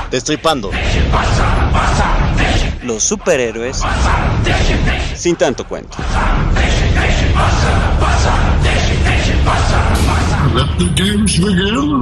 Destripando. Los superhéroes sin tanto cuento. Let the games begin.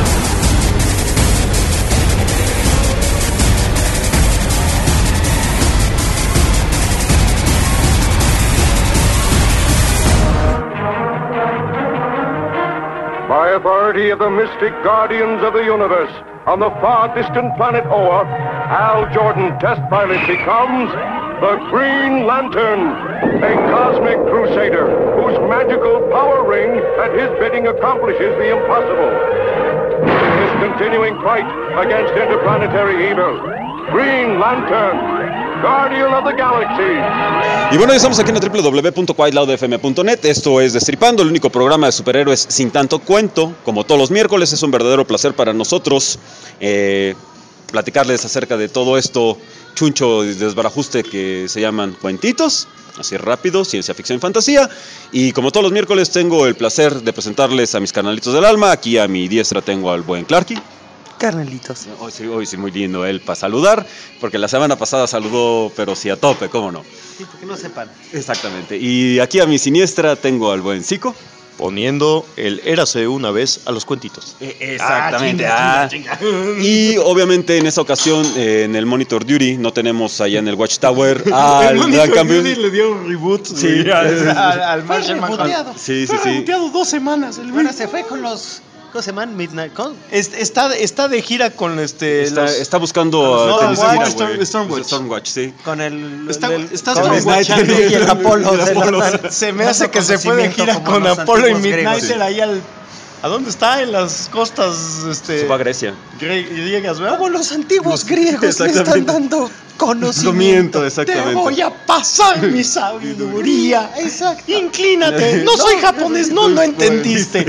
By authority of the mystic guardians of the universe, on the far distant planet Oa, Hal Jordan, test pilot, becomes the Green Lantern, a cosmic crusader whose magical power ring at his bidding accomplishes the impossible. In his continuing fight against interplanetary evil, Green Lantern, Guardian of the Galaxy. Y bueno, ya estamos aquí en www.quietloudfm.net. Esto es Destripando, el único programa de superhéroes sin tanto cuento. Como todos los miércoles, es un verdadero placer para nosotros platicarles acerca de todo esto chuncho y desbarajuste que se llaman cuentitos. Así rápido, ciencia ficción y fantasía. Y como todos los miércoles, tengo el placer de presentarles a mis carnalitos del alma. Aquí a mi diestra tengo al buen Clarky. Carnalitos. Hoy sí, muy lindo él para saludar, porque la semana pasada saludó, pero sí a tope, ¿cómo no? Sí, porque no sepan. Exactamente. Y aquí a mi siniestra tengo al buen Zico. Poniendo el érase una vez a los cuentitos. Exactamente. Chinga. Y obviamente en esa ocasión, en el Monitor Duty, no tenemos allá en el Watchtower al gran campeón. Le dio un reboot. Sí, al Martian Manhunter. Sí. Reboteado 2 semanas. Ahora se fue con los... ¿Cómo se llaman? Midnight Con. Está de gira con Está buscando a Stormwatch, sí. Con el... Está con Stormwatch y el Apolo. Se me hace que se fue de gira con Apolo y Midnighter ahí al... ¿A dónde está? En las costas, Se fue a Grecia. griegas, ¿verdad? Como los antiguos griegos le están dando conocimiento. Exactamente. Te voy a pasar mi sabiduría. Exacto. Inclínate. No soy japonés, no entendiste.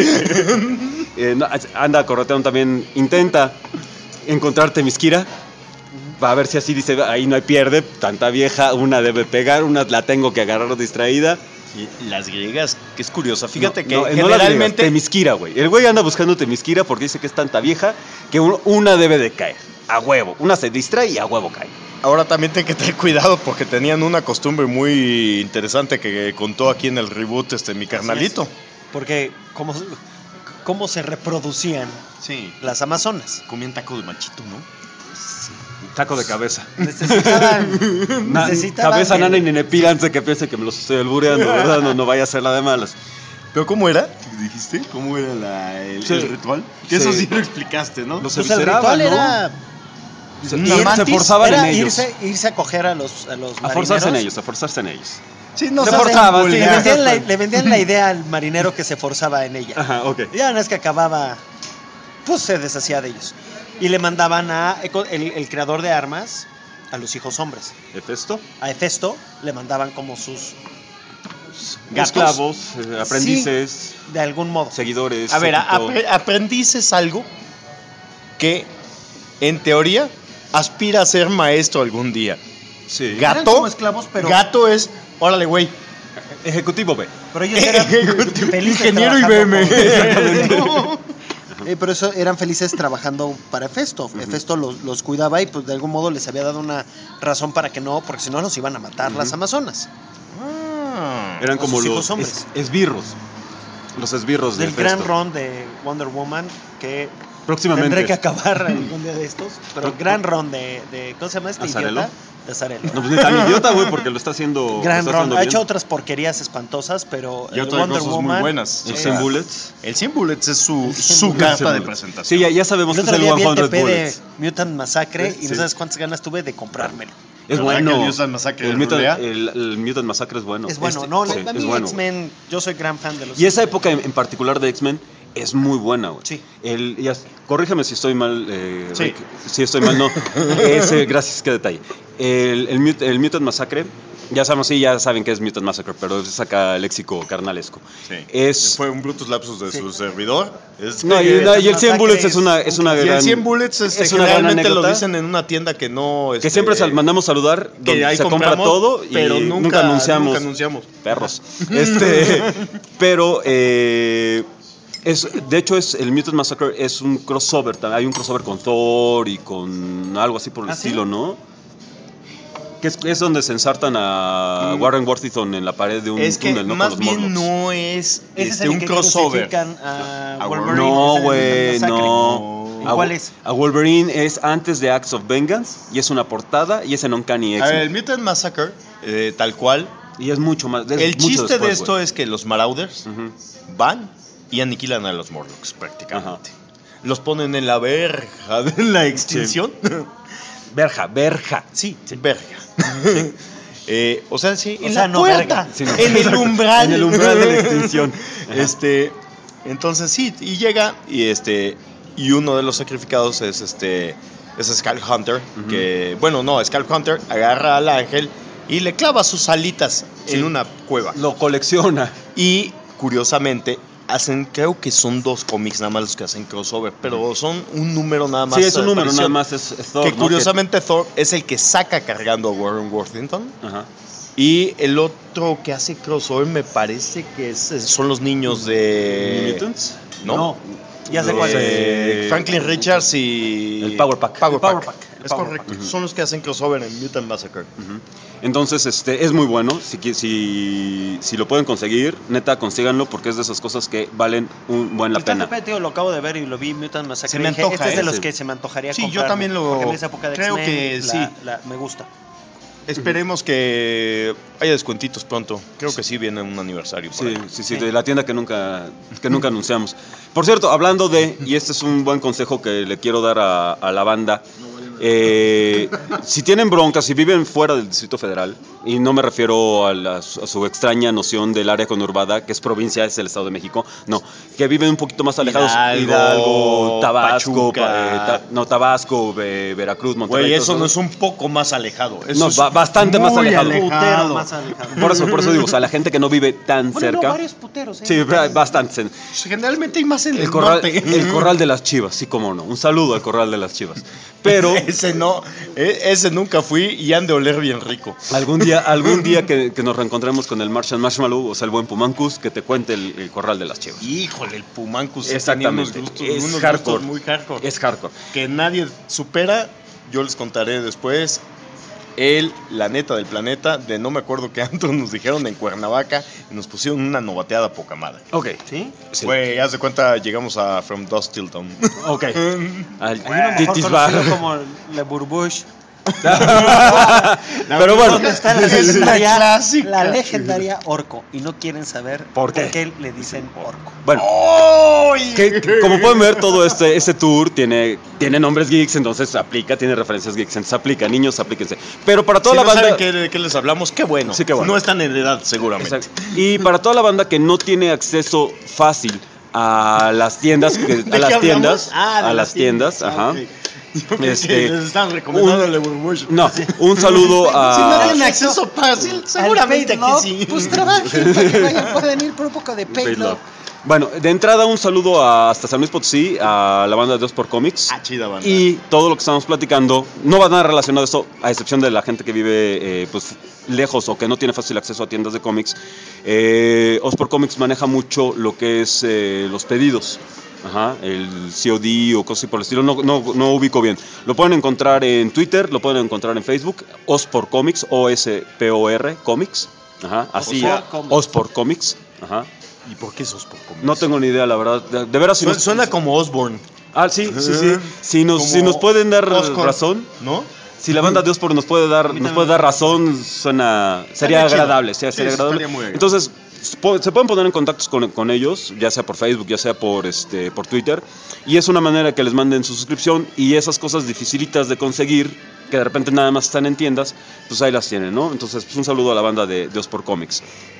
Anda correteando también, intenta encontrarte Miskira. Va a ver si así dice, ahí no hay pierde, tanta vieja, una debe pegar, una la tengo que agarrar distraída. Y las griegas, que es curiosa, fíjate que generalmente... No Temisquira, güey. El güey anda buscando Temisquira porque dice que es tanta vieja que una debe de caer, a huevo. Una se distrae y a huevo cae. Ahora también ten que tener cuidado porque tenían una costumbre muy interesante que contó aquí en el reboot mi carnalito. Porque cómo se reproducían las amazonas. Comían taco de machito, ¿no? Sí. Taco de cabeza. Necesitaban cabeza, nana y nenepil, antes de que piense que me los estoy albureando, ¿verdad? No vaya a ser la de malas. ¿Pero cómo era? ¿Dijiste? ¿Cómo era el ritual? Que eso sí lo explicaste, ¿no? Los el ritual era... Se forzaban en ellos. Irse a coger a los marineros. A forzarse en ellos. Sí, no se forzaban. Sí, le vendían la idea al marinero que se forzaba en ella. Ajá, ok. Ya una vez que acababa, pues se deshacía de ellos. Y le mandaban a el creador de armas, a los hijos hombres. ¿Hefesto? A Hefesto le mandaban como sus gatos. Esclavos, aprendices. Sí, de algún modo. Seguidores. A ver, aprendices algo que, en teoría, aspira a ser maestro algún día. Sí. Eran como esclavos, pero... Gato es, órale, güey. Ejecutivo B. Pero ellos eran felices ingeniero IBM. Pero eso eran felices trabajando para Hefesto. Hefesto los cuidaba y pues de algún modo les había dado una razón para que no, porque si no los iban a matar las amazonas. Eran como los esbirros. Los esbirros del gran ron de Wonder Woman que próximamente tendré que acabar algún día de estos. Pero el gran ron de ¿cómo se llama este idiota? De Azarelo. No, pues ni tan idiota, güey, porque lo está haciendo. Gran ron. Ha hecho otras porquerías espantosas, pero y otras Wonder cosas Woman, muy buenas. El 100 Bullets. El 100 Bullets es su carta de presentación. Sí, ya sabemos que es el 100 Bullets. De Mutant Massacre y no sabes cuántas ganas tuve de comprármelo. Es bueno. El Mutant Massacre el Mutant Massacre es bueno. Es bueno, a mí bueno, X-Men, yo soy gran fan de los. Y esa época en particular de X-Men es muy buena, güey. Sí. Corrígeme si estoy mal, sí. Rick. Si estoy mal, no. Gracias, qué detalle. El Mutant Massacre, ya saben que es Mutant Massacre, pero es acá léxico carnalesco. Sí. Fue un brutus lapsus de su servidor. Y el 100 Bullets es una gran... Y el 100 Bullets generalmente lo dicen en una tienda que no... que siempre mandamos saludar, donde ahí se compra todo, pero y nunca anunciamos. Nunca anunciamos. Perros. Pero... De hecho, el Mutant Massacre es un crossover. Hay un crossover con Thor y con algo así por el estilo, ¿no? Que es donde se ensartan a Warren Worthington en la pared de un túnel, ¿no? Más bien no es un crossover. A Wolverine. No, güey, no. ¿Cuál es? A Wolverine es antes de Acts of Vengeance y es una portada y es en Uncanny A ver, X-Men. el Mutant Massacre, tal cual. Y es mucho más. El mucho chiste después, de esto güey. es que los Marauders van y aniquilan a los Morlocks prácticamente. Los ponen en la verja de la extinción. Verja. Sí, verja. O sea, sí, en sea, la no puerta, verga. Sí, no. en el umbral. En el umbral de la extinción. Entonces sí, y llega y uno de los sacrificados es Skull Hunter, que Skull Hunter agarra al ángel y le clava sus alitas en una cueva. Lo colecciona. Y curiosamente creo que son 2 cómics nada más los que hacen crossover, pero son un número nada más. Sí, es un número aparición. nada más, es Thor. Que ¿no? curiosamente Thor es el que saca cargando a Warren Worthington. Ajá. Y el otro que hace crossover me parece que son los niños de... ¿Mutants? No. Ya sé cuál es. Franklin Richards y... El Power Pack. Power El Power Pack. Pack. El Es Power correcto. Pack. Son los que hacen crossover en Mutant Massacre. Entonces, es muy bueno. Si lo pueden conseguir, neta, consíganlo porque es de esas cosas que valen un buen la Está pena. repetido, lo acabo de ver y lo vi Mutant Massacre. Se me Y dije, antoja, este es de ¿eh? los Sí. que se me antojaría Sí, comprar. yo también lo- Porque en esa época de creo X-Men, que sí. me gusta. Esperemos que haya descuentitos pronto. Creo que sí viene un aniversario. por ahí. Sí, de la tienda que nunca anunciamos. Por cierto, hablando y este es un buen consejo que le quiero dar a la banda. Si tienen broncas, si viven fuera del Distrito Federal, y no me refiero a su extraña noción del área conurbada, que es provincia, es el Estado de México, no, que viven un poquito más alejados, Hidalgo, Tabasco, Pachuca. Tabasco, Veracruz, Monterrey. Güey, todo eso no es un poco más alejado. Eso No, es bastante más muy alejado. Putero más alejado. Por eso digo, o sea, la gente que no vive tan Bueno, cerca. no, varios puteros, ¿eh? Sí, bastante. Generalmente hay más en el Corral, norte. el corral de las Chivas, sí, cómo no. Un saludo al corral de las Chivas. Pero ese nunca fui y han de oler bien rico. algún día que nos reencontremos con el Martian Marshmallow, o sea, el buen Pumancus, que te cuente el corral de las Chivas. Híjole, el Pumancus Exactamente. tenía Es unos hardcore. gustos muy hardcore. Es hardcore. Que nadie supera. Yo les contaré después. La neta del planeta, de no me acuerdo qué antro nos dijeron en Cuernavaca y nos pusieron una novateada poca madre. Ok. ¿Sí? Sí. Güey, haz de cuenta, llegamos a From Dusk Till Dawn. Ok. Al Hay uno mejor Titis conocido Bar. como Le Burbush. Pero bueno. ¿Dónde está la Es una legendaria, clásica. la legendaria Orco? Y no quieren saber ¿Por qué? le dicen Orco. Bueno, como pueden ver, todo este tour tiene nombres geeks, entonces tiene referencias geeks, entonces aplica, niños, aplíquense. Pero para toda Si la no banda... saben de qué les hablamos, qué bueno. Sí, qué bueno. No están en edad, seguramente. Exacto. Y para toda la banda que no tiene acceso fácil a las tiendas, ¿De qué hablamos? a las tiendas, ajá. Ok. Les están recomendando el Burbush. No, un saludo Si no a... tienen acceso fácil, seguramente Al que Paid sí. Love, pues trabajen para que vayan, pueden ir por un poco de Paid Love. Bueno, de entrada un saludo hasta San Luis Potosí, a la banda de Dios por Comics. Ah, chida banda. Y todo lo que estamos platicando no va nada relacionado a esto, a excepción de la gente que vive pues lejos o que no tiene fácil acceso a tiendas de cómics. Ospor Comics maneja mucho lo que es los pedidos. Ajá, el COD o cosas así por el estilo, no ubico bien. Lo pueden encontrar en Twitter, lo pueden encontrar en Facebook, Ospor Comics, OSPOR Comics. Ajá, así, Ospor Comics. Ajá. ¿Y por qué esos por Comics? No tengo ni idea, la verdad. De veras, si Suena como Osborne, Ah, sí. Si Como nos pueden dar Oscar, razón, ¿no? si la banda de Ospor nos puede dar razón, sería Estaría agradable. chido. Sería Sí, agradable. estaría muy agradable. Entonces, se pueden poner en contacto con ellos, ya sea por Facebook, ya sea por Twitter, y es una manera que les manden su suscripción y esas cosas dificilitas de conseguir, que de repente nada más están en tiendas, pues ahí las tienen, ¿no? Entonces, pues un saludo a la banda de Ospor Comics.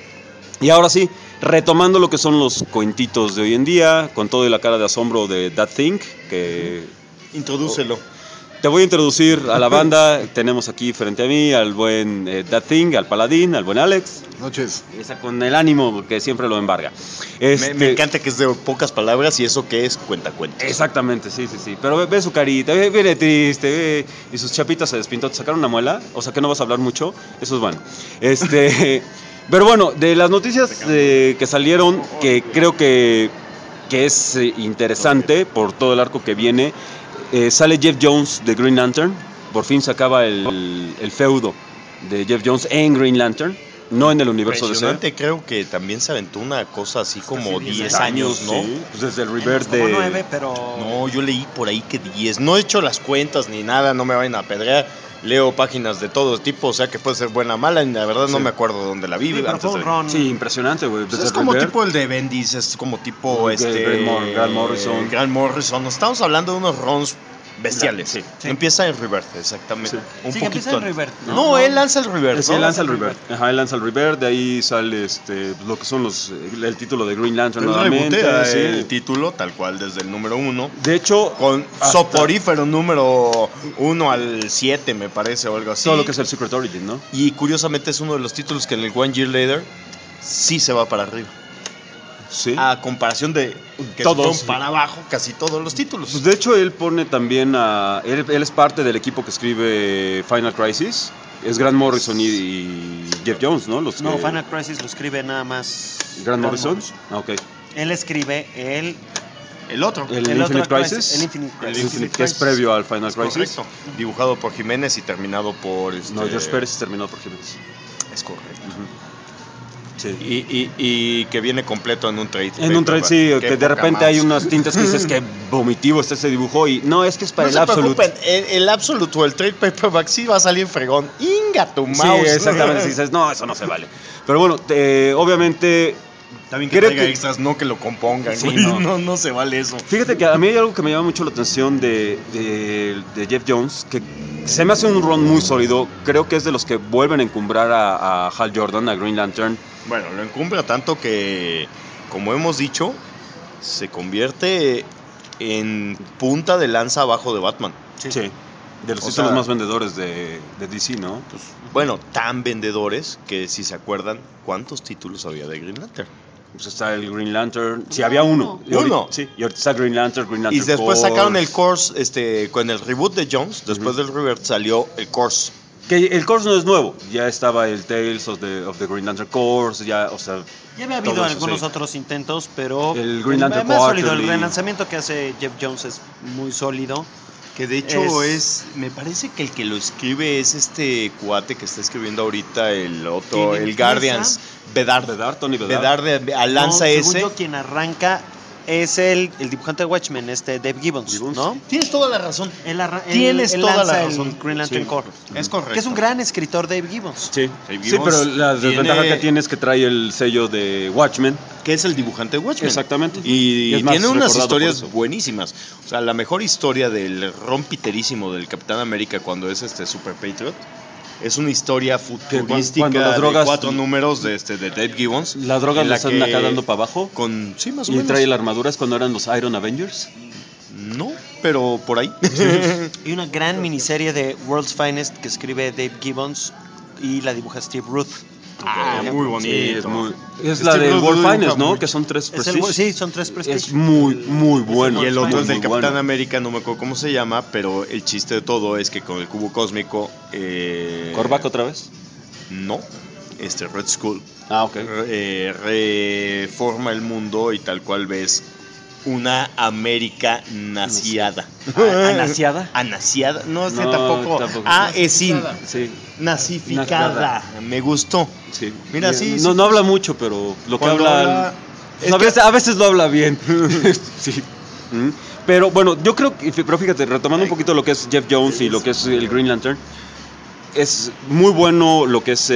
Y ahora sí, retomando lo que son los cuentitos de hoy en día, con todo y la cara de asombro de That Thing, que... Introdúcelo. Te voy a introducir a la banda. Tenemos aquí frente a mí al buen That Thing, al Paladín, al buen Alex. Noches. Esa con el ánimo que siempre lo embarga. Me encanta que es de pocas palabras y eso que es cuenta. Exactamente, sí. Pero ve su carita, viene triste, ve, y sus chapitas se despintó. ¿Te sacaron una muela? O sea que no vas a hablar mucho. Eso es bueno. Pero bueno, de las noticias que salieron, que creo que que es interesante por todo el arco que viene. Sale Jeff Jones de Green Lantern. Por fin se acaba el feudo de Jeff Jones en Green Lantern, no en el universo Impresionante, DC. creo que también se aventó una cosa así como 10 años, ¿no? Sí, pues desde el Rebirth Como de... 9, pero... No, yo leí por ahí que 10. No he hecho las cuentas ni nada, no me vayan a apedrear. Leo páginas de todo tipo, o sea que puede ser buena o mala. Y la verdad no me acuerdo dónde la vi. Sí, pero antes fue un de- ron. Sí, impresionante, güey. Pues Desde es como Rebirth. tipo el de Bendis, es como tipo Grant Morrison. Grant Morrison. Estamos hablando de unos runs bestiales. Sí. Empieza en Rebirth, exactamente. Sí. Un Sí, poquito empieza en antes. Rebirth, No, ¿no? él lanza el Rebirth. Sí, ¿no? él lanza el Rebirth. Ajá, él lanza el Rebirth, de ahí sale lo que son el título de Green Lantern Él nuevamente. rebotea Sí. el título tal cual desde el número 1. De hecho, Con hasta soporífero número 1 al 7, me parece, o algo así. todo lo que es el Secret Origin, ¿no? Y curiosamente es uno de los títulos que en el One Year Later sí se va para arriba. Sí. A comparación de que Todos. se fueron para abajo casi todos los títulos. Pues de hecho, él pone también a... Él es parte del equipo que escribe Final Crisis. Es Grant Morrison y Jeff Jones, ¿no? Los No, que- Final Crisis lo escribe nada más... Grant Morrison. Ah, ok. Él escribe El otro. El el otro Infinite Crisis. El Infinite El Crisis. Infinite que es Crisis. previo al Final Es Crisis. correcto. Dibujado por Jiménez y terminado por... No, George Pérez terminó por Jiménez. Es correcto. Sí. Y que viene completo en un trade. En un trade, paperback. sí, Qué que de poca repente más. hay unas tintas que dices que vomitivo está ese dibujo y no, es que es para No el se Absolute. preocupen, el Absolute o el trade paperback sí va a salir fregón. Inga tu Sí, mouse. exactamente. Si dices, no, eso no se vale. Pero bueno, obviamente, También que creo traiga que- extras, no que lo compongan. Sí, güey. no. No se vale eso. fíjate que a mí hay algo que me llama mucho la atención de Jeff Jones, que se me hace un run muy sólido. Creo que es de los que vuelven a encumbrar a Hal Jordan, a Green Lantern. Bueno, lo encumbra tanto que, como hemos dicho, se convierte en punta de lanza abajo de Batman. Sí. De los O títulos sea- más vendedores de DC, ¿no? Pues, Bueno, tan vendedores que si se acuerdan, ¿cuántos títulos había de Green Lantern? pues está el Green Lantern. Sí, había uno. Y ahorita- Uno. Sí, y ahorita está Green Lantern Y después Corps. sacaron el Course, con el reboot de Jones, después del Rebirth salió el Course. Que el Corps no es nuevo. Ya estaba el Tales of the Green Lantern Corps. Ya, o sea, Ya había habido todo eso, algunos sí. otros intentos, pero El Green Lantern más sólido. El Quarterly. relanzamiento que hace Jeff Jones es muy sólido. Que de hecho me parece que el que lo escribe es este cuate que está escribiendo ahorita el otro, ¿Quién el empieza? Guardians, Bedard. Tony Bedard. Bedard lanza No, según ese. yo, quien arranca es el dibujante de Watchmen, Dave Gibbons, ¿no? Tienes toda la razón. Tienes toda lanza la el razón. Green Lantern Sí, Corps. es correcto. Que es un gran escritor, Dave Gibbons. Sí, Dave sí, Gibbons pero la desventaja tiene- que tiene es que trae el sello de Watchmen. Que es el dibujante de Watchmen. Exactamente. Y es más tiene unas recordado por historias eso. buenísimas. O sea, la mejor historia del rompiterísimo del Capitán América cuando es Super Patriot es una historia futurística cuando las de drogas- 4 números de Dave Gibbons. Las drogas en le la están que- acá dando para abajo. Sí, más o Y menos. trae la armadura es cuando eran los Iron Avengers. No, pero por ahí. Y una gran miniserie de World's Finest que escribe Dave Gibbons y la dibuja Steve Ruth. Muy bonito. Sí, es muy. Es Steve la de Rhodes World dibuja Finest, ¿no? mucho. Que son 3 Es Prestige. sí, son 3 Prestige. Es muy, muy bueno. Y el otro es del muy Capitán bueno. América, no me acuerdo cómo se llama, pero el chiste de todo es que con el cubo cósmico. ¿Corbac otra vez? No, Red Skull Ah, ok. reforma el mundo y tal cual ves una América naciada. ¿Anaciada? ¿Anaciada? No sé, No, tampoco. tampoco. Ah, es sin. Sí, Nazificada. Me gustó. sí. Mira, sí, No, sí. no habla mucho, pero lo que Cuando habla. habla- pues a veces lo habla bien. Sí. Mm. Pero bueno, yo creo que. Pero fíjate, retomando un poquito lo que es Jeff Jones y lo que es el Green Lantern. Es muy bueno lo que es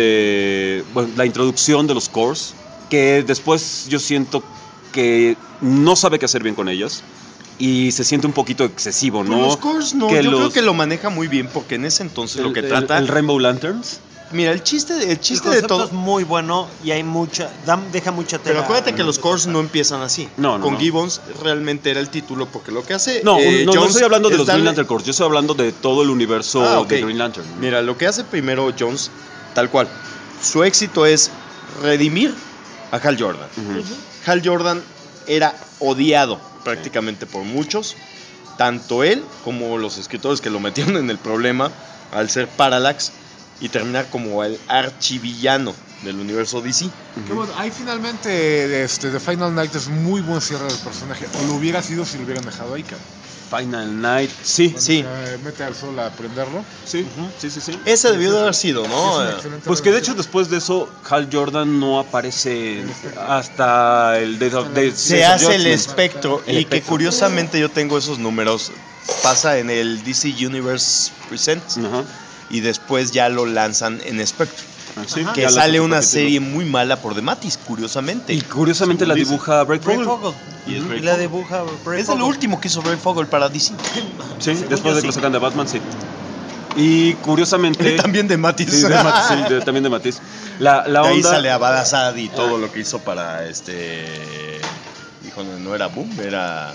la introducción de los cores, que después yo siento que no sabe qué hacer bien con ellas y se siente un poquito excesivo, Pues ¿no? los cores no, Que yo creo los- que lo maneja muy bien porque en ese entonces lo que trata. el Rainbow Lanterns. Mira, el chiste El de concepto todo. es muy bueno y hay deja mucha tela. Pero acuérdate que los cores no empiezan así. No, no, Con no. Gibbons realmente era el título porque lo que hace. No, no Jones estoy hablando de es los Green darle- Lantern Corps, yo estoy hablando de todo el universo Ah, ok. de Green Lantern. Mira, lo que hace primero Jones, tal cual, su éxito es redimir a Hal Jordan. Ujú. Hal Jordan era odiado prácticamente por muchos, tanto él como los escritores que lo metieron en el problema al ser Parallax. y terminar como el archivillano del universo DC. Que bueno, ahí finalmente The Final Night es muy buen cierre del personaje. O lo hubiera sido si lo hubieran dejado ahí, cara. Final Night, sí. Sí. Mete al sol a prenderlo. Sí, sí. Ese debió de haber sido, ¿no? Es un excelente Pues que de relación. hecho después de eso Hal Jordan no aparece hasta el Days of Se hace el Judgment. espectro El y que espectro. curiosamente yo tengo esos números. Pasa en el DC Universe Presents Ajá. y después ya lo lanzan en Spectro. Sí, Que ya sale lanzan una otro capítulo. serie muy mala por The Matis, curiosamente. Y curiosamente la dibuja Brave Fogel. Y es Brave La Fogel. dibuja Brave Es de lo Fogel. último que hizo Brave Fogel para DC. Sí, después de que lo sacan de Batman, sí. Y curiosamente... También de Matis. Sí, también de Matiz. La De ahí onda... sale Abad Assad y todo lo que hizo para Híjole, no era Boom, era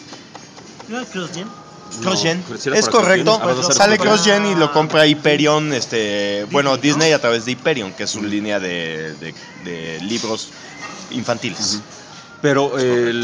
CrossGen. No, si era Es para correcto. CrossGen, Abad Assad Sale era para- CrossGen y lo compra Hyperion, bueno, Disney a través de Hyperion, que es su línea de libros infantiles. Pero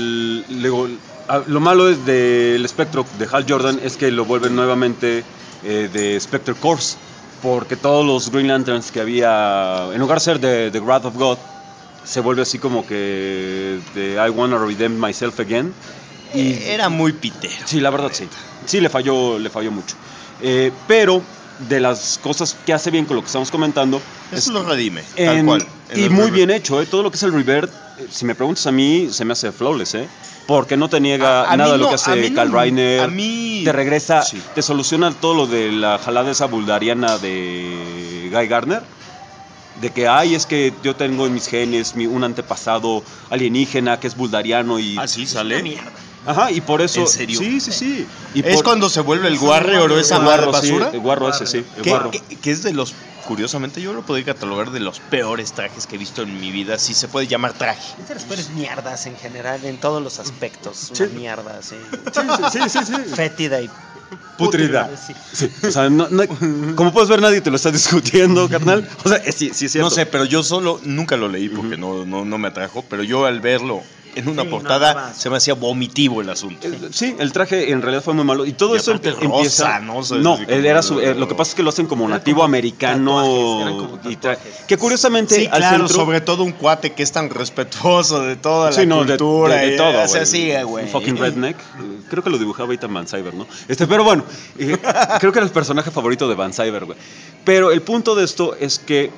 lo malo es del espectro de Hal Jordan es que lo vuelven nuevamente de Spectre Corps, porque todos los Green Lanterns que había, en lugar de ser de The Wrath of God, se vuelve así como que de I Wanna Redeem Myself Again. Y Era muy pitero. sí, la verdad sí. Sí, le falló mucho. Pero de las cosas que hace bien con lo que estamos comentando, Eso lo redime, tal cual. En y el muy Rebirth. bien hecho, todo lo que es el Rebirth, si me preguntas a mí, se me hace flawless, porque no te niega A nada mí de lo no, que a hace mí no, Kyle Rayner, a mí- te regresa, sí. te soluciona todo lo de la jalada esa buldariana de Guy Gardner, de que, es que yo tengo en mis genes un antepasado alienígena que es buldariano y... Ah, sí, sale. Ajá, y por eso... ¿En serio? Sí. Y ¿Es cuando se vuelve el Warrior o esa el madre guarro, sí, basura? el guarro ese, sí, el guarro. Que es de los, curiosamente yo lo podría catalogar de los peores trajes que he visto en mi vida, si se puede llamar traje. Es de las peores mierdas en general, en todos los aspectos. Sí. Una mierda así. Sí. Fétida y Putrida. Sí. Sí, o sea, como puedes ver, nadie te lo está discutiendo, carnal. O sea, sí es cierto. No sé, pero yo nunca lo leí porque no me atrajo, pero yo al verlo en una Sí, portada nada más. se me hacía vomitivo el asunto. Sí, el traje en realidad fue muy malo. Y todo Y eso aparte empieza. rosa, ¿no? O sea, No, así como- él era lo que pasa es que lo hacen como nativo americano. eran como y tatuajes. que curiosamente Sí, al claro, centro. sobre todo un cuate que es tan respetuoso de toda Sí, la no, cultura de y todo, hace güey. así, güey. Un fucking redneck. Creo que lo dibujaba Ethan Van Cyber, ¿no? Pero bueno, creo que era el personaje favorito de Van Cyber, güey. Pero el punto de esto es que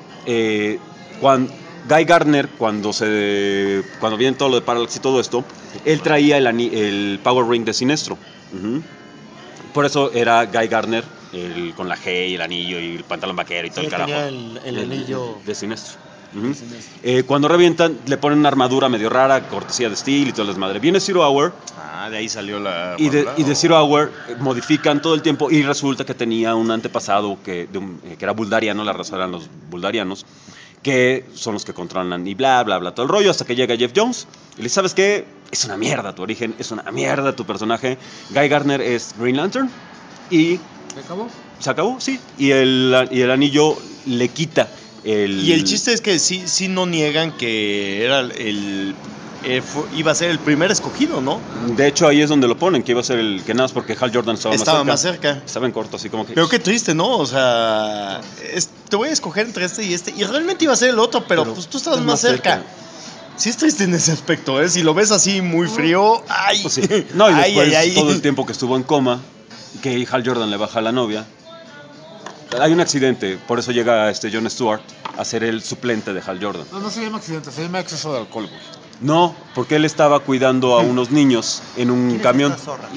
cuando Guy Gardner, cuando viene todo lo de Parallax y todo esto, él traía el Power Ring de Sinestro. Ujú. Por eso era Guy Gardner con la G y el anillo y el pantalón vaquero y todo Sí, el carajo. tenía el anillo de Sinestro. Ujú. Cuando revientan, le ponen una armadura medio rara, cortesía de Steel y todo el desmadre. Viene Zero Hour De ahí salió la... y de Zero Hour modifican todo el tiempo y resulta que tenía un antepasado que era buldariano, la raza eran los buldarianos, que son los que controlan y bla, bla, bla, todo el rollo, hasta que llega Jeff Jones y le dice, ¿sabes qué? Es una mierda tu origen, es una mierda tu personaje. Guy Gardner es Green Lantern y... ¿Se acabó? ¿Se acabó? Sí. Y el anillo le quita Y el chiste es que sí no niegan que era iba a ser el primer escogido, ¿no? De hecho, ahí es donde lo ponen, que iba a ser que nada más porque Hal Jordan Estaba más cerca. Estaba en corto, así como que... Pero qué triste, ¿no? O sea, te voy a escoger entre este y este. Y realmente iba a ser el otro, pero pues tú estabas más cerca. Sí es triste en ese aspecto, ¿eh? Si lo ves así muy frío, ¡ay! Pues sí. No, y Ay, después ay, ay. todo el tiempo que estuvo en coma, que Hal Jordan le baja a la novia. Hay un accidente, por eso llega Jon Stewart a ser el suplente de Hal Jordan. No se llama accidente, se llama exceso de alcohol, güey. No, porque él estaba cuidando a unos niños en un ¿Quién es camión esta zorra?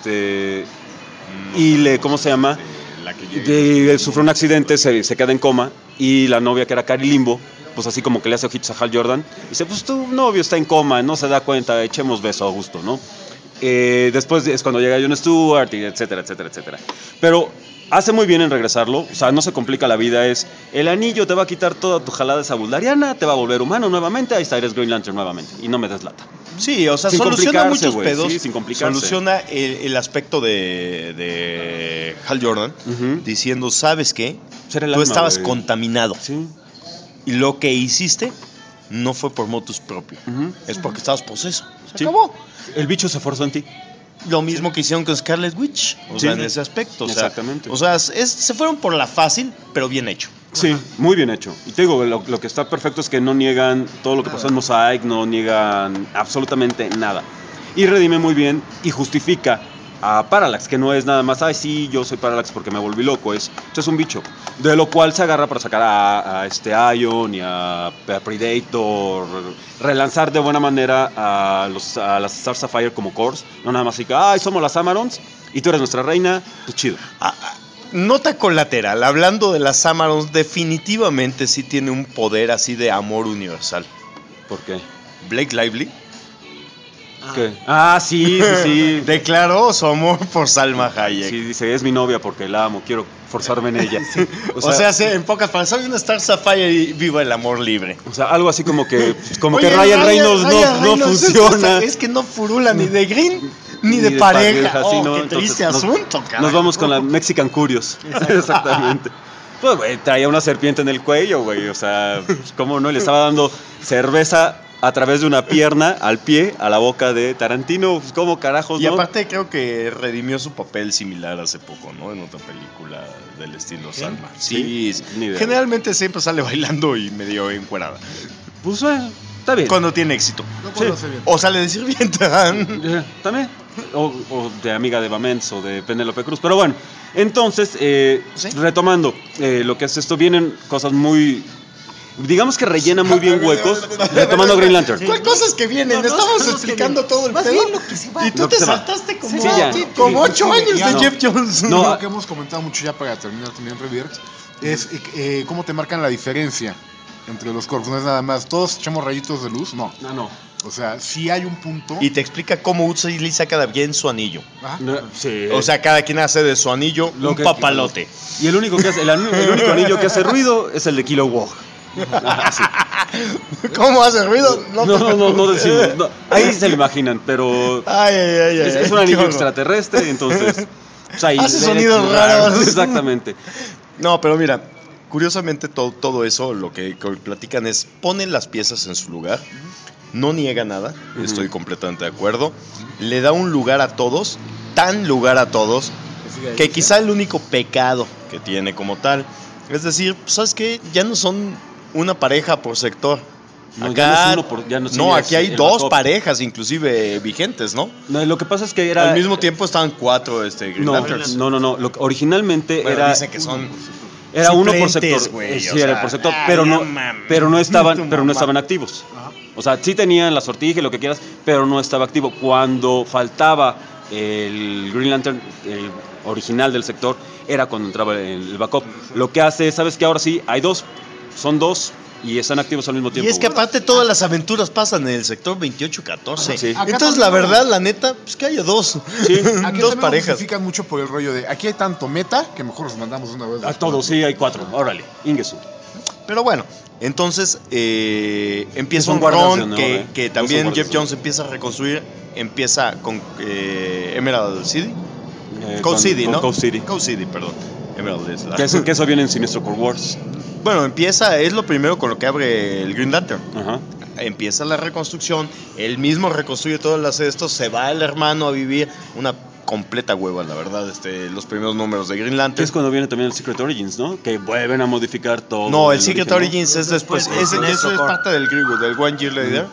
y ¿cómo se llama? La que Sufre un accidente, se queda en coma y la novia que era Cari Limbo, pues así como que le hace ojitos a Hal Jordan y dice, pues tu novio está en coma, no se da cuenta, echemos beso a gusto, ¿no? Después es cuando llega Jon Stewart y etcétera, etcétera, etcétera. Pero hace muy bien en regresarlo, o sea, no se complica la vida, es el anillo te va a quitar toda tu jalada esa buldariana, te va a volver humano nuevamente, ahí está, eres Green Lantern nuevamente y no me des lata. Sí, o sea, Sin soluciona complicarse, muchos güey, pedos. sí, sin complicarse. Soluciona el aspecto de Hal Jordan Ujú. diciendo, ¿sabes qué? Ser el Tú alma, estabas güey. contaminado. Sí. Y lo que hiciste no fue por motus propio. Ujú. Es porque estabas poseso. Se Sí. acabó. El bicho se forzó en ti. Lo mismo que hicieron con Scarlet Witch. O Sí. sea, en ese aspecto. O sea, Exactamente. O sea, se fueron por la fácil, pero bien hecho. Sí, muy bien hecho. Y te digo, lo que está perfecto es que no niegan todo lo que pasó en Mosaic, no niegan absolutamente nada. Y redime muy bien y justifica a Parallax, que no es nada más, ay sí, yo soy Parallax porque me volví loco, es un bicho. De lo cual se agarra para sacar a Ion y a Predator, relanzar de buena manera a las Star Sapphire como cores, no nada más así que, ay, somos las Amarons y tú eres nuestra reina, pues chido. Nota colateral, hablando de las Amarons, definitivamente sí tiene un poder así de amor universal. ¿Por qué? Blake Lively ¿Qué? Sí. declaró su amor por Salma Hayek. Sí, dice, es mi novia porque la amo, quiero forzarme en ella. O sea, en pocas palabras, soy una Star Sapphire y viva el amor libre. O sea, algo así como que Oye, Ryan Reynolds no funciona. Es que no furula ni de Green ni de pareja. Sí, ¿no? Qué triste Entonces, asunto, cara. Nos vamos con la Mexican Curious. Exactamente. Pues, güey, traía una serpiente en el cuello, güey. O sea, ¿cómo no? Le estaba dando cerveza a través de una pierna al pie a la boca de Tarantino. Pues, ¿cómo carajos, Y no? aparte creo que redimió su papel similar hace poco, ¿no? En otra película del estilo Salma. Sí, Ni idea. generalmente siempre sale bailando y medio encuerada. Pues, bueno, está bien. Cuando tiene éxito. No puedo hacer bien. O sale de sirvienta. También. O de amiga de Bamens o de Penélope Cruz. Pero bueno, entonces, retomando lo que es esto, vienen cosas muy... Digamos que rellena muy bien huecos. Retomando Green Lantern. ¿Cuál cosas que vienen? Estamos explicando todo el Más pedo. bien lo que se va. Y tú Lo que te se va. saltaste como, Sí, ya. como 8 años Ya de no. Jeff Jones. No, Lo que hemos comentado mucho ya para terminar también Rebirth es cómo te marcan la diferencia entre los corpos. No es nada más, todos echamos rayitos de luz, no. No. O sea, sí hay un punto. Y te explica cómo utiliza cada quien su anillo. Ajá. Sí. O sea, cada quien hace de su anillo Lo un que- papalote. Y el único que hace, el único anillo que hace ruido es el de Kilowog. ¿Cómo hace ruido? No decimos. No. Ahí se lo imaginan, pero Ay. es un qué anillo horror. extraterrestre, entonces. Pues ahí, Hace sonidos raros. Exactamente. No, pero mira, curiosamente todo eso lo que platican es ponen las piezas en su lugar, no niega nada, estoy completamente de acuerdo, le da un lugar a todos, tan lugar a todos, que quizá el único pecado que tiene como tal, es decir, ¿sabes qué? Ya no son una pareja por sector. No, Acá, ya no es uno por- ya no- sí, ya aquí es hay el dos backup. parejas inclusive vigentes, ¿no? No, lo que pasa es que era. Al mismo tiempo estaban 4 Green Lanterns. No. Originalmente Bueno, era. dicen que son Era uno por suplentes, sector. güey, Sí, o era sea, por sector, ay, pero no no, mames. pero no Tu estaban mamá. activos. O sea, sí tenían la sortija y lo que quieras, pero no estaba activo. Cuando faltaba el Green Lantern, el original del sector, era cuando entraba el backup. Lo que hace es, ¿sabes qué? Ahora sí, hay dos, son dos y están activos al mismo tiempo. Y es que güey. aparte todas las aventuras pasan en el sector 28-14. Sí. Acá Entonces, también la no. verdad, la neta, pues que haya dos. Sí. Aquí Dos también lo parejas. justifican mucho por el rollo de aquí hay tanto meta que mejor los mandamos una vez. A todos, sí, hay 4. Órale, Ingesu. Pero bueno, entonces empieza Son un guardias de ron honor, que No también son guardias Jeff de honor. Jones empieza a reconstruir. Empieza con Emerald City. Con Cold City, ¿no? Cold City. Cold City, perdón. Emerald es la- Que eso viene en Sinestro Cold Wars. Bueno, es lo primero con lo que abre el Green Lantern. Ajá. Empieza la reconstrucción, él mismo reconstruye todas las estos, se va el hermano a vivir, una completa hueva, la verdad, los primeros números de Green Que Lantern. es cuando viene también el Secret Origins, ¿no? Que vuelven a modificar todo. No, el del Secret origen, ¿no? Origins es después, eso es parte del Greenwood, del One Year Later.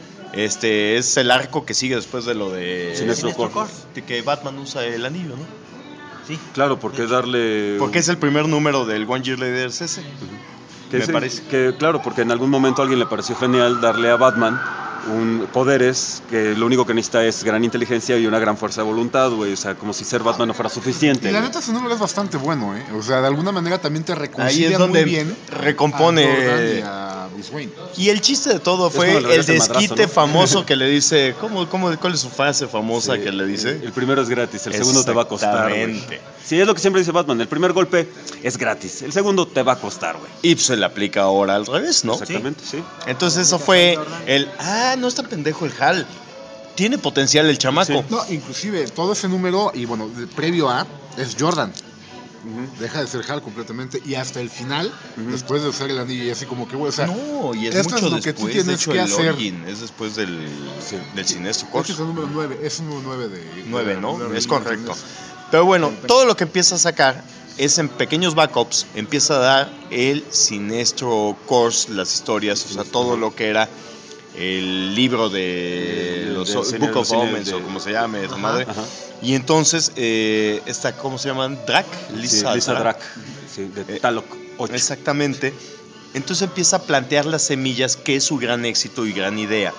Es el arco que sigue después de lo de Sinestro Corps. de que Batman usa el anillo, ¿no? Sí. Claro, porque darle. Porque es el primer número del One Year Later, es ese. que me sí, parece. Que, claro, porque en algún momento a alguien le pareció genial darle a Batman poderes que lo único que necesita es gran inteligencia y una gran fuerza de voluntad, güey. O sea, como si ser Batman no fuera suficiente. Y la güey. neta ese número es bastante bueno, ¿eh? O sea, de alguna manera también te Ahí reconcilia es donde muy bien recompone. a Jordan y a Bruce Wayne. Y el chiste de todo Es fue cuando le el regresa el madrazo, desquite ¿no? famoso que le dice, ¿cuál es su frase famosa Sí, que le dice? El primero es gratis, el segundo te va a costar. güey. Exactamente. Sí, es lo que siempre dice Batman. El primer golpe es gratis, el segundo te va a costar, güey. Y se le aplica ahora al revés, ¿no? Exactamente, sí. Entonces eso fue no es tan pendejo el Hal. Tiene potencial el chamaco. No, inclusive todo ese número, y bueno, previo a, es Jordan. Deja de ser Hal completamente. Y hasta el final, después de usar el anillo, y así como que, güey, o sea, No, y es esto mucho es lo que tú después. De tienes hecho, que el hacer. Origin es después del Sinestro este Corps. es el número 9, es un número 9 de... 9, ¿no? de- Es correcto. Pero bueno, todo lo que empieza a sacar es en pequeños backups, empieza a dar el Sinestro Corps, las historias, o sea, todo lo que era el libro de los Book of Omens, o como se llame esa madre. Ajá. Y entonces, esta, ¿cómo se llaman? Drac, Lisa Drac, sí, de Talok 8. Exactamente. Entonces empieza a plantear las semillas, que es su gran éxito y gran idea,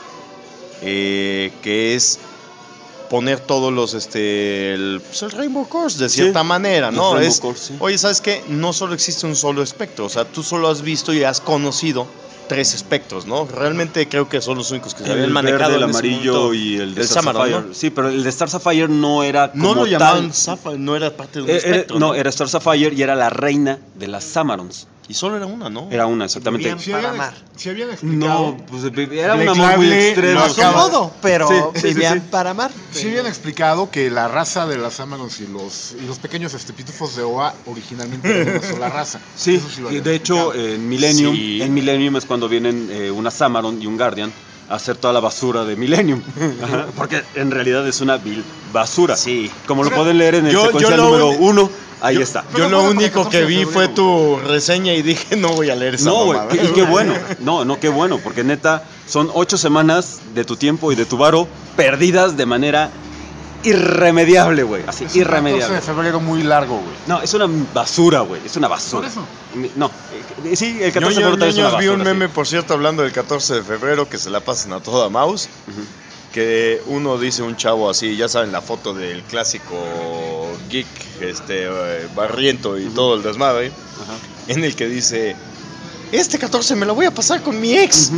que es poner todos los el Rainbow Course de cierta manera, ¿no? Oye, ¿sabes qué? No solo existe un solo espectro, o sea, tú solo has visto y has conocido 3 espectros, ¿no? Realmente creo que son los únicos que se habían manejado. El amarillo y el de Star Samaron, Sapphire. ¿no? Sí, pero el de Star Sapphire no era como no lo llamaban tal. Sapphire, no era parte de un espectro. No, era Star Sapphire y era la reina de las Samarons. Y solo era una, ¿no? Era una, exactamente. Vivían para amar. Si habían explicado. No, pues era un Blake amor muy Lively extremo. lo A su acaba- modo, pero Sí, vivían para amar. Sí habían explicado que la raza de las Amarons y los pequeños pitufos de Oa originalmente eran una sola raza. Sí, Eso sí lo y habían de hecho explicado. en Millennium es cuando vienen una Samaron y un Guardian a hacer toda la basura de Millennium. Ajá, porque en realidad es una vil basura. Sí. Como lo pueden leer en el Yo secuencial lo número uni- 1, ahí está. Yo Pero lo bueno, único porque que 14 vi de fue febrero. tu reseña y dije, no voy a leer esa No, güey, mamada. y qué bueno. No, qué bueno, porque neta, son 8 semanas de tu tiempo y de tu varo perdidas de manera irremediable, güey. Así, Es un 14 irremediable. de febrero muy largo, güey. No, es una basura, güey. Es una basura. Por eso. No, sí, el 14 de febrero también es una Ñoños, vi basura. un meme, sí. por cierto, hablando del 14 de febrero, que se la pasan a toda mouse. Que uno dice un chavo así, ya saben, la foto del clásico geek, barriento y todo el desmadre, Ajá. en el que dice, este 14 me lo voy a pasar con mi ex.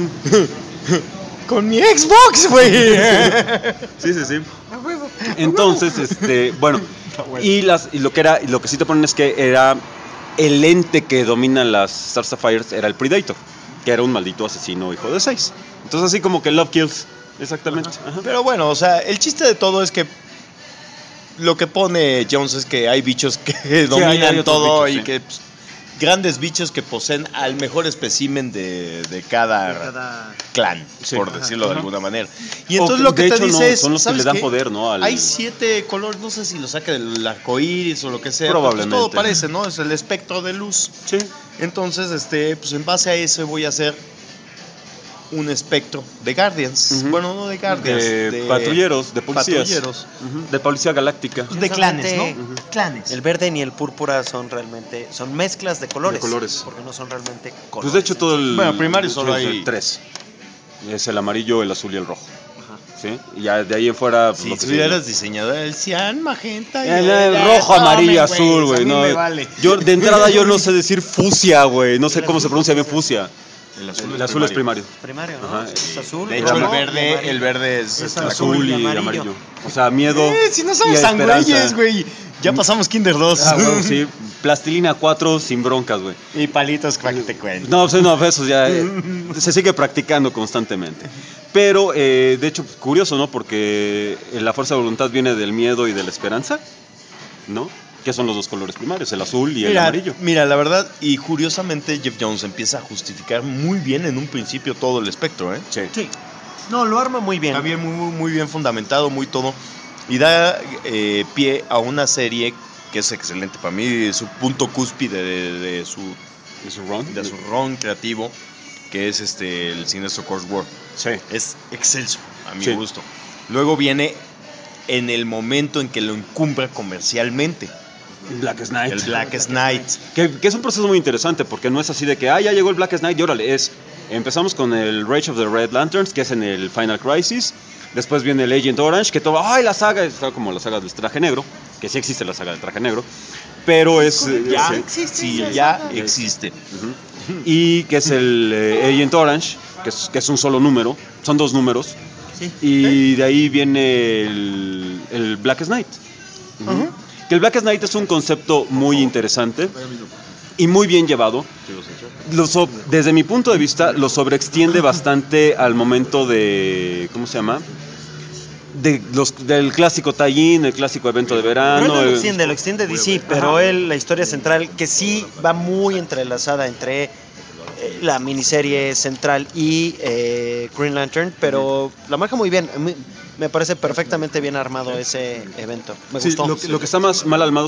Con mi Xbox, güey. Sí, sí, sí. Entonces, bueno, y lo que sí te ponen es que era el ente que domina las Star Sapphires era el Predator, que era un maldito asesino hijo de 6. Entonces así como que Love Kills, exactamente. Ajá. Pero bueno, o sea, el chiste de todo es que lo que pone Jones es que hay bichos que dominan hay otros todo bichos, y sí. que grandes bichos que poseen al mejor espécimen de cada clan, Sí. por Ajá. decirlo de Ajá. alguna manera. Y O entonces que, lo que de te hecho, dice no, es, son los que ¿sabes le dan qué? poder, ¿no? Hay 7 colores, no sé si lo saca del arco iris o lo que sea. Probablemente. Pues todo parece, ¿no? Es el espectro de luz. Sí. Entonces, pues en base a eso voy a hacer un espectro de Guardians. Ujú. Bueno, no de Guardians. De patrulleros, de policías. Patrulleros. Ujú, de policía galáctica. Pues de clanes, ¿no? Ujú. Clanes. El verde ni el púrpura son mezclas de colores. De colores. Porque no son realmente colores. Pues de hecho todo el... Bueno, primario solo sí, hay 3. Es el amarillo, el azul y el rojo. ¿Sí? Y ya de ahí en fuera... pues, Si lo que tú sigue. eras diseñador, el cian, magenta. El rojo, amarillo, azul, güey. No, me vale. yo de entrada yo no sé decir fusia, güey. No sé cómo se pronuncia bien fusia. El El azul es primario. Primario, ¿no? Ajá. Es azul. De hecho, rojo, el verde es Es Azul y amarillo. amarillo. O sea, miedo. Si no y somos esperanza. sangüeyes, güey. Ya pasamos Kinder 2. Ah, bueno, sí. Plastilina 4 sin broncas, güey. Y palitos para que te cuenten. No, pues no, eso ya se sigue practicando constantemente. Pero, de hecho, curioso, ¿no? Porque la fuerza de voluntad viene del miedo y de la esperanza, ¿no? Que son los dos colores primarios, el azul y el amarillo. Mira, la verdad, y curiosamente Jeff Jones empieza a justificar muy bien en un principio todo el espectro, ¿eh? Sí. Sí. No, lo arma muy bien. Está bien, muy bien fundamentado, muy todo. Y da pie a una serie que es excelente. Para mí, su punto cúspide de su ¿Es un run? run creativo, que es el Sinestro Corps War. Sí. Es excelso, a mi Sí. gusto. Luego viene en el momento en que lo encumbra comercialmente, Blackest Night. el Blackest Night. Que es un proceso muy interesante, porque no es así de que, ya llegó el Blackest Night y órale, empezamos con el Rage of the Red Lanterns, que es en el Final Crisis. Después viene el Agent Orange, que todo, la saga, está como la saga del traje negro, que sí existe la saga del traje negro, pero es... Ya sí. existe. Sí, esa ya saga. existe. Ujú. Y que es el Agent Orange, que es un solo número, son 2 números, Sí. y de ahí viene el Blackest Night. Ujú. Que el Blackest Night es un concepto muy interesante y muy bien llevado. Desde mi punto de vista, lo sobreextiende bastante al momento de... ¿Cómo se llama? Del clásico tie-in, el clásico evento de verano. Pero él lo extiende DC, pero la historia central, que sí va muy entrelazada entre la miniserie central y Green Lantern, pero la marca muy bien. me parece perfectamente bien armado ese evento. Me Sí, gustó. lo que está más mal armado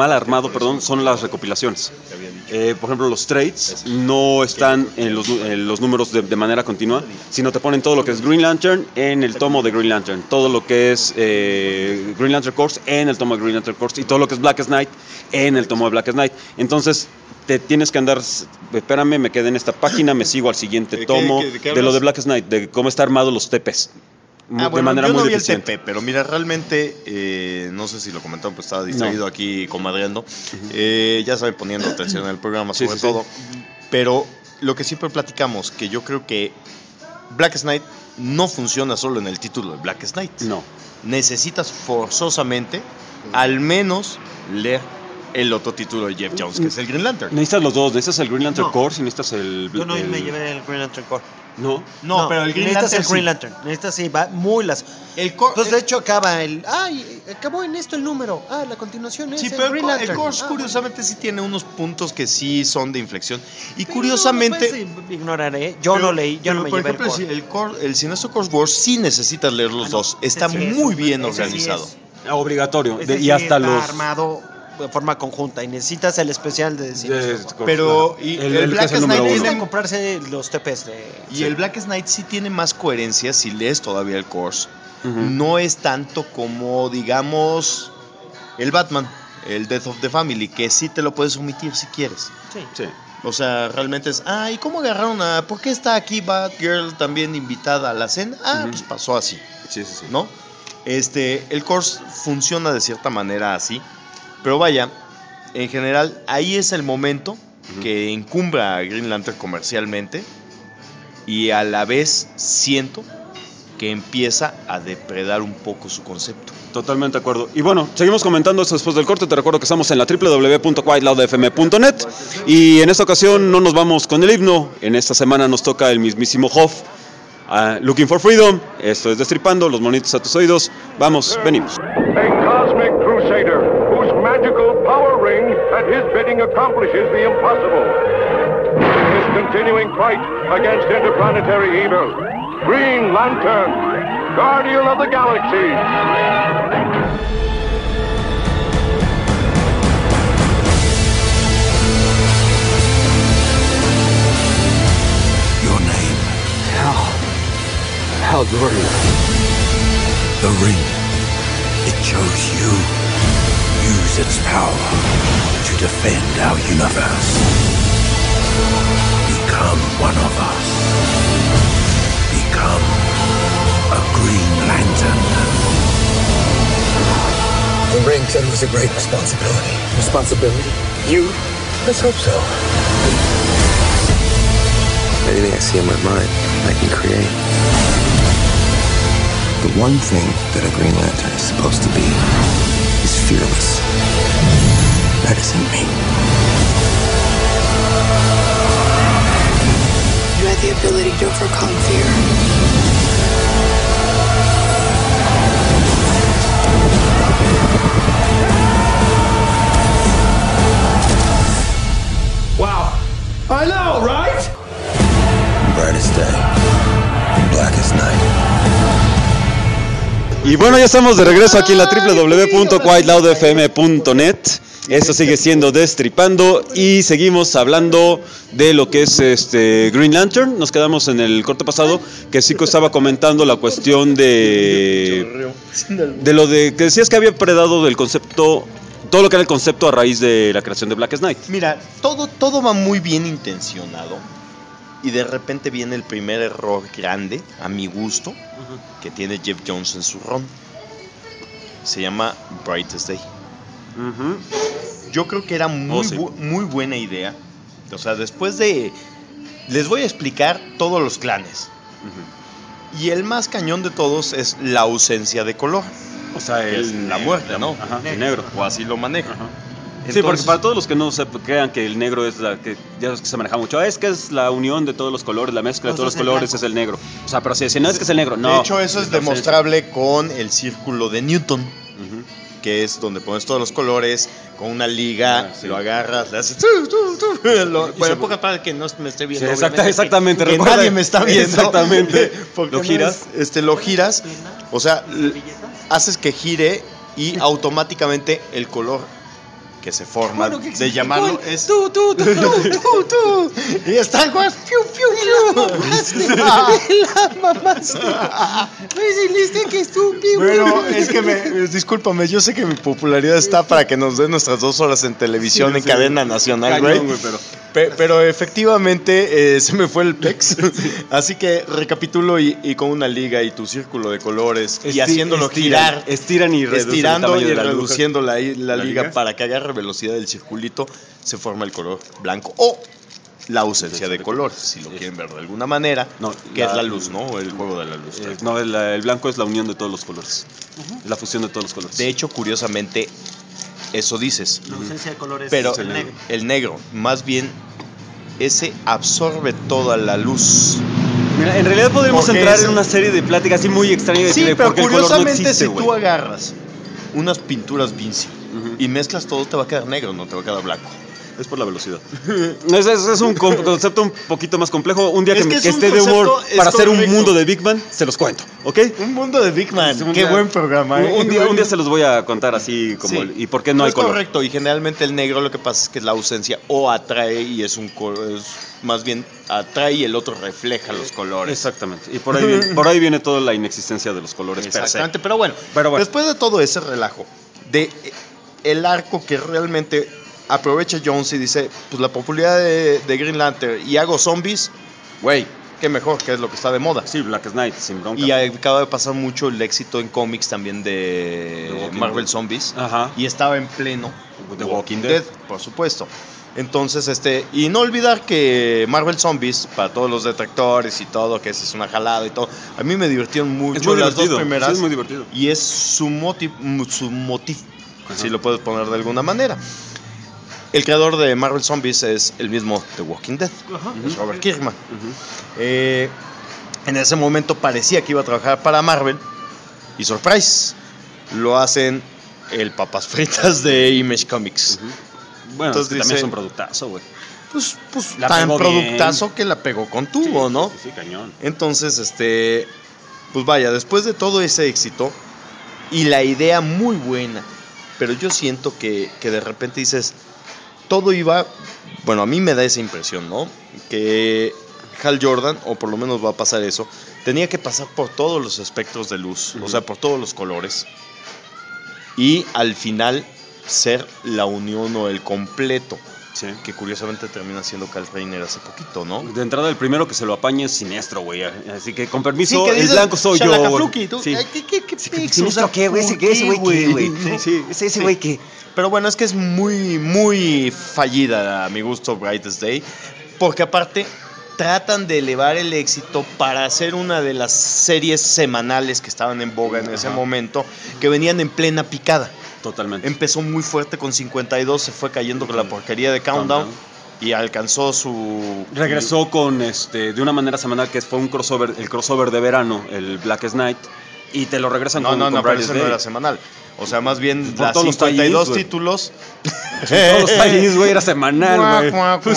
son las recopilaciones. Por ejemplo, los trades no están en los números de manera continua, sino te ponen todo lo que es Green Lantern en el tomo de Green Lantern, todo lo que es Green Lantern Corps en el tomo de Green Lantern Corps y todo lo que es Blackest Night en el tomo de Blackest Night. Entonces te tienes que andar, espérame, me quedé en esta página, me sigo al siguiente tomo de qué de lo hablas? de Blackest Night, de cómo está armado los TPs. Bueno, de manera yo muy no vi el deficiente. TP, pero mira, realmente, no sé si lo comentaron, pues estaba distraído aquí comadreando. Ya saben, poniendo atención en el programa, Sí, sobre sí, sí. todo. Pero lo que siempre platicamos, que yo creo que Blackest Night no funciona solo en el título de Blackest Night. No. Necesitas forzosamente, al menos, leer el otro título de Jeff Jones, que es el Green Lantern. Necesitas los dos, necesitas el Green Lantern No. Corps y necesitas el... Yo no el- me llevé el Green Lantern Corps. No. No, pero el Green necesitas Lantern el Green sí. Lantern. Necesitas, sí, va muy las... El Corps... Pues de hecho acaba el... ay, acabó en esto el número. Ah, la continuación es Sí, el pero Green el Lantern. Corps Ah, curiosamente sí tiene unos puntos que sí son de inflexión. Y pero curiosamente... no, pues, ignoraré. Yo no leí, yo no me por llevé ejemplo, el Corps. el Sinestro Corps Wars sí necesitas leer los dos. Está Ese sí es muy un- bien ese sí organizado. es- Obligatorio. ese y sí hasta está los... armado de forma conjunta y necesitas el especial de Sinestro Corps. Pero y el que es Blackest número Night uno. Necesitan tiene- comprarse los TPs de... Y el Blackest Night sí tiene más coherencia si lees todavía el Corps. Ujú. No es tanto como, digamos, el Batman, el Death of the Family, que sí te lo puedes omitir si quieres. Sí. Sí. O sea, realmente es, ¿y cómo agarraron a... ¿Por qué está aquí Batgirl también invitada a la cena? Pues pasó así, Sí, sí, sí. ¿no? El Corps funciona de cierta manera así, pero vaya, en general, ahí es el momento que encumbra a Green Lantern comercialmente y a la vez siento que empieza a depredar un poco su concepto. Totalmente de acuerdo. Y bueno, seguimos comentando esto después del corte. Te recuerdo que estamos en la www.quietloudfm.net y en esta ocasión no nos vamos con el himno. En esta semana nos toca el mismísimo Hoff, Looking for Freedom. Esto es Destripando, los monitos a tus oídos. Vamos, venimos. A cosmic crusader whose magical power ring at his bidding accomplishes the impossible. In his continuing fight against interplanetary evil, Green Lantern, Guardian of the Galaxy. Your name? Hal Jordan. The ring. It chose you. Use its power to defend our universe. Become one of us. Become a Green Lantern. The ring comes a great responsibility. Responsibility? You? Let's hope so. Anything I see in my mind, I can create. The one thing that a Green Lantern is supposed to be is fearless. That isn't me. You had the ability to overcome fear. Wow. I know, right? Brightest day. Blackest night. Y bueno, ya estamos de regreso aquí en la www.quietloudfm.net. Esto sigue siendo Destripando y seguimos hablando de lo que es Green Lantern. Nos quedamos en el corte pasado que Zico estaba comentando la cuestión de lo de que decías que había predado del concepto, todo lo que era el concepto a raíz de la creación de Blackest Night. Mira, todo va muy bien intencionado y de repente viene el primer error grande, a mi gusto, que tiene Jeff Jones en su run. Se llama Brightest Day. Yo creo que era muy buena idea. O sea, después de... Les voy a explicar todos los clanes. Y el más cañón de todos es la ausencia de color. O sea, Es la muerte, ¿no? Ajá, el negro. O así lo maneja. Sí, porque Entonces- para todos los que no crean que el negro es la que ya ves que se maneja mucho, es que es la unión de todos los colores, la mezcla de todos los colores es el negro. O sea, pero si no es que es el negro, no. De hecho, eso es la ausencia. demostrable con el círculo de Newton. que es donde pones todos los colores, con una liga, lo agarras, le haces... Bueno, poca para que no me esté viendo. Sí, exactamente. Que nadie me está viendo. Exactamente. Porque Lo giras. lo giras, o sea, haces que gire y automáticamente el color que se forma de llamarlo es tú. Y Star Wars, la mamaste. Me dijiste que estúpido. Bueno, es que discúlpame, yo sé que mi popularidad está para que nos den nuestras 2 horas en televisión en cadena nacional, güey. Pero efectivamente se me fue el pex. Así que recapitulo y con una liga y tu círculo de colores y haciéndolo girar. Estirando y reduciendo la liga para que agarre velocidad del circulito, se forma el color blanco o la ausencia de color, si lo quieren ver de alguna manera, que es la luz, ¿no? El juego de la luz. No, el blanco es la unión de todos los colores. Es la fusión de todos los colores. De hecho, curiosamente, eso dices. La ausencia de colores pero es el negro. El negro, más bien, ese absorbe toda la luz. Mira, en realidad podríamos entrar en una serie de pláticas así muy extrañas. Sí, pero curiosamente, no existe, si tú agarras unas pinturas Vinci y mezclas todo, te va a quedar negro, no te va a quedar blanco. Es por la velocidad. Es un concepto un poquito más complejo. Un día que esté de humor para hacer un mundo de Big Man, se los cuento, ¿ok? Un mundo de Big Man, qué buen programa. Un día se los voy a contar así como y por qué no hay color. Es correcto, y generalmente el negro lo que pasa es que la ausencia o atrae y es un color, más bien atrae y el otro refleja los colores. Exactamente. Y por ahí viene toda la inexistencia de los colores. Exactamente, pero bueno, después de todo ese relajo, de el arco que realmente aprovecha Jones y dice, pues la popularidad de Green Lantern y hago zombies, güey, qué mejor, que es lo que está de moda. Sí, Black Knight, sin bronca. Y acaba de pasar mucho el éxito en cómics también de Marvel Zombies. Ajá. Y estaba en pleno The Walking Dead, por supuesto. Entonces, y no olvidar que Marvel Zombies, para todos los detractores y todo, que es una jalada y todo, a mí me divirtieron mucho las dos primeras. Sí, es muy divertido. Y es su motivo, si lo puedes poner de alguna manera. El creador de Marvel Zombies es el mismo The Walking Dead, es Robert Kirkman. En ese momento parecía que iba a trabajar para Marvel y surprise, lo hacen el papas fritas de Image Comics. Bueno, entonces también es un productazo, güey. Pues tan productazo bien, que la pegó con tubo, ¿no? Sí, cañón. Entonces, pues vaya, después de todo ese éxito y la idea muy buena, pero yo siento que de repente dices, todo iba, bueno, a mí me da esa impresión, ¿no? Que Hal Jordan, o por lo menos va a pasar eso, tenía que pasar por todos los espectros de luz, o sea, por todos los colores, y al final ser la unión o el completo. Sí. Que curiosamente termina siendo Kyle Rayner hace poquito, ¿no? De entrada, el primero que se lo apaña es Siniestro, güey. Así que, con permiso, el blanco soy yo, güey. Sí. ¿Qué Siniestro qué, güey? Ese güey, güey. Sí, ese güey qué. Pero bueno, es que es muy, muy fallida a mi gusto Brightest Day. Porque aparte, tratan de elevar el éxito para hacer una de las series semanales que estaban en boga en ese momento, que venían en plena picada. Totalmente. Empezó muy fuerte con 52, se fue cayendo con la porquería de Countdown y alcanzó su... Regresó con de una manera semanal, que fue un crossover, el crossover de verano, el Blackest Night, y te lo regresan con pero eso no era semanal. O sea, más bien por las 52 tie-ins, títulos. Todos los tie-ins, güey, era semanal, güey.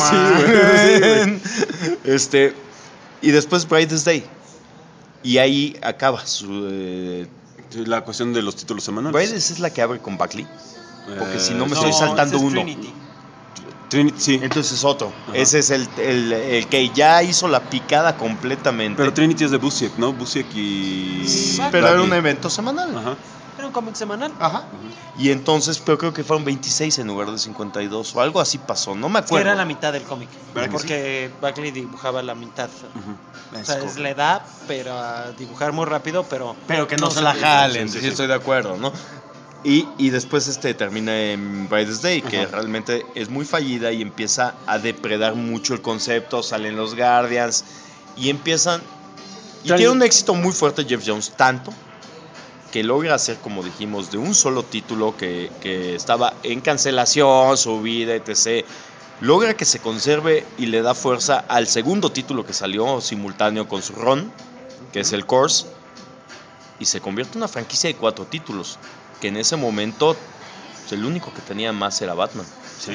Sí, güey. Y después Brightest Day. Y ahí acaba su... la cuestión de los títulos semanales. Brightest es la que abre con Buckley. Porque si no me estoy saltando uno. Trinity, sí. Entonces es otro. Ajá. Ese es el que ya hizo la picada completamente. Pero Trinity es de Busiek, ¿no? Busiek y... Sí, pero era un evento semanal. Ajá. Era un cómic semanal. Ajá. Y entonces, pero creo que fueron 26 en lugar de 52 o algo así pasó, no me acuerdo. Era la mitad del cómic, porque sí? Buckley dibujaba la mitad. O sea, es la edad, pero a dibujar muy rápido, pero que no se la jalen, sí, estoy de acuerdo, ¿no? Y después termina en Brightest Day, que realmente es muy fallida y empieza a depredar mucho el concepto, salen los Guardians y empiezan... Y tiene un éxito muy fuerte Jeff Jones, tanto que logra hacer, como dijimos, de un solo título que estaba en cancelación, subida, etc., logra que se conserve y le da fuerza al segundo título que salió simultáneo con su run, que es el Course, y se convierte en una franquicia de 4 títulos. que en ese momento el único que tenía más era Batman. Sí.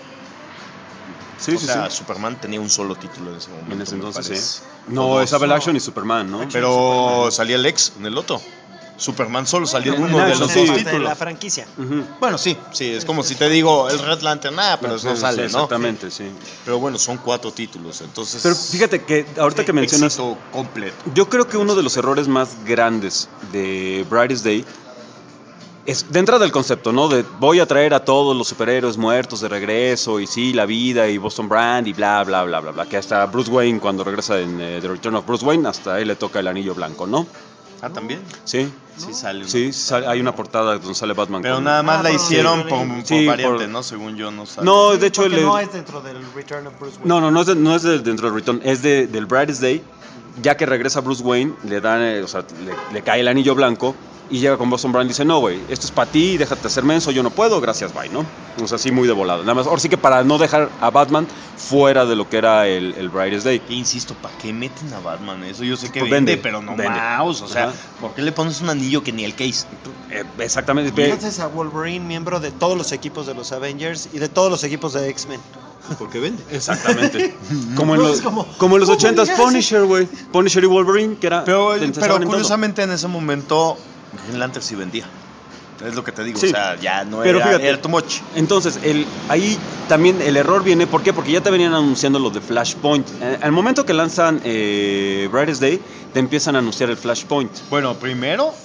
O sea, Superman tenía un solo título en ese momento. En ese entonces, parece. sí. No, es Abel Action y Superman, ¿no? Pero salía Lex en el otro. Superman solo salió En uno de Action, los sí. dos De títulos. la franquicia. Bueno, sí, es como si te digo el Red Lantern, pero eso no sale, ¿no? Exactamente, sí. Pero bueno, son 4 títulos, entonces... Pero fíjate que ahorita que mencionas, éxito completo. yo creo que uno de los errores más grandes de Brightest Day es de entrada del concepto, ¿no? De voy a traer a todos los superhéroes muertos de regreso y sí, la vida y Boston Brand y bla, bla, bla, bla, bla. Que hasta Bruce Wayne, cuando regresa en The Return of Bruce Wayne, hasta él le toca el anillo blanco, ¿no? Ah, ¿también? Sí. Sí sale. Sí, hay una portada donde sale Batman. Pero con... nada más la hicieron sí. por Sí, variante, por- ¿no? Según yo, no sale. No, de hecho... Porque él no es dentro del Return of Bruce Wayne. No es dentro del Return, es del Brightest Day. Ya que regresa Bruce Wayne, le dan, le cae el anillo blanco y llega con Boston Brand y dice, no, güey, esto es para ti, déjate hacer menso, yo no puedo, gracias, bye, ¿no? O sea, así muy de volado. Nada más, ahora sí que para no dejar a Batman fuera de lo que era el Brightest Day. Que insisto, ¿para qué meten a Batman? Eso yo sé que Pues vende, vende, pero no vende. mouse. O sea, Ajá. ¿por qué le pones un anillo que ni el case? Exactamente. Y haces a Wolverine miembro de todos los equipos de los Avengers y de todos los equipos de X-Men. ¿Por qué vende? Exactamente. como, en No, los, es como, como en los ¿cómo 80s, le haces? Punisher, güey. Punisher y Wolverine, que era... Pero te empezaban en todo. curiosamente en ese momento Green Lantern sí vendía. Es lo que te digo, Sí. o sea, ya no Pero era, fíjate, era too much. Entonces, ahí también el error viene, ¿por qué? Porque ya te venían anunciando lo de Flashpoint. Al momento que lanzan Brightest Day, te empiezan a anunciar el Flashpoint. Bueno, primero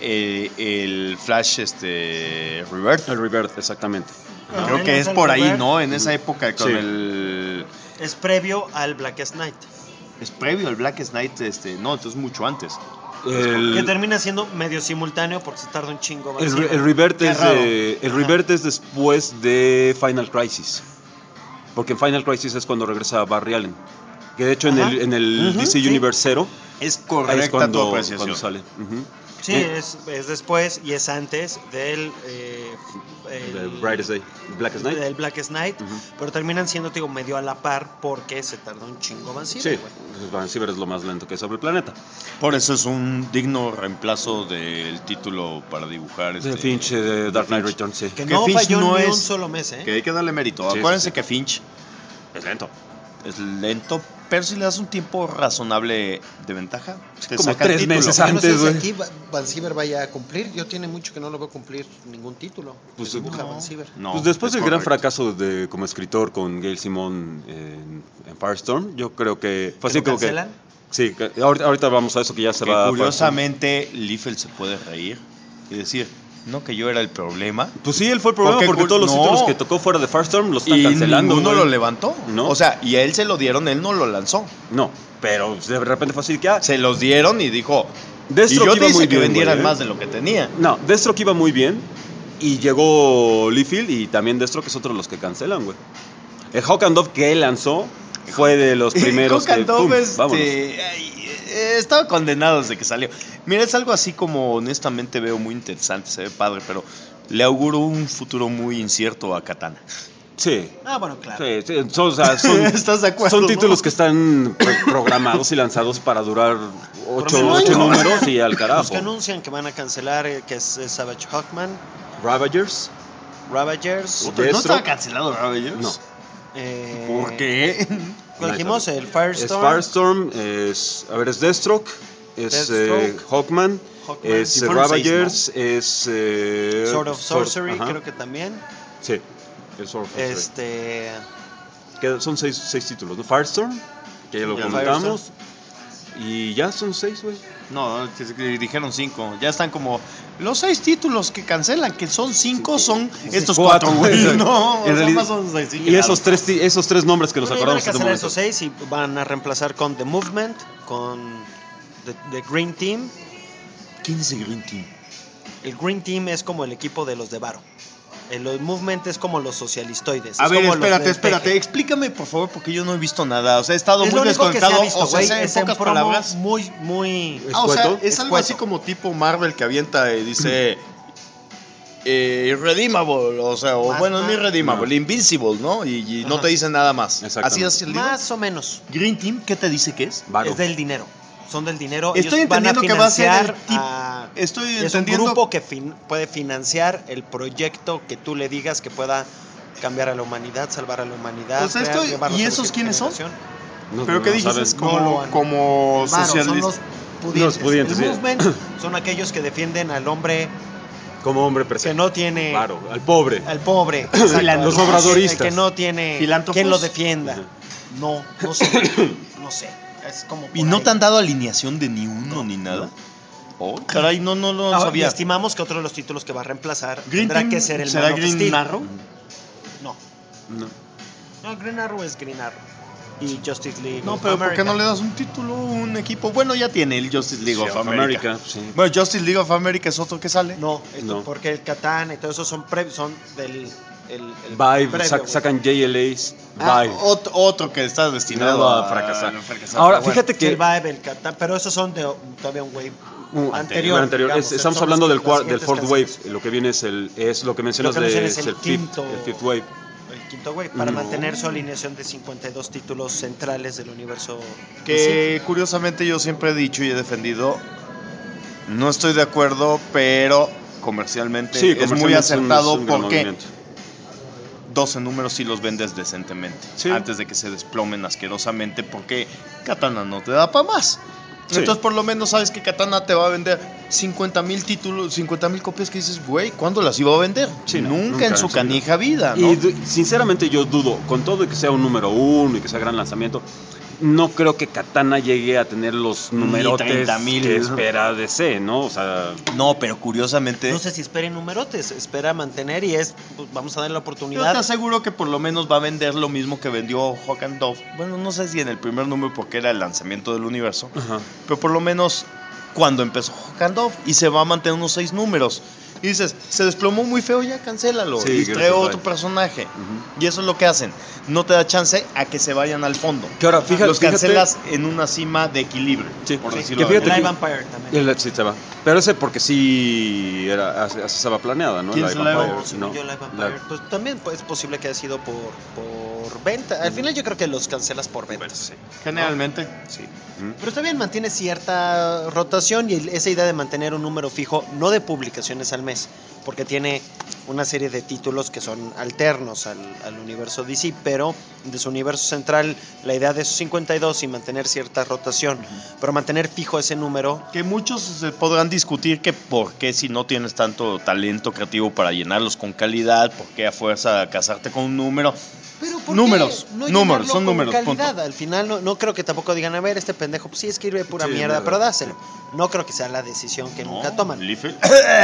el Flash Rebirth. El Rebirth, exactamente. Creo que es por ahí, ¿no? En esa época con Sí. el... Es previo al Blackest Night. Es previo al Blackest Night, no, entonces mucho antes. El, Que termina siendo medio simultáneo porque se tarda un chingo más. el Rebirth Qué es raro. el Rebirth es después de Final Crisis. Porque en Final Crisis es cuando regresa Barry Allen. Que de hecho en Ajá. el Ujú, DC sí. Universe 0 Es ahí correcta es cuando, tu apreciación. cuando sale. Ujú. Sí, es después y es antes del The Brightest Day, Blackest Night. del Blackest Night, Ujú. pero terminan siendo, te digo, medio a la par porque se tardó un chingo más. Sí, Van Siever es lo más lento que hay sobre el planeta. Por eso es un digno reemplazo del título para dibujar De Finch, de Dark Knight Finch. Returns, sí. Que Que no Finch falló no ni un es- solo mes, Que hay que darle mérito. Sí, Acuérdense sí, sí. que Finch Es lento. es lento, pero si le das un tiempo razonable de ventaja, te como saca el 3 título. meses Yo no sé antes, si güey. aquí Van Siever vaya a cumplir. Yo tiene mucho que no lo veo cumplir ningún título. Pues, Que dibuja no. Van Siever. No, Pues después es del gran correcto. fracaso como escritor con Gail Simon en Firestorm, yo creo que fue ¿Que así lo como que... cancelan? Sí, que ahorita vamos a eso que ya se Que va... curiosamente Liefeld se puede reír y decir, no que yo era el problema. Pues sí, él fue el problema porque todos los no. títulos que tocó fuera de Firestorm los están Y cancelando. ninguno güey. lo levantó. No. O sea, y a él se lo dieron, él no lo lanzó. No, pero de repente fue así que... Se los dieron y dijo, y Deathstroke yo iba te muy hice que bien, vendieran güey, más de lo que tenía. No, Deathstroke iba muy bien y llegó Liefeld y también Deathstroke es otro de los que cancelan, güey. El Hawk and Dove que él lanzó fue de los primeros Hawk and que... Dove, ¡pum! Vámonos. estaba condenado desde que salió. Mira, es algo así como honestamente veo muy interesante, se ve padre, pero le auguro un futuro muy incierto a Katana. Sí. Ah, bueno, claro. Sí, sí, o sea, son, ¿Estás de acuerdo, son títulos no? que están programados y lanzados para durar Por 8 años. números y al Los carajo. que anuncian que van a cancelar, que es Savage Hawkman, Ravagers. Ravagers. ¿No Deathstroke. estaba cancelado Ravagers? No. ¿Por qué? ¿Cuál dijimos? El Es Firestorm. Firestorm, es Deathstroke, es Deathstroke. Hawkman, Hawkman. es Sí, fueron Ravagers, es Sword of Sorcery, ajá. creo que también. Sí, el Sword of Sorcery. Este. Que son 6 títulos, ¿no? Firestorm, que ya lo Ya, comentamos. Y ya son 6, güey. No, que dijeron 5. Ya están como los 6 títulos que cancelan, que son 5, son estos 4, güey. No, En realidad- más son 6. Y esos tres nombres que nos Bueno, y van a acordamos en este cancelar momento. esos 6 y van a reemplazar con The Movement, con The Green Team. ¿Quién es el Green Team? El Green Team es como el equipo de los de Varo. El Movement es como los socialistoides. A es ver, como los espérate. del Explícame, por favor, porque yo no he visto nada. O sea, he estado Es muy lo único que se ha desconectado. visto, O sea, güey. en Es en pocas promo palabras. muy... Ah, o sea, ¿Escueto? es algo así Escueto. como tipo Marvel que avienta y dice Irredeemable, o sea, o Más, bueno, no más. Irredeemable, No. Invincible, ¿no? Y no Ajá. te dicen nada más. Exactamente. Así es el libro. Más o menos. Green Team, ¿qué te dice que es? Vago. Es del dinero. Son del dinero. Estoy Ellos van a entendiendo que va a ser el financiar estoy Es un entendiendo. grupo que puede financiar el proyecto que tú le digas que pueda cambiar a la humanidad, salvar a la humanidad. Pues esto, llevarlos ¿y a esos la quiénes son? generación. No, ¿Pero qué no dijiste? sabes. Como Claro, son socialistas. los pudientes. Los pudientes, El sí. movement son aquellos que defienden al hombre Como hombre que presente. no tiene... Claro, al pobre. Al pobre. Exacto, Los al- obradoristas. el que no tiene ¿Filántropos? quien lo defienda. No sé. No sé. Es como ¿Y por no ahí. te han dado alineación de ni uno ni nada? Oh, caray, no Ah, y sabía. estimamos que otro de los títulos que va a reemplazar Green tendrá Team, que ser el ¿será Man of Green Steel. Arrow? No. No. No, Green Arrow es Green Arrow. Y Justice League. No, of pero ¿por qué America. no le das un título, un equipo? Bueno, ya tiene el Justice League of America. sí. Bueno, Justice League of America es otro que sale. No, No. porque el Katana y todo eso son del. El Vibe, previo, güey. sacan JLAs. Ah, Vibe. otro que está destinado a fracasar. fracasar. Ahora, Pero fíjate Sí, el que. Vibe, el Katana, pero esos son de todavía un wave anterior. Anterior. digamos, Estamos son hablando las del siguientes fourth wave. canciones. Lo que viene es lo que mencionas Lo que de mencionas es el fifth, quinto. el fifth wave. El quinto wave, para mantener su alineación de 52 títulos centrales del universo. que curiosamente yo siempre he dicho y he defendido, no estoy de acuerdo, pero comercialmente Sí, es muy comercialmente acertado es un gran porque movimiento. 12 números sí los vendes decentemente, Sí. antes de que se desplomen asquerosamente, porque Katana no te da para más. Sí. Entonces por lo menos sabes que Katana te va a vender 50,000 títulos, 50,000 copias que dices, güey, ¿cuándo las iba a vender? Sí, no, nunca en su vida. canija vida, ¿no? Y sinceramente yo dudo, con todo y que sea un número 1 y que sea gran lanzamiento, no creo que Katana llegue a tener los Ni numerotes 30,000. que espera DC, ¿no? O sea, No, pero curiosamente... No sé si espera en numerotes, espera mantener y pues, vamos a darle la Yo te oportunidad. aseguro que por lo menos va a vender lo mismo que vendió Hawk and Dove. Bueno, no sé si en el primer número porque era el lanzamiento del universo. ajá. Pero por lo menos cuando empezó Hawk and Dove y se va a mantener unos 6 números. Y dices, se desplomó muy feo, ya cancélalo. Sí, y gracias, trae otro bye. personaje. Y eso es lo que hacen. No te da chance a que se vayan al fondo. Que ahora, fíjate, Los cancelas en una cima de equilibrio. Sí, por sí, decirlo que de fíjate alguna Live que- Vampire también. Sí, se va. Pero ese porque sí era, así estaba planeada, ¿no? ¿Quién Live es Live Vampire, No, según yo, Live Vampire. Pues también pues, es posible que haya sido por venta. Al final yo creo que los cancelas por venta. Sí. Generalmente. Sí. Pero está bien, mantiene cierta rotación y esa idea de mantener un número fijo, no de publicaciones al mes, porque tiene una serie de títulos que son alternos al universo DC, pero de su universo central, la idea de esos 52 y mantener cierta rotación, pero mantener fijo ese número. Que muchos se podrán discutir que por qué si no tienes tanto talento creativo para llenarlos con calidad, por qué a fuerza casarte con un número. Pero ¿por Números, qué no números, llenarlo son con números, calidad? punto. Al final no creo que tampoco digan, a ver, este pendejo, pues sí escribe pura Sí, mierda, mierda. pero dáselo. No creo que sea la decisión que nunca toman. Güey,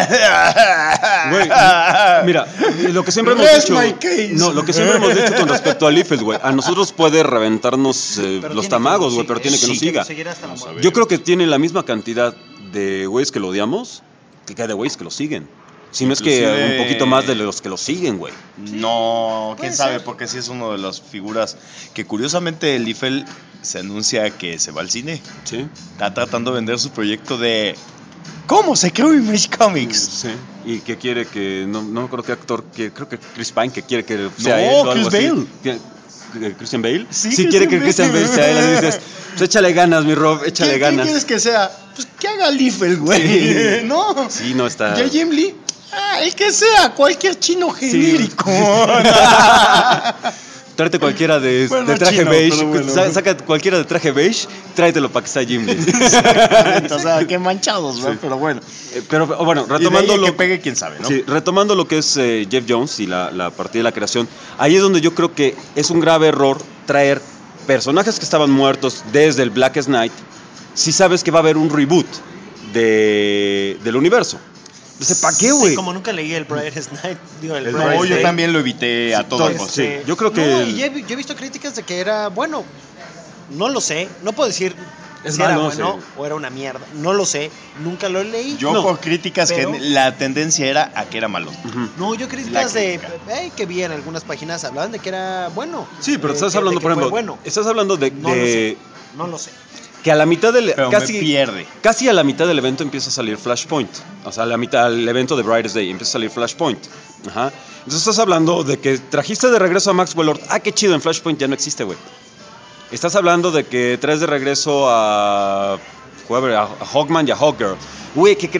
mira, lo que siempre hemos Rest dicho. my case. No, lo que siempre hemos dicho con respecto a Liefeld, güey. A nosotros puede reventarnos Pero los tiene tamagos, que güey, pero tiene que nos sí, siga. seguir hasta la muerte. Yo creo que tiene la misma cantidad de güeyes que lo odiamos que de güeyes que lo siguen. Si no es que Inclusive- un poquito más de los que lo siguen, güey. No, quién Puede sabe, ser. porque sí es una de las figuras que curiosamente Liefeld se anuncia que se va al cine. Sí. Está tratando de vender su proyecto de ¿cómo se creó Image Comics? Sí. Y que quiere que, no creo que actor, que creo que Chris Pine, que quiere que sea No, él o algo Chris así. Bale. ¿Christian Bale? Sí, Sí, quiere que Christian Christian Bale sea él. Así dices, pues échale ganas, mi Rob, échale ¿Quién ganas. quieres que sea? Pues que haga Liefeld, güey. Sí. No. Sí, no está. ¿Ya Jim Lee? Ah, el que sea, cualquier chino genérico. Tráete cualquiera de Bueno, traje chino, beige. pero bueno. Saca cualquiera de traje beige, tráetelo para que sea Jim Lee. O sea, qué manchados, güey, pero bueno. Pero bueno, Retomando retomando lo que lo pegue, quién sabe, ¿no? Sí, retomando lo que es Jeff Jones y la partida de la creación, ahí es donde yo creo que es un grave error traer personajes que estaban muertos desde el Blackest Night si sabes que va a haber un reboot del universo. Entonces, ¿para qué, Sí, güey? como nunca leí el Brightest Night, digo, el El Brightest No, yo Day. también lo evité a todo Este, costo. Sí, yo creo que No, el- y yo he visto críticas de que era bueno. No lo sé, no puedo decir Es si era malo, no bueno sé. o era una mierda. No lo sé, nunca lo leí. Yo no. por críticas pero- que la tendencia era a que era malo. No, yo críticas La de crítica. que vi en algunas páginas hablaban de que era bueno. Sí, pero estás de hablando, que por fue ejemplo, bueno. estás hablando de, No lo de sé. No lo sé. que a la mitad del Pero me pierde. casi a la mitad del evento empieza a salir Flashpoint. O sea, a la mitad del evento de Brightest Day empieza a salir Flashpoint. Ajá. Entonces estás hablando de que trajiste de regreso a Maxwell Lord. Ah, qué chido, en Flashpoint ya no existe, güey. Estás hablando de que traes de regreso a Hawkman y a Hawkgirl. Güey, ¿qué crees?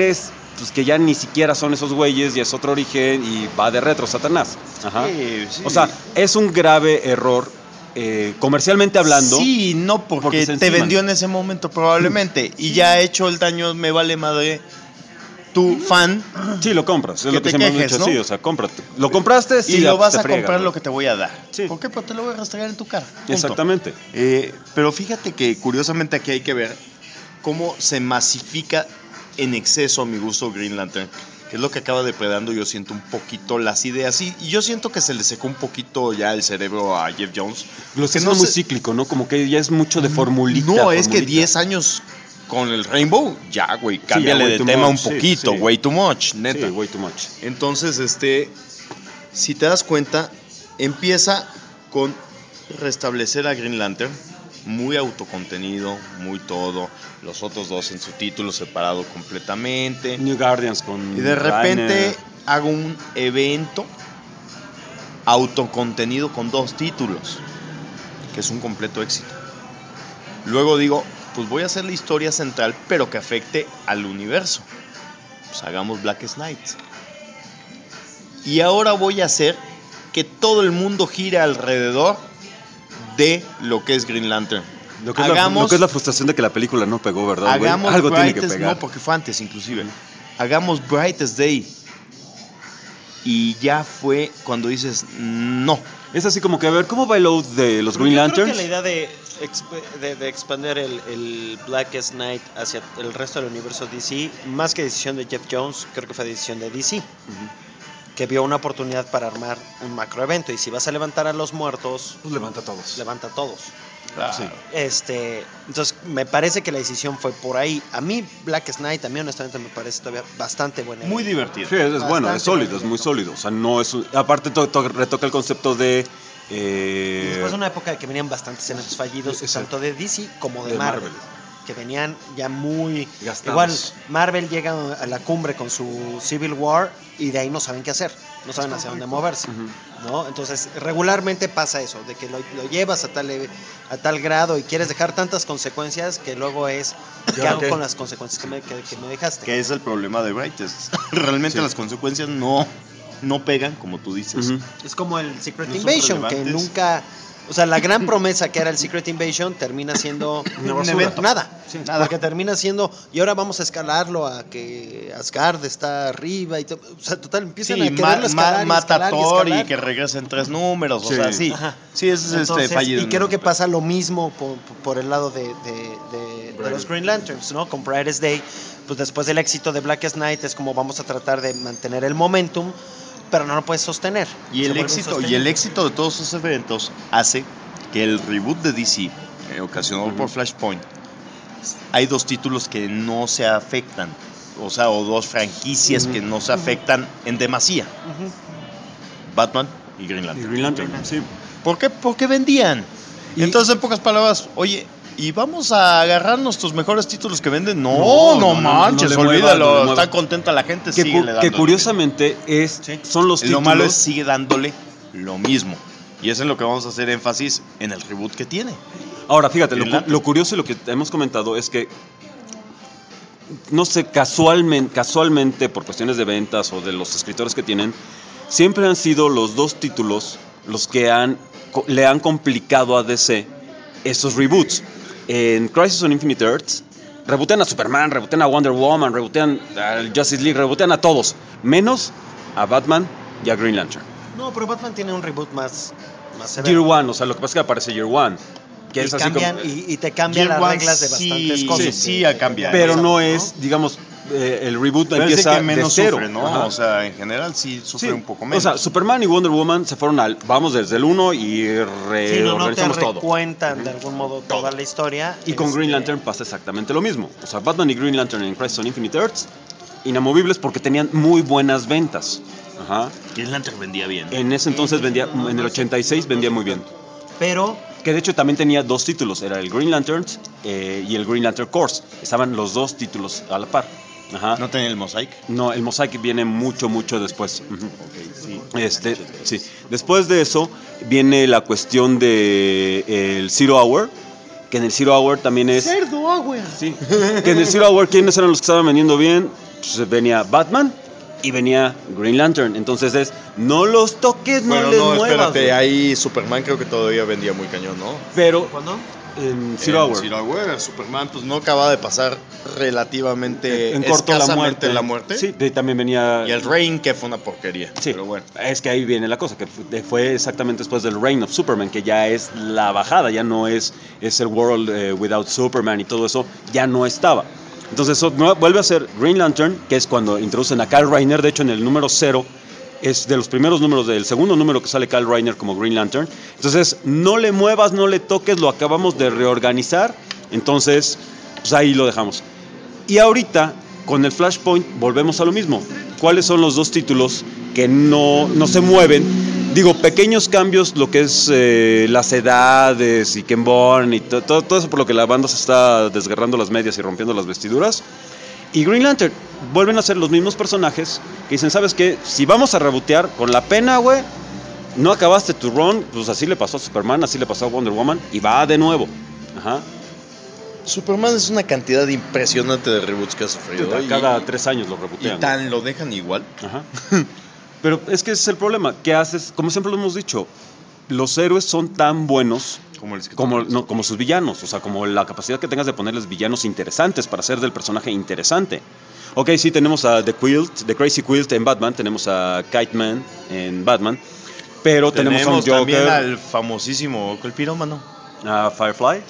pues que ya ni siquiera son esos güeyes, ya es otro origen y va de retro Satanás. Ajá. Sí. O sea, es un grave error comercialmente hablando. Sí, no, porque se te enciman. vendió en ese momento probablemente y ya ha hecho el daño, me vale madre. Tu fan Sí, lo compras. Es Que lo que te siempre hemos quejes, dicho. ¿no? Sí, o sea, cómprate. Lo compraste, sí, y lo ya vas te a friega, comprar ¿no? lo que te voy a dar. Sí. ¿Por qué? Porque te lo voy a rastrear en tu cara. Punto. Exactamente. Pero fíjate que curiosamente aquí hay que ver cómo se masifica en exceso a mi gusto Green Lantern, que es lo que acaba depredando, yo siento un poquito las ideas y yo siento que se le secó un poquito ya el cerebro a Jeff Jones. Lo que Que es no muy se- cíclico, ¿no? Como que ya es mucho de formulita. No, es que formulita. 10 años con el Rainbow, ya, güey, cámbiale way de too tema much, un sí, poquito, sí. way too much, neta. Sí, way too much. Entonces, si te das cuenta, empieza con restablecer a Green Lantern, muy autocontenido, muy todo, los otros dos en su título separado completamente. New Guardians con Y de repente Rainer. hago un evento autocontenido con 2 títulos, que es un completo éxito. Luego digo, pues voy a hacer la historia central, pero que afecte al universo. Pues hagamos Blackest Night. Y ahora voy a hacer que todo el mundo gire alrededor de lo que es Green Lantern. Lo que, lo que es la frustración de que la película no pegó, ¿verdad, güey? Hagamos Algo tiene que Brightest, pegar. no, porque fue antes inclusive. Hagamos Brightest Day. Y ya fue cuando dices, no. Es así como que, a ver, ¿cómo va el load de los Green Yo Lanterns? creo que la idea de expandir el Blackest Night hacia el resto del universo DC, más que decisión de Jeff Jones, creo que fue decisión de DC, que vio una oportunidad para armar un macroevento. Y si vas a levantar a los muertos, Pues levanta a todos. levanta a todos. Sí. Entonces me parece que la decisión fue por ahí. A mí Blackest Night, a mí honestamente me parece todavía bastante buena. Muy divertido. Sí, es bueno, Bastante es sólido, es bueno. muy sólido. O sea, no es aparte retoca el concepto de Después de una época que venían bastantes eventos fallidos, Exacto. tanto de DC como de De Marvel, Marvel. que venían ya muy Gastados. igual. Marvel llega a la cumbre con su Civil War y de ahí no saben qué hacer, no saben hacia dónde moverse, ¿no? Entonces regularmente pasa eso, de que lo llevas a tal grado y quieres dejar tantas consecuencias que luego es ¿qué hago con las consecuencias que me dejaste? Que es el problema de Brightest. Realmente Sí. las consecuencias no pegan, como tú dices. Ujú. Es como el Secret No son Invasion, que relevantes. nunca... O sea, la gran promesa que era el Secret Invasion termina siendo Un evento. nada. Nada. Porque termina siendo... Y ahora vamos a escalarlo a que Asgard está arriba y todo. O sea, total, empiezan Sí, a quererlo escalar y mata a escalar y Thor y escalar. que regresen 3 números. Sí. O sea, sí. Ajá. Sí, ese es Entonces, fallido. y en creo ese que aspecto. pasa lo mismo por el lado de los Green Lanterns, ¿no? Con Brightest Day, pues después del éxito de Blackest Night es como vamos a tratar de mantener el momentum, pero no lo puedes sostener. Y Se el vuelve éxito insostenible. de todos esos eventos hace que el reboot de DC, ocasionado por Flashpoint, hay 2 títulos que no se afectan. O sea, o 2 franquicias que no se afectan en demasía. Batman y Green Y Lantern. Green Lantern, sí. ¿Por qué? Porque vendían. Y- Entonces, en pocas palabras, oye, ¿y vamos a agarrar nuestros mejores títulos que venden? No manches, no le muevas, olvídalo. no le muevas. Está contenta la gente, Que, síguele que dándole. curiosamente son los Lo títulos. malo es sigue dándole lo mismo. Y eso es lo que vamos a hacer énfasis en el reboot que tiene. Ahora, fíjate, Green Lantern. lo curioso y lo que hemos comentado es que, no sé, casualmente por cuestiones de ventas o de los escritores que tienen, siempre han sido los 2 títulos los que le han complicado a DC estos reboots. En Crisis on Infinite Earths, rebootean a Superman, rebootean a Wonder Woman, rebootean a Justice League, rebootean a todos, menos a Batman y a Green Lantern. No, pero Batman tiene un reboot más Year severo. One, o sea, lo que pasa es que aparece Year One. Que Y es así cambian, como, y te cambian Year las One reglas de sí, bastantes cosas. sí, ha cambiado. pero no ¿no? es, digamos, el reboot Pero es el empieza que menos de cero. sufre, ¿no? Ajá. O sea, en general sí sufre Sí. un poco menos. O sea, Superman y Wonder Woman se fueron vamos desde el 1 y Sí, no te reorganizamos todo. recuentan de algún modo toda la historia. Y con Green Lantern pasa exactamente lo mismo. O sea, Batman y Green Lantern en Crisis on Infinite Earths, inamovibles porque tenían muy buenas ventas. Ajá. Green Lantern vendía bien. En ese entonces en el 86 vendía muy bien. Pero Que de hecho también tenía 2 títulos, era el Green Lanterns y el Green Lantern Corps. Estaban los 2 títulos a la par. Ajá. ¿No tenía el Mosaic? No, el Mosaic viene mucho después. Ujú. Ok, sí. Sí. Después de eso viene la cuestión de el Zero Hour, que en el Zero Hour también es... Cerdo, güey. Sí. Que en el Zero Hour, ¿quiénes eran los que estaban vendiendo bien? pues, venía Batman y venía Green Lantern. Entonces no los toques, no Bueno, les no, muevas. espérate, güey. ahí Superman creo que todavía vendía muy cañón, ¿no? Pero ¿Cuándo? en Zero Hour. Zero Hour, Superman pues no acaba de pasar relativamente En corto escasamente la muerte. Sí, de ahí también venía. Y el Reign, que fue una porquería. Sí, Pero bueno. es que ahí viene la cosa, que fue exactamente después del Reign of Superman, que ya es la bajada, ya no es el World Without Superman y todo eso, ya no estaba. Entonces eso vuelve a ser Green Lantern, que es cuando introducen a Kyle Rayner, de hecho en el número 0, es de los primeros números, del segundo número que sale Kyle Rayner como Green Lantern. Entonces no le muevas, no le toques, lo acabamos de reorganizar, entonces pues ahí lo dejamos. Y ahorita, con el Flashpoint, volvemos a lo mismo. ¿Cuáles son los dos títulos que no se mueven? Digo, pequeños cambios, lo que es las edades y Ken Born y todo eso por lo que la banda se está desgarrando las medias y rompiendo las vestiduras. Y Green Lantern, vuelven a ser los mismos personajes que dicen, ¿sabes qué? Si vamos a rebotear con la pena, güey, no acabaste tu run, pues así le pasó a Superman, así le pasó a Wonder Woman, y va de nuevo. Ajá. Superman es una cantidad impresionante de reboots que ha sufrido. Cada 3 años lo rebotean. Y tan lo dejan igual. Ajá. Pero es que ese es el problema. ¿Qué haces? Como siempre lo hemos dicho, los héroes son tan buenos como sus villanos. O sea, como la capacidad que tengas de ponerles villanos interesantes para hacer del personaje interesante. Ok, sí, tenemos a The Crazy Quilt en Batman, tenemos a Kite Man en Batman, pero tenemos a un Joker. También al famosísimo, ¿cuál pirómano? A Firefly.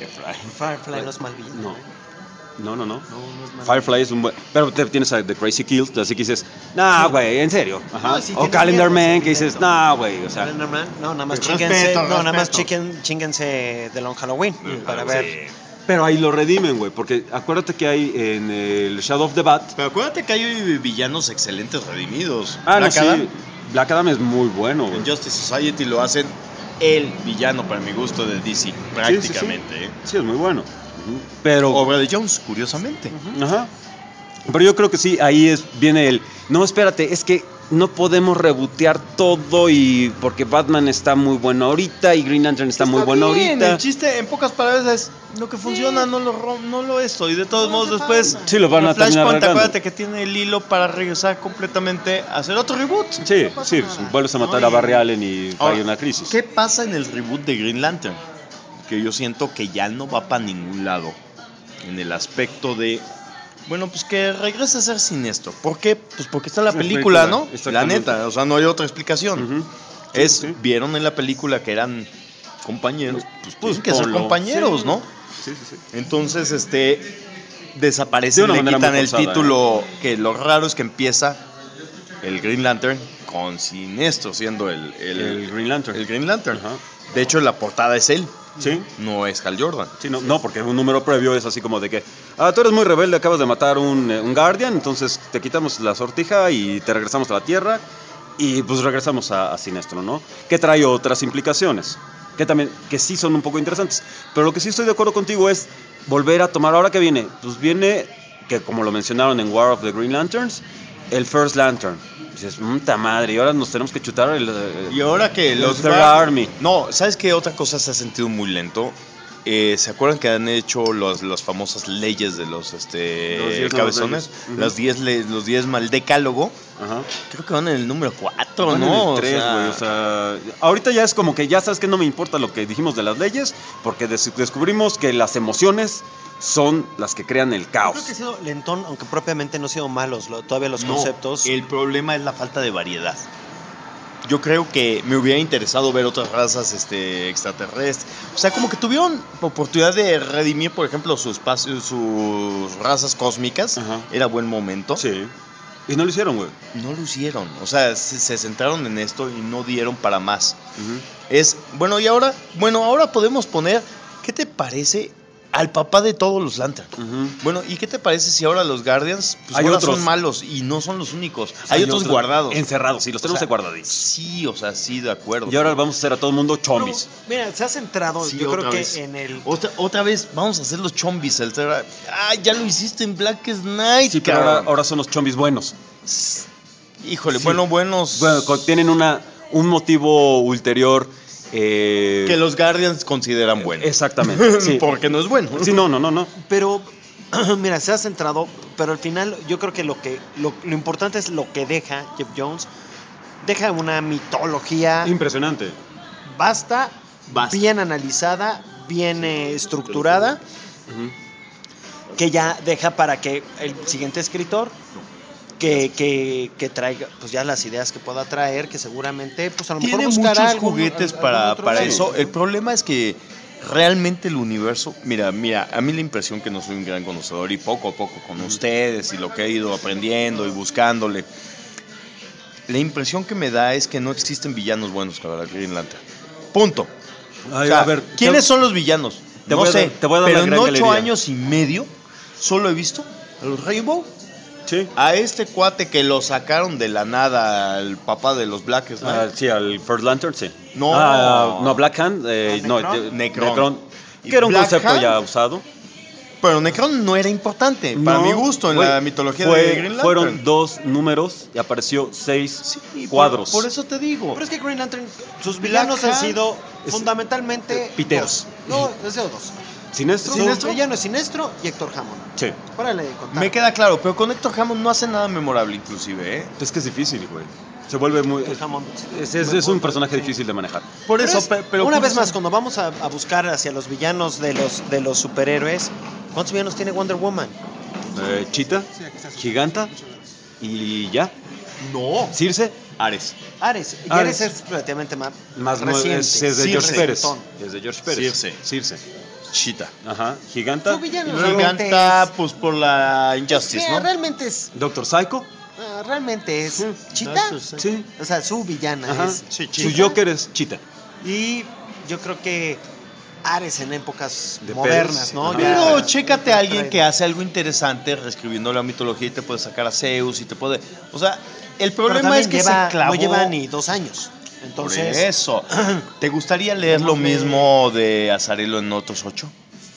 Firefly no es mal villano. No. No es mal Firefly es un buen. Pero te tienes a The Crazy Quilt, así que dices, nah, güey, en serio. Ajá. No, sí, o tiene Calendar miedo, Man, sí, que dices, intento. nah, güey. O sea, Calendar Man, no, nada más Respeto. chinguense de Long Halloween para ver. sí. Pero ahí lo redimen, güey, porque acuérdate que hay en el Shadow of the Bat. Pero acuérdate que hay villanos excelentes redimidos. Ah, Black no, Adam, sí. Black Adam es muy bueno, güey. en Justice Society lo hacen el villano para mi gusto de DC, prácticamente. ¿eh? Sí, es muy bueno. Ujú. Pero. Obra de Jones, curiosamente. Ajá. Pero yo creo que sí, ahí viene el. No, espérate, es que no podemos rebotear todo y porque Batman está muy bueno ahorita y Green Lantern está muy bueno bien, ahorita. El chiste, en pocas palabras, es lo que funciona, no lo esto. Y de todos modos, después. Sí, lo van a el terminar Flashpoint, arreglando. acuérdate que tiene el hilo para regresar completamente a hacer otro reboot. Sí, sí, vuelves a matar a Barry Allen y Ahora, hay una crisis. ¿Qué pasa en el reboot de Green Lantern? Que yo siento que ya no va para ningún lado. En el aspecto de. Bueno, pues que regrese a ser siniestro. ¿Por qué? Pues porque está en la Sí, película, película, ¿no? La exactamente. neta, o sea, no hay otra explicación. Ujú. Sí. Vieron en la película que eran compañeros, pues tienen que ser ponlo. compañeros, Sí. ¿no? Sí. Entonces, desaparece De y una le manera quitan muy el forzada, título, que lo raro es que empieza el Green Lantern con Sinestro siendo el Green Lantern. el Green Lantern. Ajá. De hecho, la portada es él, Sí. no es Hal Jordan. Sí, no, porque un número previo es así como de que, tú eres muy rebelde, acabas de matar un Guardian, entonces te quitamos la sortija y te regresamos a la Tierra y pues regresamos a Sinestro, ¿no? Que trae otras implicaciones, que sí son un poco interesantes. Pero lo que sí estoy de acuerdo contigo es volver a tomar, ahora que viene, pues viene, que como lo mencionaron en War of the Green Lanterns, el First Lantern. Dices, puta madre, y ahora nos tenemos que chutar Y ahora que el los Third Army. No, ¿sabes qué otra cosa se ha sentido muy lento? ¿Se acuerdan que han hecho las famosas leyes de los 10 cabezones? nuevas leyes. Los 10 mal decálogo. Ajá. Creo que van en el número 4, Van en ¿no? el 3, güey, o sea, ahorita ya es como que ya sabes que no me importa lo que dijimos de las leyes, porque descubrimos que las emociones son las que crean el Creo caos. que ha sido lentón, aunque propiamente no ha sido malos todavía los No, conceptos. el problema es la falta de variedad. Yo creo que me hubiera interesado ver otras razas extraterrestres. O sea, como que tuvieron oportunidad de redimir, por ejemplo, sus razas cósmicas. Ajá. Era buen momento. Sí. Y no lo hicieron, güey. No lo hicieron. O sea, se centraron en esto y no dieron para más. Ujú. Ahora podemos poner, ¿qué te parece al papá de todos los Lantern? Ujú. Bueno, ¿y qué te parece si ahora los Guardians pues Hay ahora otros. son malos y no son los únicos? Hay otros guardados. Encerrados, sí, los tenemos guardaditos. Sí, o sea, sí, de acuerdo. Y ahora vamos a hacer a todo el mundo chombis. Mira, se ha centrado, Sí, yo creo otra que vez. en el... Otra vez vamos a hacer los chombis. Ya lo hiciste en Black Knight, Sí, pero cabrón. ahora son los chombis buenos. Híjole, Sí. buenos. Bueno, tienen un motivo ulterior. Que los Guardians consideran bueno. Exactamente. Sí. Porque no es bueno. Sí, no. Pero Mira, se ha centrado, pero al final yo creo que lo importante es lo que deja Jeff Jones. Deja una mitología Impresionante. Basta. Bien analizada, bien estructurada, que ya deja para que el siguiente escritor que traiga pues ya las ideas que pueda traer, que seguramente pues a lo mejor tiene buscará muchos algún juguetes otro para lado. eso. El problema es que realmente el universo, mira, a mí la impresión que no soy un gran conocedor y poco a poco con ustedes y lo que he ido aprendiendo y buscándole, la impresión que me da es que no existen villanos buenos para la Green Lantern. Punto. Ay, O sea, a ver, ¿quiénes son los villanos? No sé, te voy a dar pero la en gran 8 galería. años y medio solo he visto a los Rainbow, Sí. a este cuate que lo sacaron de la nada, el papá de los Black Knight. Sí, al First Lantern, sí. No. No, Black Hand, Necron. Que era un Black concepto Hand, ya usado. Pero Necron no era importante, para mi gusto, en la mitología de Green Lantern. Fueron 2 números y apareció 6 cuadros. Por eso te digo. Pero es que Green Lantern, sus Black villanos han Hand sido fundamentalmente piteros. dos. No, es de dos. ¿Sinestro? Su villano es Sinestro y Héctor Hammond. Sí. Párale de contar. Me queda claro, pero con Héctor Hammond no hace nada memorable, inclusive, ¿eh? Es que es difícil, güey. Se vuelve muy... Héctor Hammond. Es un personaje difícil de manejar. Por Pero eso, es- pero una por vez eso- más, cuando vamos a buscar hacia los villanos de los superhéroes, ¿cuántos villanos tiene Wonder Woman? Cheetah, Giganta y ya. No. Circe, Ares. Ares. Y Ares. Ares es relativamente más nuevo, reciente. es de Circe. George Pérez. Recientón. Es de George Pérez. Circe. Cheetah. Ajá. Giganta, Su villano Y realmente Giganta, es... pues por la Injustice, Sí, ¿no? realmente es... Doctor Psycho. realmente es Cheetah. Sí. O sea, su villana Ajá. es Sí, Su Cheetah. Joker es Cheetah. Y yo creo que Ares en épocas De modernas, Pérez. ¿no? Ajá. Pero Ya- chécate a alguien que hace algo interesante reescribiendo la mitología y te puede sacar a Zeus y te puede... O sea, el Pero problema también es que lleva, se clavó... no lleva ni 2 años. Entonces, Por eso. ¿Te gustaría leer lo Tenemos de- mismo de Azarelo en otros 8?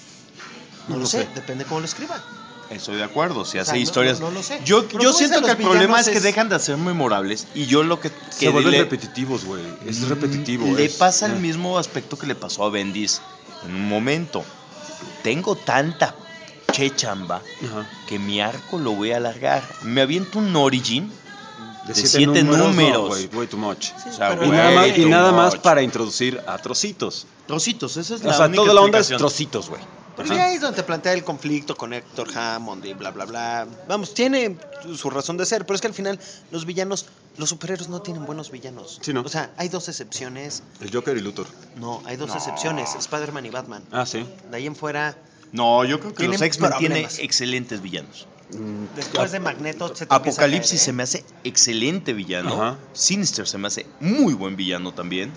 no lo sé, depende cómo lo escriban. Estoy de acuerdo, si O hace sea, historias... no lo sé. Yo Pero tú siento ves a que el los problema villanos es que es- dejan de ser memorables y yo lo que... Se vuelven repetitivos, güey. Es repetitivo. Le es- pasa el mismo aspecto que le pasó a Bendis en un momento. Tengo tanta chamba Ajá. que mi arco lo voy a alargar. Me aviento un origin de siete 7 números. no, güey, way too much. O sea, pero Y way igual- nada too más much. para introducir a trocitos. Trocitos, esa es O la sea, única toda la onda es explicación. trocitos, güey. Pero ya ahí es donde te plantea el conflicto con Héctor Hammond y bla, bla, bla. Vamos, tiene su razón de ser, pero es que al final los villanos, los superhéroes no tienen buenos villanos. Sí, ¿no? O sea, hay 2 excepciones. El Joker y Luthor. No, hay 2 excepciones, Spider-Man y Batman. Ah, sí. De ahí en fuera, No, yo creo que Tienen los X-Men tienen problemas. excelentes villanos. después de Magneto, se te empieza a Apocalipsis caer, ¿eh? se me hace excelente villano. Ajá. Sinister se me hace muy buen villano también.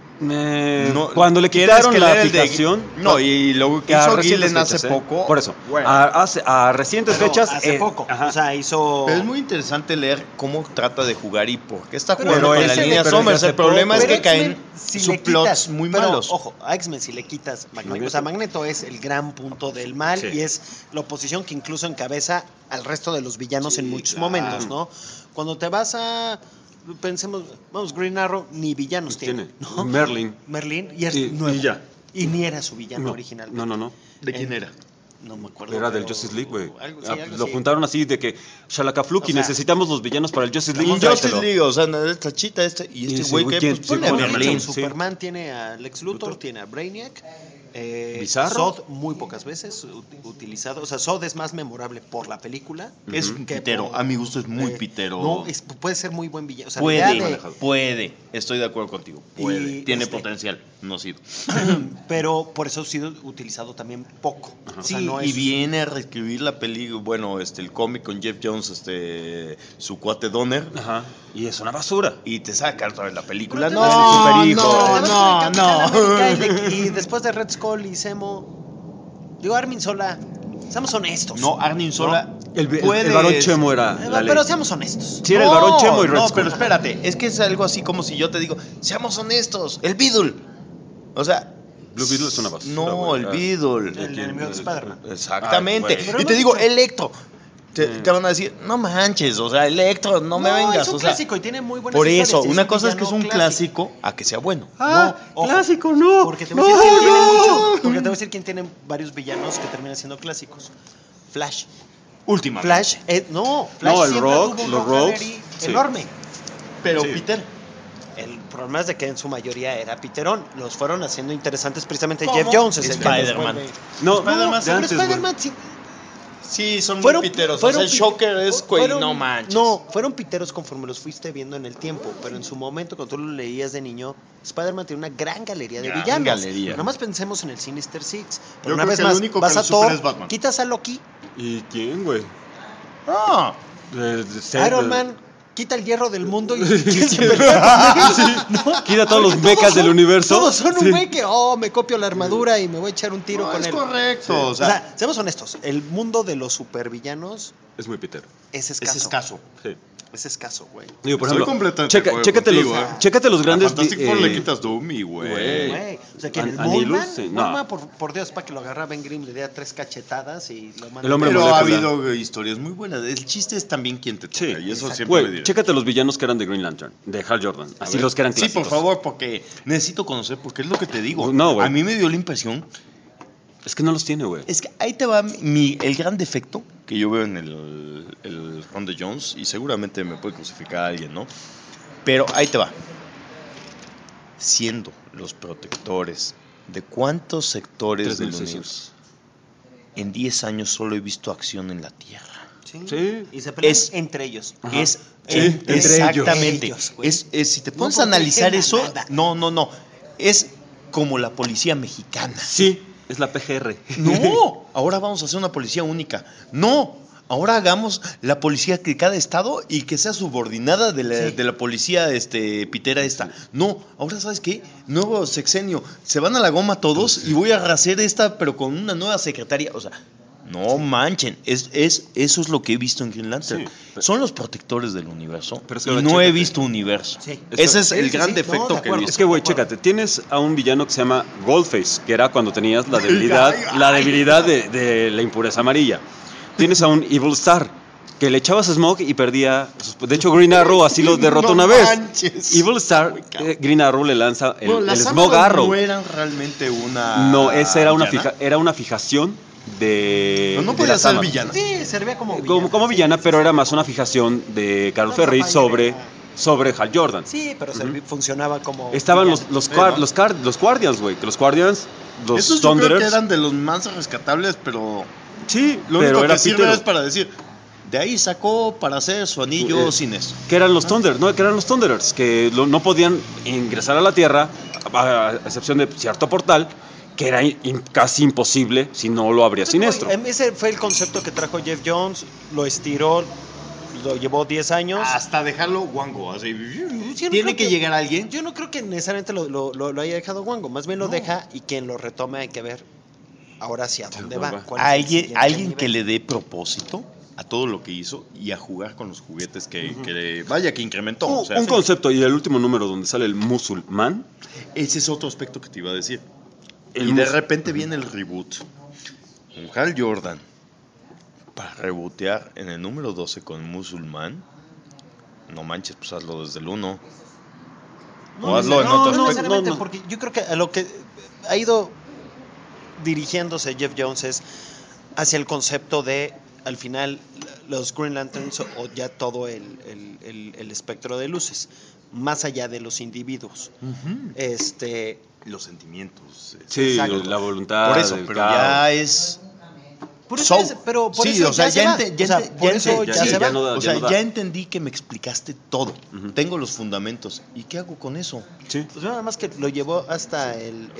No, Cuando le ¿quieres quitaron que la lea el de- aplicación. No, y lo que a hizo recientes Gillen hace fechas, ¿eh? poco. Por eso. Bueno. A recientes Pero fechas. hace poco. Ajá. O sea, hizo... Pero es muy interesante leer cómo trata de jugar y por qué está Pero jugando con ese la de- línea pero Somers. ese El hace problema poco. es que Pero caen X-Men, si le subplots quitas, muy pero, malos. Ojo, a X-Men si le quitas Magneto, o sea, Magneto es el gran punto del mal Sí. y es la oposición que incluso encabeza al resto de los villanos en muchos momentos, ¿no? Cuando te vas a... Pensemos, vamos, Green Arrow ni villanos tiene, ¿no? Merlin. Merlin y es Y nuevo. ya. Y ni era su villano No, original. no. ¿De quién era? No me acuerdo. Era del pero- Justice League, güey. algo- sí, Ah, algo Lo así. juntaron así de que Shalakafluki, O sea, necesitamos los villanos para el Justice League. Justice tráetelo. League, o sea, esta chita, y Y este ese güey güey, que ¿quién? pues, Sí, ponle a ponle a Merlin. Merlin. Superman tiene a Lex Luthor, tiene a Brainiac. Bizarro. Zod muy pocas veces utilizado. O sea, Zod es más memorable por la película. Es un que pitero, por- a mi gusto es muy pitero. No, puede ser muy buen villano. O sea, la idea de- Puede, estoy de acuerdo contigo. Puede, Y, tiene este, potencial, no ha sido. pero por eso ha sido utilizado también poco. O sea, Sí, no y es- viene a reescribir la película, bueno, el cómic con Jeff Jones, su cuate Donner, Ajá. Y es una basura. y te saca otra vez la película. Pero No, te vas a- super pero hijo. te vas a ver Capitán América no. y después de Red Skull y Zemo, digo, Armin Sola, seamos honestos. No, Arnim Sola El puede- varón Chemo era la ley. Pero seamos honestos. Sí, era el varón Chemo y Red No, Skull. pero espérate, es que es algo así como si yo te digo, seamos honestos, el Beetle. O sea, Blue Beetle es una basura. no, güey. el Beetle. El enemigo de Spider-Man. Exactamente. Ay, güey. Y te digo, Electro. Te van a decir, no manches, o sea, Electro, no me vengas. Es un o sea, clásico y tiene muy buenas por historias, eso, y una cosa es que es un villano clásico a que sea bueno. No, ojo, clásico, no. Porque te voy a decir quién tiene mucho, porque te voy a decir quién tiene varios villanos que terminan siendo clásicos. Flash. Última. Flash, No, Flash el siempre Rogue, tuvo un los Rogue Rogues, Gallery sí. enorme. Pero Sí. Peter. El problema es de que en su mayoría era Peterón. Los fueron haciendo interesantes precisamente. ¿Cómo? Jeff Jones es el que los Spider-Man. vuelve. No, Spider-Man, de pero antes, güey. Spider-Man sí. Sí, son Fueron- muy piteros. fueron O sea, el pi- Shocker es, güey, fueron- no manches. No, fueron piteros conforme los fuiste viendo en el tiempo, pero en su momento, cuando tú lo leías de niño, Spider-Man tiene una gran galería de Gran villanos. galería. Nada más pensemos en el Sinister Six. Pero Yo una creo vez que el más, único vas que a lo supera Thor, es Batman. quitas a Loki, ¿Y quién, güey? Ah, Iron Man, quita el hierro del mundo y ¿quién se pelea con él? ¿No? Quita todos los Todos mechas del son- universo. Todos son Sí. un güey que, me copio la armadura y me voy a echar un tiro no, con es él. correcto. Sí. O O sea, sea, seamos honestos, el mundo de los supervillanos Es muy pitero. es escaso. es escaso. Sí. Es escaso, güey. Digo, por Soy ejemplo, completamente de acuerdo chécate, contigo, chécate los A grandes. Fantastic Four le quitas Doom y, güey. Güey, o sea, que en el Anilus, Moonman, sí, no. Moonman, por Dios, para que lo agarra Ben Grimm, le diera 3 cachetadas y lo manda. El hombre Pero ha molécula. habido historias muy buenas. El chiste es también quién te toca. Sí, y eso exacto. siempre me Güey, diré. chécate los villanos que eran de Green Lantern, de Hal Jordan. Así los que eran Sí, clásicos. por favor, porque necesito conocer, porque es lo que te digo. No, güey. A mí me dio la impresión. Es que no los tiene, güey. Es que ahí te va el gran defecto que yo veo en el Ron de Jones, y seguramente me puede crucificar a alguien, ¿no? Pero ahí te va. Siendo los protectores de cuántos sectores del 3600. universo, en 10 años solo he visto acción en la Tierra. Sí. Y se pelean Es- entre ellos. Ajá. Es Sí, entre exactamente. ellos, güey. Si te No pones a protegen analizar a eso, nada. no. Es como la policía mexicana. Sí, es la PGR. No, ahora vamos a hacer una policía única. No, ahora hagamos la policía de cada estado y que sea subordinada de la policía pitera esta. No, ahora ¿sabes qué? Nuevo sexenio. Se van a la goma todos y voy a hacer esta, pero con una nueva secretaria. O sea, no manchen. Eso es lo que he visto en Green Lantern. Sí, pero- Son los protectores del universo. Pero es que Y ahora no he chécate. visto universo. Sí. Ese es Sí, el sí, gran sí. defecto No, de que he acuerdo. visto. Es que, güey, chécate, tienes a un villano que se llama Goldface, que era cuando tenías la debilidad de la impureza amarilla. Tienes a un Evil Star, que le echabas Smoke y perdía. De hecho, Green Arrow así lo derrotó No una vez. manches. Evil Star, Green Arrow le lanza el, Bueno, las el Amaron Smog Arrow. no eran realmente una. No, esa era villana. era una fijación de. Pero no de podía las ser Amaron. villana. Sí, servía como villana. Como villana, pero era más una fijación de Carol No, Ferry no, sobre Hal Jordan. Sí, pero funcionaba como. Estaban villana. los Guardians, güey. Que los Guardians, los Esos yo creo que Thunderers. eran de los más rescatables, pero Sí, lo pero único era que sirve pitero. es para decir, de ahí sacó para hacer su anillo sin eso. Que eran los Thunderers, ¿no? Que eran los Thunderers, que no podían ingresar a la Tierra, a excepción de cierto portal, que era casi imposible si no lo abría Sinestro. Ese fue el concepto que trajo Jeff Jones, lo estiró, lo llevó 10 años. Hasta dejarlo guango, así. Yo no Tiene creo que llegar alguien. Yo no creo que necesariamente lo haya dejado Wango, más bien lo deja y quien lo retome hay que ver ahora hacia dónde va. cuál es el siguiente Alguien que nivel. le dé propósito a todo lo que hizo y a jugar con los juguetes vaya que incrementó. O sea, Un concepto, y el último número donde sale el musulmán. ese es otro aspecto que te iba a decir. El Y de mus- repente viene el reboot. Con Hal Jordan. Para rebotear en el número 12 con Musulmán. No manches, pues hazlo desde el 1. O hazlo en No, otro no aspecto. necesariamente, porque yo creo que a lo que ha ido dirigiéndose Jeff Jones es hacia el concepto de, al final, los Green Lanterns o ya todo el espectro de luces, más allá de los individuos. Los sentimientos. Sí, Exacto. la voluntad. Por eso, el pero caos. ya es. Por eso pero por sí, eso o sea, ya ya, se va. O sea, por eso ya se va. no da, o sea, no da. ya entendí que me explicaste todo. Ujú. Tengo los fundamentos. ¿Y qué hago con eso? Sí. Pues nada más que lo llevó hasta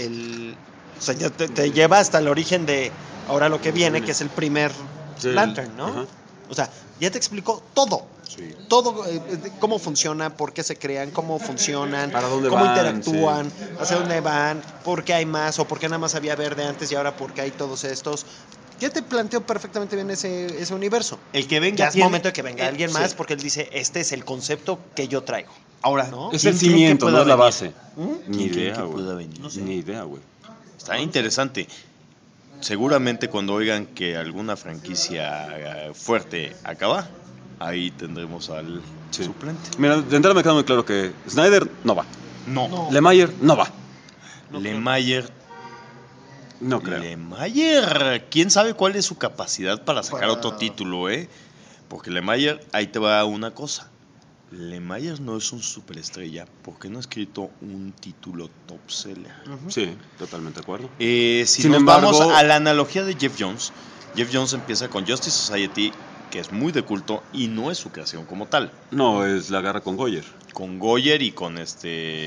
o sea, ya te lleva hasta el origen de ahora lo que viene, que es el primer Sí, Lantern, ¿no? ajá. O sea, ya te explicó todo. Sí. Todo, cómo funciona, por qué se crean, cómo funcionan, Para dónde cómo van, interactúan, hacia dónde van, por qué hay más, o por qué nada más había verde antes y ahora por qué hay todos estos. Ya te planteó perfectamente bien ese universo. El que venga. Ya es tiene- momento de que venga alguien más sí. porque él dice, este es el concepto que yo traigo. Ahora, ¿no? Es ¿quién el creen que cimiento, pueda no es la venir? base. Ni ¿Quién creen idea, que güey. pueda venir? Ni idea, güey. Está interesante. Seguramente cuando oigan que alguna franquicia fuerte acaba, ahí tendremos al Sí. suplente. Mira, de entrada me queda muy claro que Snyder no va. No. Lemire no va. Lemire No creo. Lemaier, quién sabe cuál es su capacidad para sacar otro título, porque Lemaier, ahí te va una cosa. Lemaier no es un superestrella porque no ha escrito un título top seller. Sí, totalmente de acuerdo. Si Sin nos embargo, vamos a la analogía de Jeff Jones empieza con Justice Society, que es muy de culto y no es su creación como tal. No, es la guerra con Goyer. Con Goyer y con Pues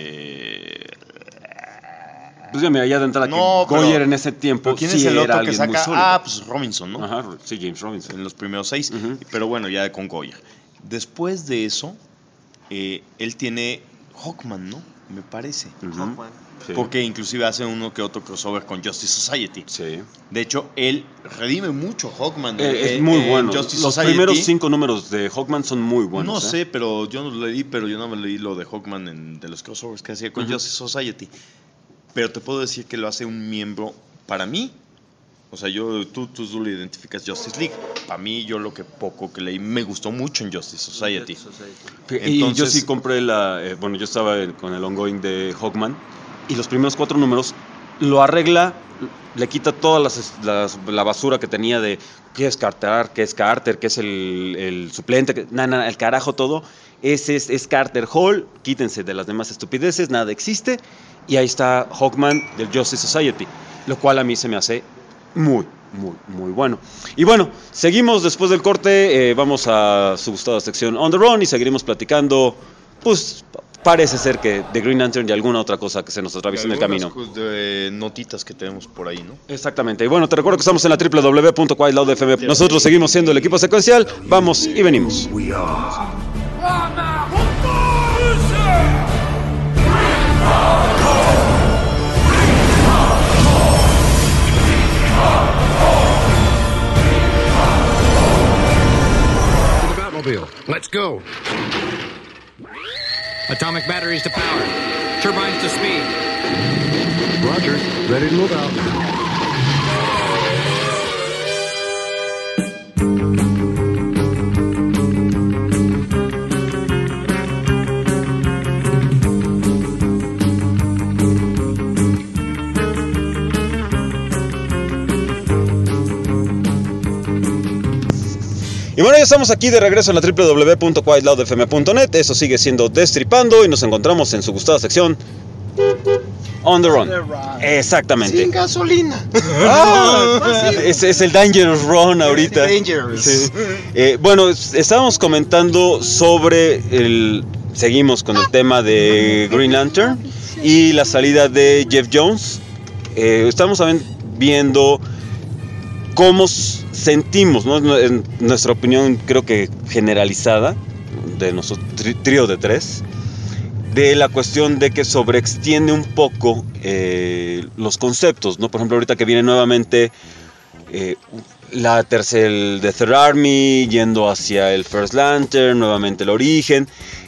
ya mira, ya de entrada No, que Goyer en ese tiempo ¿quién sí es el era otro que alguien muy saca? sólido. Pues Robinson, ¿no? Ajá, sí, James Robinson. En los primeros 6, pero bueno, ya con Goyer. Después de eso, él tiene Hawkman, ¿no? Me parece. Hawkman. Sí. Porque inclusive hace uno que otro crossover con Justice Society. Sí. De hecho, él redime mucho Hawkman. Es muy bueno. Justice Los Society. primeros 5 números de Hawkman son muy buenos. No sé, pero yo no lo leí, pero yo no me leí lo de Hawkman de los crossovers que hacía con Justice Society. Pero te puedo decir que lo hace un miembro, para mí, o sea, tú lo identificas Justice League. Para mí, yo lo que poco que leí me gustó mucho en Justice Society. Y yo sí compré yo estaba con el ongoing de Hawkman y los primeros 4 números lo arregla, le quita toda la basura que tenía de qué es Carter, qué es el suplente, el carajo todo. Ese es Carter Hall, quítense de las demás estupideces, nada existe. Y ahí está Hawkman del Justice Society, lo cual a mí se me hace muy, muy, muy bueno. Y bueno, seguimos después del corte, vamos a su gustada sección On the Run y seguiremos platicando, pues parece ser que de Green Lantern y alguna otra cosa que se nos atraviesa en el camino. De notitas que tenemos por ahí, ¿no? Exactamente. Y bueno, te recuerdo que estamos en la www.quietloudfm. Nosotros seguimos siendo el equipo secuencial. Vamos y venimos. Let's go. Atomic batteries to power. Turbines to speed. Roger. Ready to move out. Y bueno, ya estamos aquí de regreso en la www.quietloudfm.net. Eso sigue siendo Destripando y nos encontramos en su gustada sección On the Run. Exactamente. Sin gasolina. Es el Dangerous Run ahorita. Dangerous. Sí. Bueno, estábamos comentando sobre seguimos con el tema de Green Lantern y la salida de Jeff Jones. Estamos viendo cómo sentimos, ¿no? En nuestra opinión, creo que generalizada, de nuestro trío de 3, de la cuestión de que sobreextiende un poco los conceptos, ¿no? Por ejemplo, ahorita que viene nuevamente el The Third Army, yendo hacia el First Lantern, nuevamente el origen.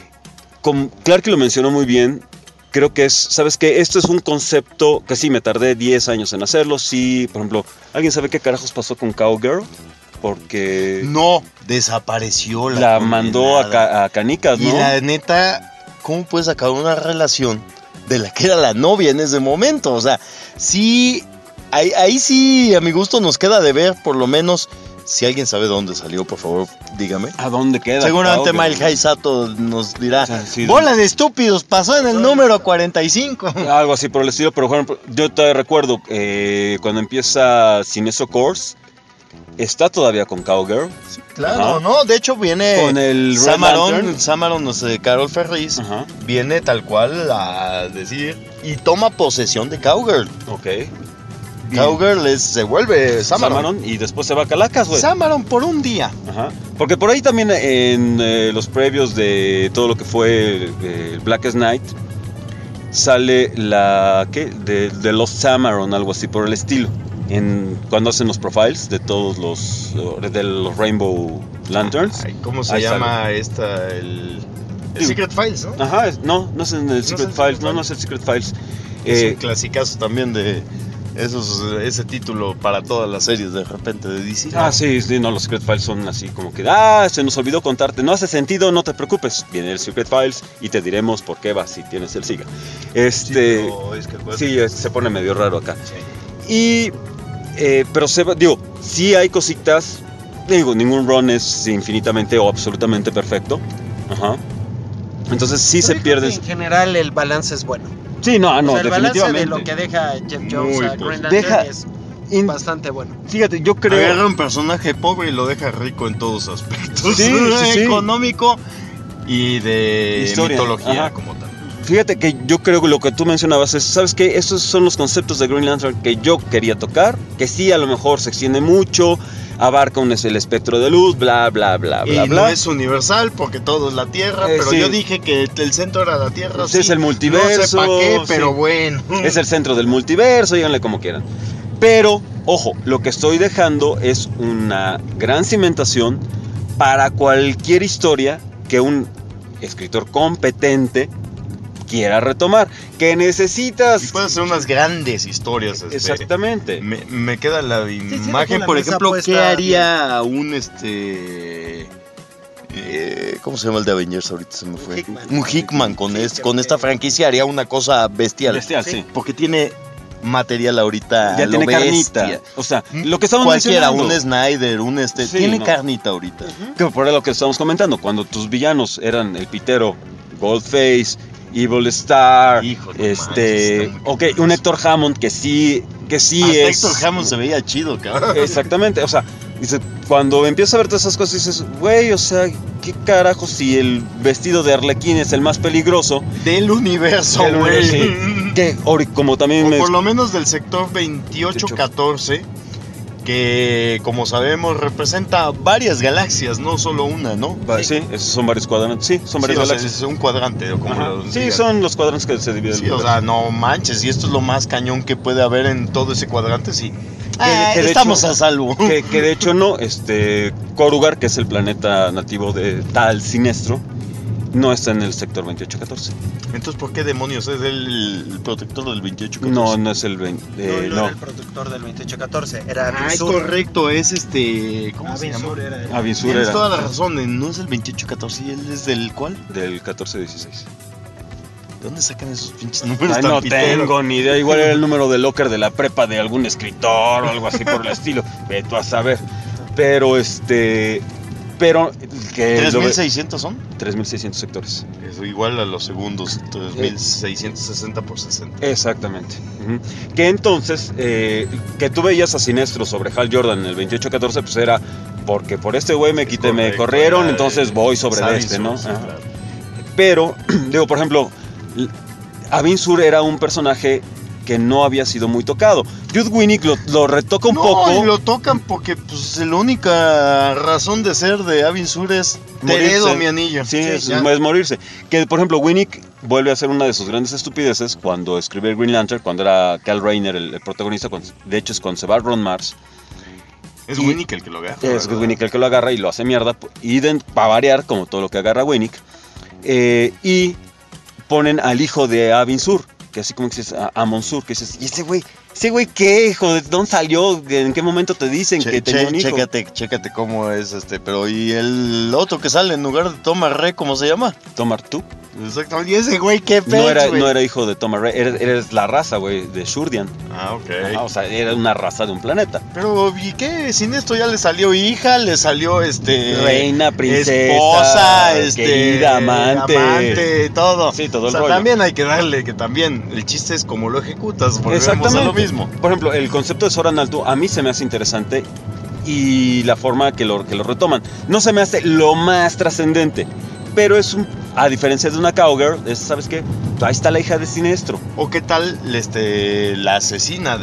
Clark lo mencionó muy bien. Creo que ¿sabes qué? Esto es un concepto que sí, me tardé 10 años en hacerlo. Sí, por ejemplo, ¿alguien sabe qué carajos pasó con Cowgirl? Porque no, desapareció la mandó a canicas, ¿no? Y la neta, ¿cómo puedes acabar una relación de la que era la novia en ese momento? O sea, sí, ahí sí, a mi gusto nos queda de ver, por lo menos. Si alguien sabe dónde salió, por favor, dígame. ¿A dónde queda? Seguramente Mile High Sato nos dirá, o sea, sí, bola de estúpidos, pasó en el número 45. Algo así por el estilo, pero por ejemplo, yo te recuerdo cuando empieza Cineso Course, está todavía con Cowgirl. Sí, claro, no, de hecho viene con el Samaron, no sé, Carol Ferris, viene tal cual a decir y toma posesión de Cowgirl. Ok. Cowgirl se vuelve Samaron y después se va a Calacas, güey. Samaron por un día. Ajá. Porque por ahí también en los previos de todo lo que fue Blackest Night sale de los Samaron, algo así por el estilo. Cuando hacen los profiles de todos los Rainbow Lanterns. Ay, ¿cómo se llama esta? El Secret Files, ¿no? Ajá, no es en el Secret Files, no es el Secret Files. Es un clasicazo también de ese título para todas las series de repente de DC. Sí, los Secret Files son así como que, se nos olvidó contarte, no hace sentido, no te preocupes, viene el Secret Files y te diremos por qué vas si tienes el SIGA. Sí, se pone medio raro acá. Sí. Y, pero sí hay cositas. Digo, ningún run es infinitamente o absolutamente perfecto. Ajá. Entonces sí se pierde. En general el balance es bueno. Sí, no, O sea, el balance definitivamente. de lo que deja Jeff Jones Muy a Green Lantern deja- es bastante bueno. Fíjate, yo creo. Agarra un personaje pobre y lo deja rico en todos aspectos. Sí, sí. Económico y de Historia, mitología ajá. como tal. Fíjate que yo creo que lo que tú mencionabas es, ¿sabes qué? Esos son los conceptos de Green Lantern que yo quería tocar, que sí a lo mejor se extiende mucho, abarca el espectro de luz, bla, bla, bla, Y bla, no bla. es universal porque todo es la Tierra, pero sí. yo dije que el centro era la Tierra. Pues es el multiverso. No sé para qué, pero sí. bueno. Es el centro del multiverso, díganle como quieran. Pero, ojo, lo que estoy dejando es una gran cimentación para cualquier historia que un escritor competente quiera retomar. Que Y necesitas... puede ser unas grandes historias. Exactamente. Me queda la sí, imagen, la por mesa ejemplo, puesta ¿qué haría un ¿cómo se llama el de Avengers? Ahorita se me fue. Un Hickman con esta franquicia haría una cosa bestial. Bestial, sí. Porque tiene material ahorita. Ya lo tiene bestia. carnita. O sea, lo que estamos Cualquiera, mencionando. un Snyder, Sí, tiene no. carnita ahorita. Que por lo que estamos comentando, cuando tus villanos eran el pitero, Goldface, Evil Star, Hijo, no manches, está muy ok, un Héctor Hammond que sí Hasta es. Héctor Hammond se veía chido, cabrón. Exactamente, o sea, dice, cuando empiezas a ver todas esas cosas dices, güey, o sea, qué carajo si el vestido de Arlequín es el más peligroso Del universo, del güey. universo, sí. Que como también O por lo menos del sector 2814, que como sabemos representa varias galaxias, no solo una, ¿no? Sí, esos son varios cuadrantes. Sí, son varias Sí, o sea, galaxias. es un cuadrante, o como Ajá. lo Sí, digan. son los cuadrantes que se dividen. Sí, o sea, no manches, y esto es lo más cañón que puede haber en todo ese cuadrante, sí. Que de Estamos hecho- a salvo. Que de hecho no, Korugar, que es el planeta nativo de tal Sinestro, no está en el sector 2814. Entonces, ¿por qué demonios es el protector del 2814? No, no es el 20. No no. era el productor del 2814, era Ah, es Abin Sur. correcto, es ¿cómo se Abin llama? Sur era el- Avinsur Tienes era toda la razón, no es el 2814, ¿y él es del cuál? del 1416. ¿De dónde sacan esos pinches números Ay, tan no piteros? tengo ni idea. Igual era el número de locker de la prepa de algún escritor o algo así por el estilo. Ve tú a saber. Pero Pero que. 3.600 son. 3.600 sectores. Es igual a los segundos, 3.660 por 60. Exactamente. Ujú. Que entonces, que tú veías a Sinestro sobre Hal Jordan en el 2814, pues era porque por este güey me Correcto, corrieron, era entonces voy sobre Sabi este, Sur, ¿no? sí, Ajá. claro. Pero, digo, por ejemplo, Abin Sur era un personaje que no había sido muy tocado. Jude Winnick lo retoca un poco. No, y lo tocan porque pues la única razón de ser de Abin Sur es te Morirse. heredo mi anillo. Sí, ya. es morirse. Que, por ejemplo, Winnick vuelve a hacer una de sus grandes estupideces cuando escribe el Green Lantern, cuando era Kyle Rayner el protagonista, de hecho es cuando se va a Ron Mars. Es Y- Winnick el que lo agarra. Es ¿verdad? Winnick el que lo agarra y lo hace mierda. Y para variar, como todo lo que agarra Winnick. Y ponen al hijo de Abin Sur, que así como que dices, a Monsur, que dices, ¿y ese güey qué, hijo? ¿De dónde salió? ¿En qué momento te dicen que tenía un hijo? Chécate cómo es pero y el otro que sale en lugar de Tomar Re, ¿cómo se llama? Tomar tú. Exactamente. Y ese güey, qué No pex, güey. era hijo de Tomar Ray, eres la raza, güey, de Shurdian. Ah, ok. Ajá, o sea, era una raza de un planeta. Pero, ¿y qué? Sin esto ya le salió hija, le salió Reina, princesa, esposa, querida, amante. todo. Sí, todo O el sea, rollo. también hay que darle que también el chiste es cómo lo ejecutas, volvemos a lo mismo. Por ejemplo, el concepto de Soran Alto a mí se me hace interesante y la forma que lo retoman. No se me hace lo más trascendente, pero es a diferencia de una cowgirl, ¿sabes qué? Ahí está la hija de Sinestro. ¿O qué tal la asesina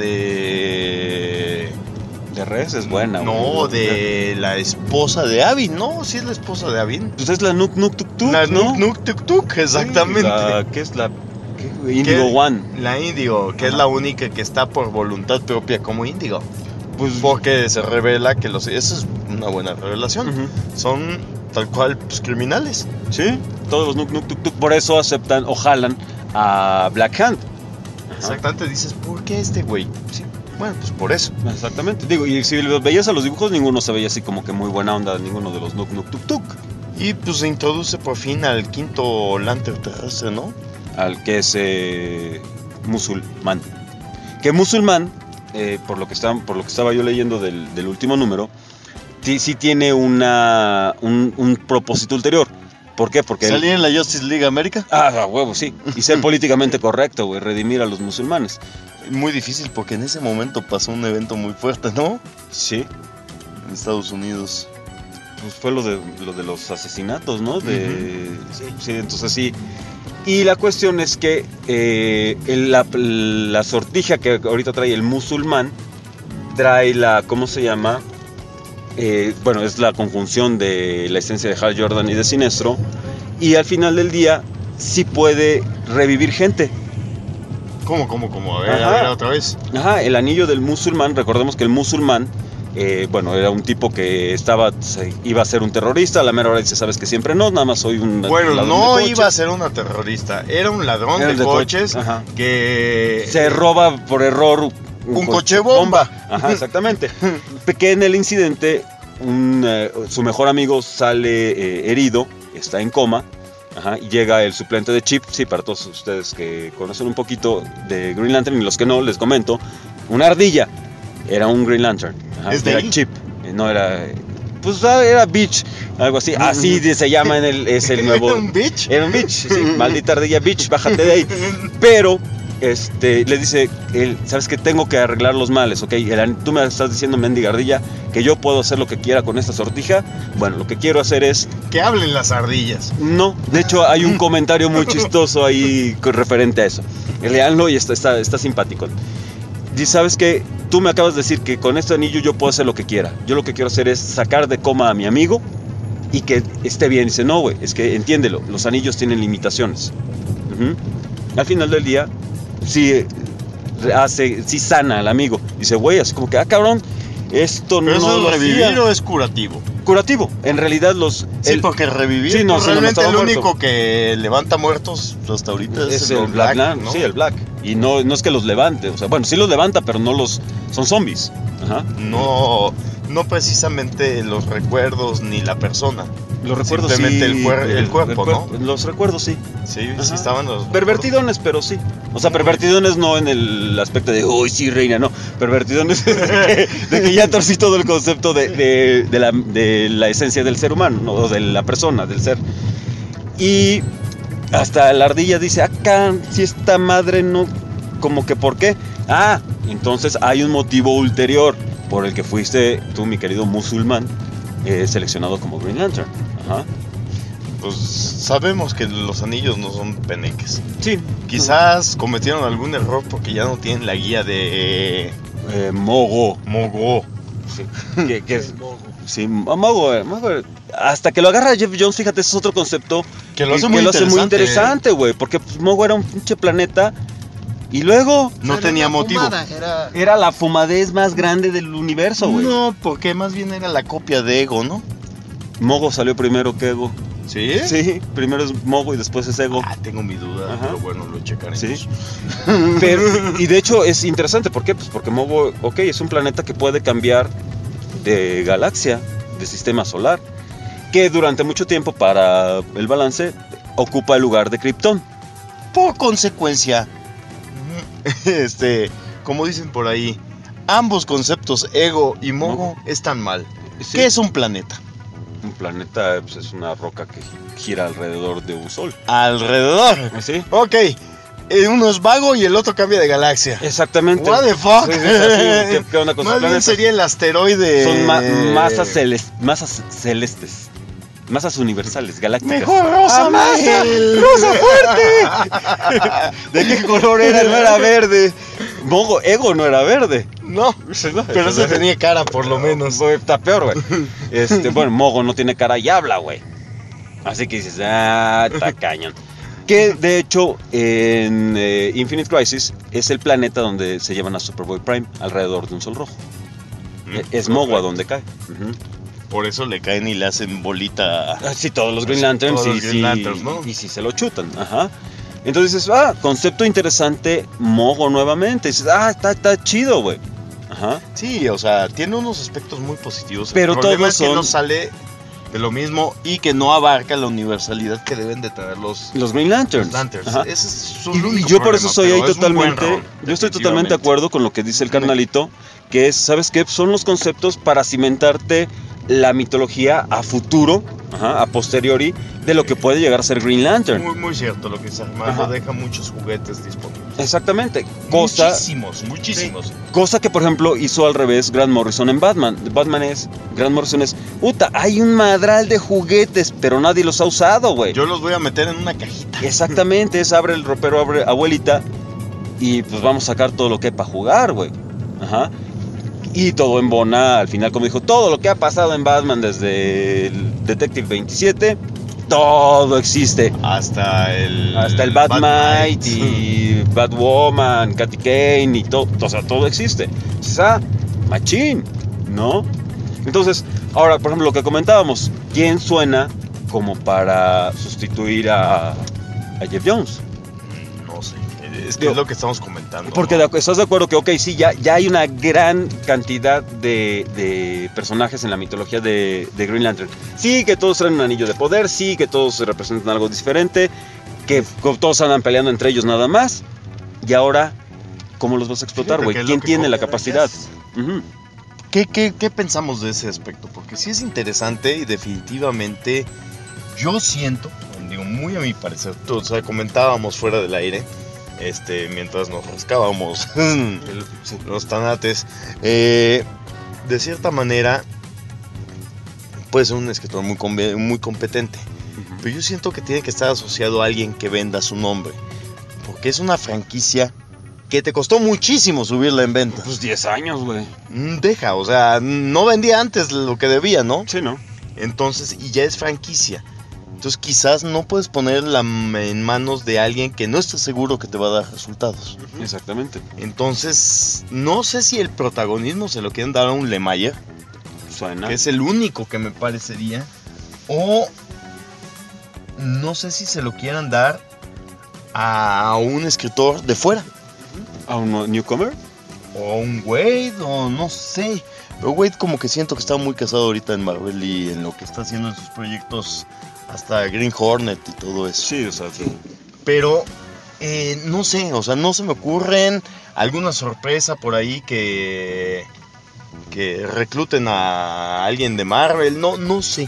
de Res es buena. No, güey. de la esposa de Abin, ¿no? Sí es la esposa de Abin. Pues es la Nuk Nuk Tuk Tuk, La ¿no? Nuk Nuk Tuk Tuk, exactamente. ¿Qué es la Indigo One? La Indigo, que es la única que está por voluntad propia como Indigo. Pues Porque se revela que eso es una buena revelación. Ujú. Son tal cual pues, criminales. sí, todos los Nuk Nuk Tuk Tuk por eso aceptan o jalan a Black Hand. Exactamente, dices, ¿por qué este güey? Sí, bueno, pues por eso. Exactamente. Digo, y si los veías a los dibujos, ninguno se veía así como que muy buena onda, ninguno de los Nuk Nuk Tuk Tuk. Y pues se introduce por fin al quinto Lantern terrestre, ¿no? Al que es musulmán. Que musulmán por lo que estaba yo leyendo del último número, sí tiene un propósito ulterior. ¿Por qué? Porque ¿Salir en la Justice League América? A huevo, sí. Y ser políticamente correcto, güey, redimir a los musulmanes. Muy difícil porque en ese momento pasó un evento muy fuerte, ¿no? Sí. En Estados Unidos. Pues fue lo de los asesinatos, ¿no? Sí, entonces sí. Y la cuestión es que la sortija que ahorita trae el musulmán trae ¿cómo se llama? Bueno, es la conjunción de la esencia de Hal Jordan y de Sinestro. Y al final del día sí puede revivir gente. ¿Cómo? A ver, otra vez. Ajá, el anillo del musulmán. Recordemos que el musulmán, bueno, era un tipo que iba a ser un terrorista. A la mera hora dice, sabes que siempre no, nada más soy un Bueno, ladrón no de coches. iba a ser una terrorista, era un ladrón de coches que se roba por error un coche bomba. Ajá, exactamente. Que en el incidente su mejor amigo sale herido, está en coma. Ajá, y llega el suplente de Chip. Sí, para todos ustedes que conocen un poquito de Green Lantern y los que no, les comento. Una ardilla era un Green Lantern. Ajá, ¿Es de era ahí? Chip. No era... Pues era Beach, algo así. Así se llama es el nuevo... ¿Era un bitch? Era un bitch, sí. Maldita ardilla bitch, bájate de ahí. Pero... le dice, ¿sabes qué? Tengo que arreglar los males, ¿ok? Tú me estás diciendo, mendiga ardilla, que yo puedo hacer lo que quiera con esta sortija. Bueno, lo que quiero hacer es... Que hablen las ardillas. No, de hecho hay un comentario muy chistoso ahí referente a eso. Leanlo y está simpático. Dice, ¿sabes qué? Tú me acabas de decir que con este anillo yo puedo hacer lo que quiera. Yo lo que quiero hacer es sacar de coma a mi amigo y que esté bien. Dice, no, güey, es que entiéndelo, los anillos tienen limitaciones. Al final del día... sí sana al amigo. Dice, güey, así como que, cabrón, esto ¿pero no eso lo es revivir hacía. o es curativo? Curativo, en realidad Sí, porque revivir, sí, no, sí, no realmente estaba el muerto. único que levanta muertos hasta ahorita es el Black, ¿no? Sí, el Black. Y no es que los levante, o sea, bueno, sí los levanta, pero no son zombies. Ajá. No precisamente los recuerdos ni la persona. Los recuerdos simplemente sí, el cuerpo, ¿no? Los recuerdos sí. Sí, Ajá. sí estaban los pervertidones, pero sí. O sea, pervertidones no en el aspecto de uy, sí, reina, no. Pervertidones de que ya torcí todo el concepto de la esencia del ser humano, ¿no? O de la persona, del ser. Y hasta la ardilla dice, acá, si esta madre no, como que ¿por qué? Entonces hay un motivo ulterior por el que fuiste tú, mi querido musulmán, seleccionado como Green Lantern. Ajá. Pues sabemos que los anillos no son peneques. Sí. Quizás cometieron algún error porque ya no tienen la guía de Mogo. Sí. que es, sí, Mogo. Hasta que lo agarra Jeff Jones, fíjate, ese es otro concepto que lo hace muy interesante, güey. Porque pues, Mogo era un pinche planeta. Y luego... no tenía motivo. Era la fumadez más grande del universo, güey. No, porque más bien era la copia de Ego, ¿no? Mogo salió primero que Ego. ¿Sí? Sí, primero es Mogo y después es Ego. Tengo mi duda, pero bueno, lo checaré. Sí. Y de hecho es interesante, ¿por qué? Pues porque Mogo, es un planeta que puede cambiar de galaxia, de sistema solar, que durante mucho tiempo para el balance ocupa el lugar de Krypton. Por consecuencia, como dicen por ahí, ambos conceptos, Ego y Mogo, están mal. Sí. ¿Qué es un planeta? Un planeta pues, es una roca que gira alrededor de un sol. ¿Alrededor? ¿Sí? Ok. Uno es vago y el otro cambia de galaxia. Exactamente. What the fuck? Sí, ¿Qué onda con más sus bien planetas? sería el asteroide. Son masas celestes. Masas universales, galácticas. Mejor rosa, masa, rosa fuerte. ¿De qué color era? No era verde. Ego no era verde. No, pero ese tenía cara por lo menos. Está peor, güey. Bueno, Mogo no tiene cara y habla, güey. Así que dices, está cañón. Que de hecho en Infinite Crisis es el planeta donde se llevan a Superboy Prime alrededor de un sol rojo. Es Mogo a donde cae. Por eso le caen y le hacen bolita. Sí, todos los Green Lanterns. Todos los Green Lanterns, ¿no? Y si se lo chutan. Ajá. Entonces dices, concepto interesante, Mogo nuevamente. Dices, está chido, güey. Ajá. Sí, o sea, tiene unos aspectos muy positivos. Pero el problema todos es que son... no sale de lo mismo y que no abarca la universalidad que deben de tener los Green Lanterns. Ese es su Y único yo por eso problema, soy ahí pero es un buen totalmente, rol, yo estoy totalmente de definitivamente. acuerdo con lo que dice el carnalito, que es, ¿sabes qué? Son los conceptos para cimentarte la mitología a futuro, a posteriori, de lo que puede llegar a ser Green Lantern. Muy, muy cierto lo que dice Armando, Ajá. deja muchos juguetes disponibles. Exactamente. Muchísimos. Cosa que, por ejemplo, hizo al revés Grant Morrison en Batman. Grant Morrison es, puta, hay un madral de juguetes, pero nadie los ha usado, güey. Yo los voy a meter en una cajita. Exactamente, es abre el ropero, abre abuelita, y pues vamos a sacar todo lo que hay para jugar, güey. Ajá. Y todo embona, al final, como dijo, todo lo que ha pasado en Batman desde el Detective 27, todo existe. Hasta el Batmite y Batwoman, Katy Kane y todo, o sea, todo existe. O sea, machín, ¿no? Entonces, ahora, por ejemplo, lo que comentábamos, ¿quién suena como para sustituir a Jeff Jones? No sé, es que es lo que estamos comentando. Porque ¿no? estás de acuerdo que, ok, sí, ya hay una gran cantidad de personajes en la mitología de Green Lantern. Sí, que todos traen un anillo de poder, sí, que todos representan algo diferente, que todos andan peleando entre ellos nada más. Y ahora, ¿cómo los vas a explotar, Fíjate güey? que es ¿Quién lo que tiene la comentas. capacidad? Ujú. ¿Qué pensamos de ese aspecto? Porque sí es interesante y definitivamente yo siento, digo, muy a mi parecer, o sea, comentábamos fuera del aire, mientras nos rascábamos los tanates, de cierta manera puede ser un escritor muy competente, pero yo siento que tiene que estar asociado a alguien que venda su nombre, porque es una franquicia que te costó muchísimo subirla en venta. Pues 10 años, güey. Deja, o sea, no vendía antes lo que debía, ¿no? Sí, ¿no? Entonces, y ya es franquicia. Entonces quizás no puedes ponerla en manos de alguien que no esté seguro que te va a dar resultados. Exactamente. Entonces, no sé si el protagonismo se lo quieren dar a un Lemire, Suena. que es el único que me parecería, o no sé si se lo quieran dar a un escritor de fuera. ¿A un newcomer? O un Wade, o no sé. Pero Wade como que siento que está muy casado ahorita en Marvel y en lo que está haciendo en sus proyectos, hasta Green Hornet y todo eso. Sí, o sea, sí. Pero no sé, o sea, no se me ocurren alguna sorpresa por ahí que recluten a alguien de Marvel. No sé.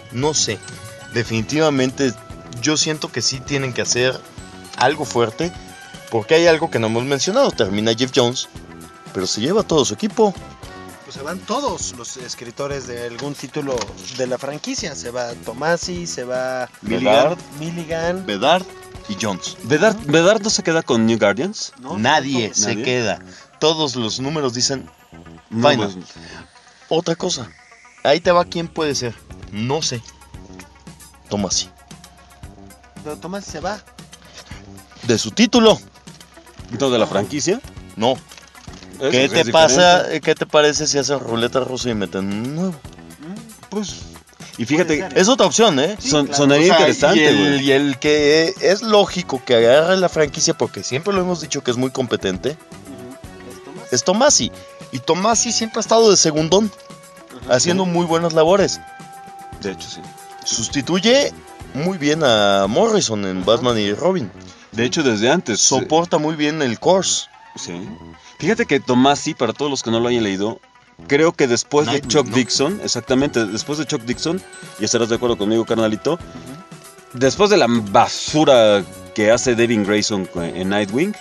Definitivamente yo siento que sí tienen que hacer algo fuerte, porque hay algo que no hemos mencionado. Termina Jeff Jones, pero se lleva todo su equipo. Pues se van todos los escritores de algún título de la franquicia. Se va Tomasi, se va Milligan. Bedard y Jones. ¿Bedard no se queda con New Guardians? ¿no? Nadie se ¿Nadie? queda. Todos los números dicen No, final. pues, Otra cosa. Ahí te va quién puede ser. No sé. Tomasi. Pero Tomasi se va. De su título. ¿todo de la franquicia? No. Es- ¿Qué es te diferente. pasa? ¿Qué te parece si hacen ruleta rusa y meten un nuevo? Pues, y fíjate, Puede ser. Es otra opción, ¿eh? sonaría O sea, interesante, y güey. el que es lógico que agarre la franquicia, porque siempre lo hemos dicho que es muy competente, es Tomasi. Y Tomasi siempre ha estado de segundón, haciendo muy buenas labores. De hecho, sí. Sustituye muy bien a Morrison en Batman y Robin. De hecho, desde antes. Soporta muy bien el course. Sí. Fíjate que Tomasi, para todos los que no lo hayan leído, creo que después de Nightwing, Chuck ¿no? Dixon, exactamente, después de Chuck Dixon, y estarás de acuerdo conmigo, carnalito, después de la basura que hace Devin Grayson en Nightwing,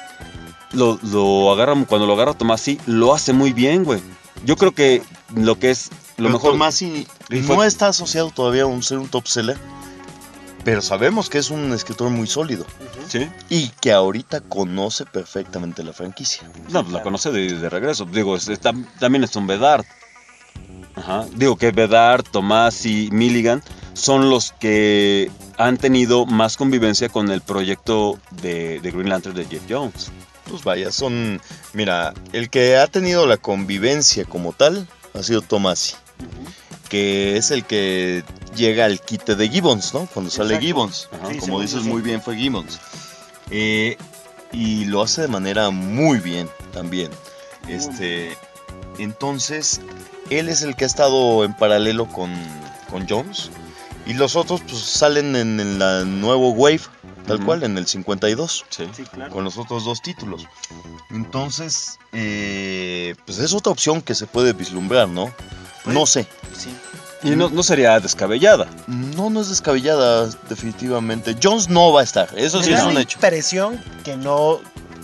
lo agarra, cuando lo agarra Tomasi, lo hace muy bien, güey. Yo creo que lo que es lo Pero mejor... Tomasi Y fue- no está asociado todavía a ser un top seller, pero sabemos que es un escritor muy sólido Sí. y que ahorita conoce perfectamente la franquicia. No, pues la conoce de regreso. Digo, también es un Bedard. Ajá. Digo que Bedard, Tomasi, Milligan son los que han tenido más convivencia con el proyecto de Green Lantern de Jeff Jones. Pues vaya, mira, el que ha tenido la convivencia como tal ha sido Tomasi, que es el que llega al quite de Gibbons, ¿no? Cuando sale Exacto. Gibbons. Ajá. Sí, Como sí, dices sí. muy bien, fue Gibbons. Y lo hace de manera muy bien también. Entonces, él es el que ha estado en paralelo con Jones. Y los otros pues salen en la nuevo Wave, tal cual, en el 52. Sí. Sí, claro. Con los otros 2 títulos. Entonces, pues es otra opción que se puede vislumbrar, ¿no? No sé. Sí. Y no sería descabellada. No es descabellada, definitivamente. Jones no va a estar, eso sí Me es da un la hecho. impresión que no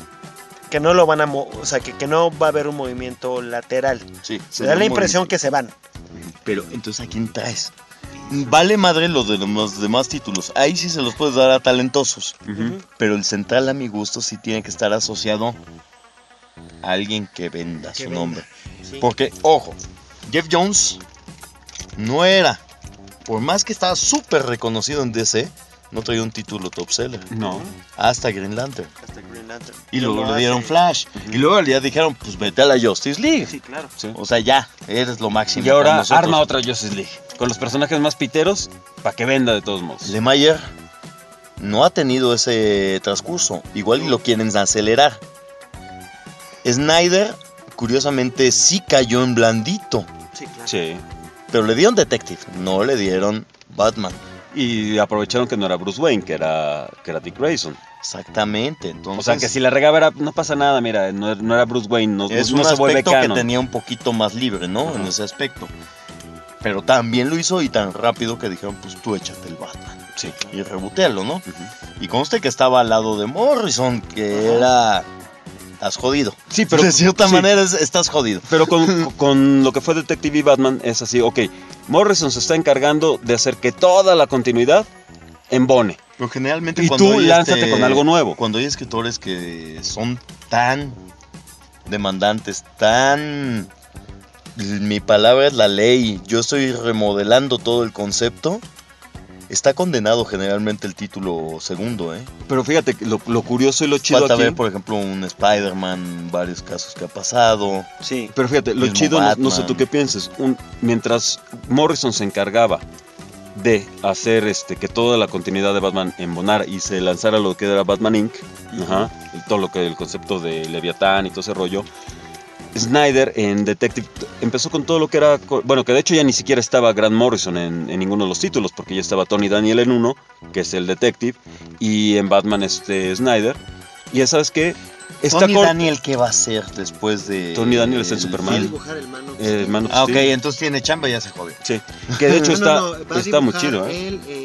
lo van a o sea, que no va a haber un movimiento lateral. Sí, Me da la impresión que se van. Pero, entonces, ¿a quién traes? Vale madre los de los demás títulos. Ahí sí se los puedes dar a talentosos. Pero el central, a mi gusto, sí tiene que estar asociado a alguien que venda su nombre. Sí. Porque, ojo, Jeff Jones no era, por más que estaba súper reconocido en DC, no traía un título top seller. No. Hasta Green Lantern. Hasta Green Lantern. Y luego lo le dieron hace. Flash. Y luego ya dijeron, pues vete a la Justice League. Sí, claro. Sí. O sea, ya, eres lo máximo. Y ahora para nosotros. arma otra Justice League. Con los personajes más piteros, para que venda de todos modos. Lemaier no ha tenido ese transcurso. Igual y lo quieren acelerar. Snyder, curiosamente, sí cayó en blandito. Sí, claro. Sí. Pero le dieron Detective, no le dieron Batman. Y aprovecharon que no era Bruce Wayne, que era Dick Grayson. Exactamente. Entonces, O sea, que si la regaba era, no pasa nada, mira, no era Bruce Wayne, no es no un se vuelve aspecto que canon. tenía un poquito más libre, ¿no? Ajá. En ese aspecto. Pero también lo hizo y tan rápido que dijeron, pues tú échate el Batman. Sí. Y rebotealo, ¿no? Y conste que estaba al lado de Morrison, que era... Estás jodido. Sí, pero de cierta sí. manera estás jodido. Pero con lo que fue Detective y Batman es así, ok, Morrison se está encargando de hacer que toda la continuidad embone. Pero generalmente Y cuando tú hay lánzate con algo nuevo. Cuando hay escritores que son tan demandantes, tan... Mi palabra es la ley, yo estoy remodelando todo el concepto, está condenado generalmente el título segundo, ¿eh? Pero fíjate, lo curioso y lo chido Falta aquí... ver, por ejemplo, un Spider-Man, varios casos que ha pasado. Sí. Pero fíjate, lo Mismo chido, no sé Batman. tú qué pienses, mientras Morrison se encargaba de hacer que toda la continuidad de Batman embonara y se lanzara lo que era Batman Inc., ajá, todo lo que el concepto de Leviatán y todo ese rollo, Snyder en Detective empezó con todo lo que era, bueno, que de hecho ya ni siquiera estaba Grant Morrison en ninguno de los títulos, porque ya estaba Tony Daniel en uno, que es el Detective, y en Batman Snyder, y ya sabes qué, Tony Daniel, ¿qué va a hacer después de...? Tony Daniel está en el Superman. film? Dibujar el Man of Man of Ah, ok, Steel. entonces tiene chamba y ya se jodió. Sí, que de hecho va a está muy dibujar chido, ¿eh?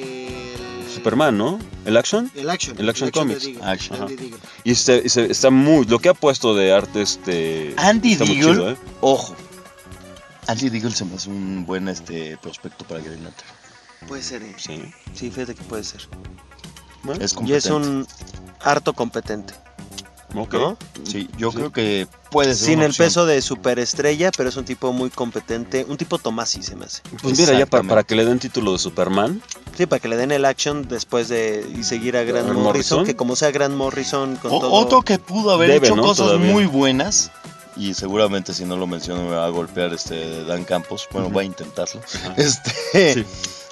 el Superman, ¿no? ¿El Action? El Action. El Action Comics. de Diggle, Action. Andy Diggle. Y está muy... Lo que ha puesto de arte Andy está muy Diggle, chido, ¿eh? ojo. Andy Diggle se me hace un buen prospecto para Green Lantern. Puede ser, Sí. Sí, fíjate que puede ser. Bueno, Es Y competente. es un harto competente. ok. ¿no? Sí, yo creo que puede ser Sin una el opción. peso de superestrella, pero es un tipo muy competente. Un tipo Tomasi se me hace. Pues mira, ya Exactamente. para que le den título de Superman, Sí, para que le den el action después de y seguir a Grant Grant Morrison, Morrison. que como sea Grant Morrison con todo... Otro que pudo haber Debe, hecho ¿no? cosas Todavía. muy buenas. Y seguramente si no lo menciono me va a golpear Dan Campos. Bueno, voy a intentarlo. Sí.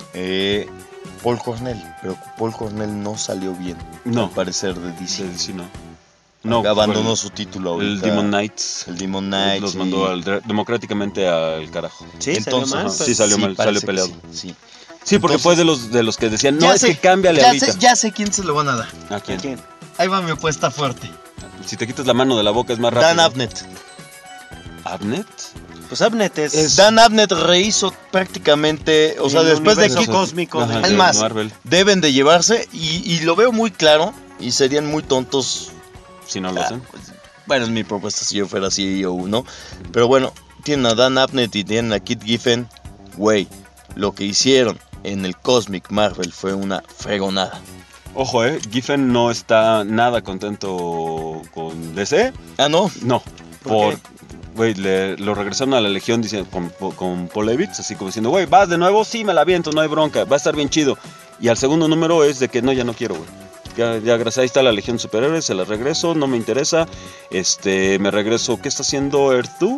Paul Cornell. Pero Paul Cornell no salió bien. No. Al parecer de DC. sí, no. No, Abandonó fue su título el ahorita. Demon Knights. El Demon Knight. Los sí. mandó democráticamente al carajo. Sí, Entonces, salió mal. ajá, pues. sí salió mal, parece salió peleado. que Sí. Sí, porque Entonces- fue de los que decían, no, Ya es sé, que cámbiale ya ahorita. ya sé quién se lo van a dar. ¿A quién? ¿Quién? Ahí va mi apuesta fuerte. Si te quitas la mano de la boca es más rápido. Dan Abnett. ¿Abnett? Pues Abnett es... Dan Abnett rehizo prácticamente, o sea, el después de universo que cósmico Ajá, de- Es más, Marvel, deben de llevarse y lo veo muy claro y serían muy tontos. si no lo hacen. Bueno, es mi propuesta si yo fuera CEO, ¿no? Pero bueno, tienen a Dan Abnett y tienen a Kit Giffen. Güey, lo que hicieron en el Cosmic Marvel fue una fregonada. Ojo, Giffen no está nada contento con DC. Ah, ¿no? No, ¿Por qué? güey, lo regresaron a la Legión diciendo, con Paul Levitz, así como diciendo, güey, ¿vas de nuevo? Sí, me la aviento, no hay bronca, va a estar bien chido. Y al segundo número es de que no, ya no quiero, güey. Ya gracias, ahí está la Legión de Superhéroes, se la regreso, no me interesa. Me regreso, ¿qué está haciendo Earth 2?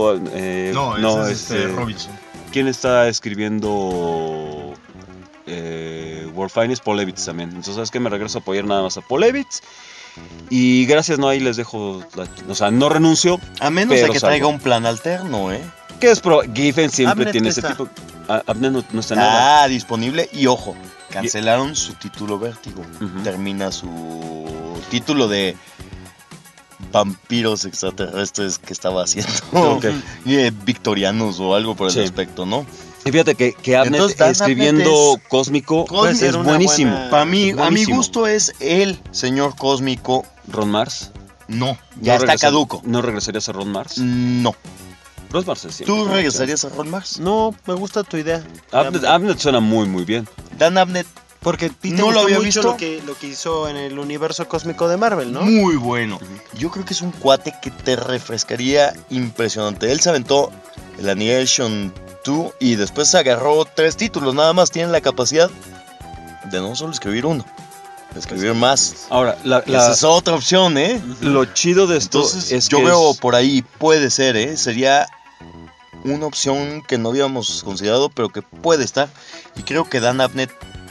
Robinson. ¿Quién está escribiendo World Finest? Paul Levitz también. Entonces, ¿sabes qué? Me regreso a apoyar nada más a Paul Levitz. Y gracias, no, ahí les dejo. O sea, no renuncio. A menos de pero que salgo. traiga un plan alterno, ¿eh? ¿Qué es? Giffen siempre Abnett tiene que ese está. tipo. Abnett no está nada. Disponible. Y ojo, cancelaron su título Vértigo. Termina su título de vampiros extraterrestres que estaba haciendo. Victorianos o algo por el aspecto, ¿no? Y fíjate que Abnett Entonces, escribiendo Cósmico es buenísimo. Para mí, a mi gusto es el señor Cósmico. ¿Ron Mars? No, ya está caduco. ¿No regresarías a Ron Mars? No. Ron Mars es ¿Tú regresarías a Ron Mars? No, me gusta tu idea. Abnett suena muy, muy bien. Dan Abnett. Porque no lo había visto. Lo que hizo en el universo cósmico de Marvel, ¿no? Muy bueno. Yo creo que es un cuate que te refrescaría impresionante. Él se aventó el Annihilation 2 y después se agarró 3 títulos. Nada más tiene la capacidad de no solo escribir uno, de escribir más. Ahora, esa es otra opción, ¿eh? Lo chido de esto es yo veo por ahí, puede ser, ¿eh? Sería una opción que no habíamos considerado, pero que puede estar. Y creo que Dan Abnett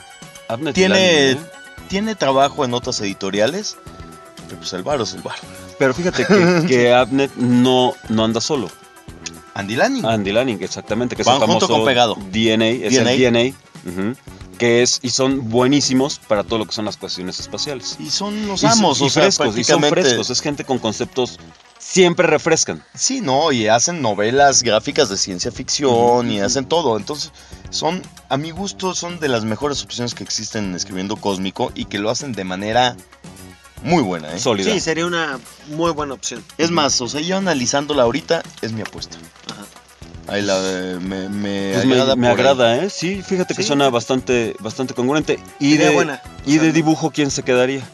tiene trabajo en otras editoriales, pero pues el varo es el varo. Pero fíjate que Abnett no anda solo. Andy Lanning, exactamente, que van es el famoso junto con pegado. DNA, es el DNA, que es, y son buenísimos para todo lo que son las cuestiones espaciales. Y son los amos, y frescos, y son frescos, es gente con conceptos, siempre refrescan. Sí, no, y hacen novelas gráficas de ciencia ficción y hacen todo, entonces a mi gusto, son de las mejores opciones que existen escribiendo Cósmico y que lo hacen de manera muy buena, ¿eh? Sólida. Sí, sería una muy buena opción. Es más, o sea, yo analizándola ahorita, es mi apuesta. Ajá. Ahí me pues agrada. Me agrada, ¿eh? Sí, fíjate que suena bastante congruente. Y de dibujo, ¿quién se quedaría?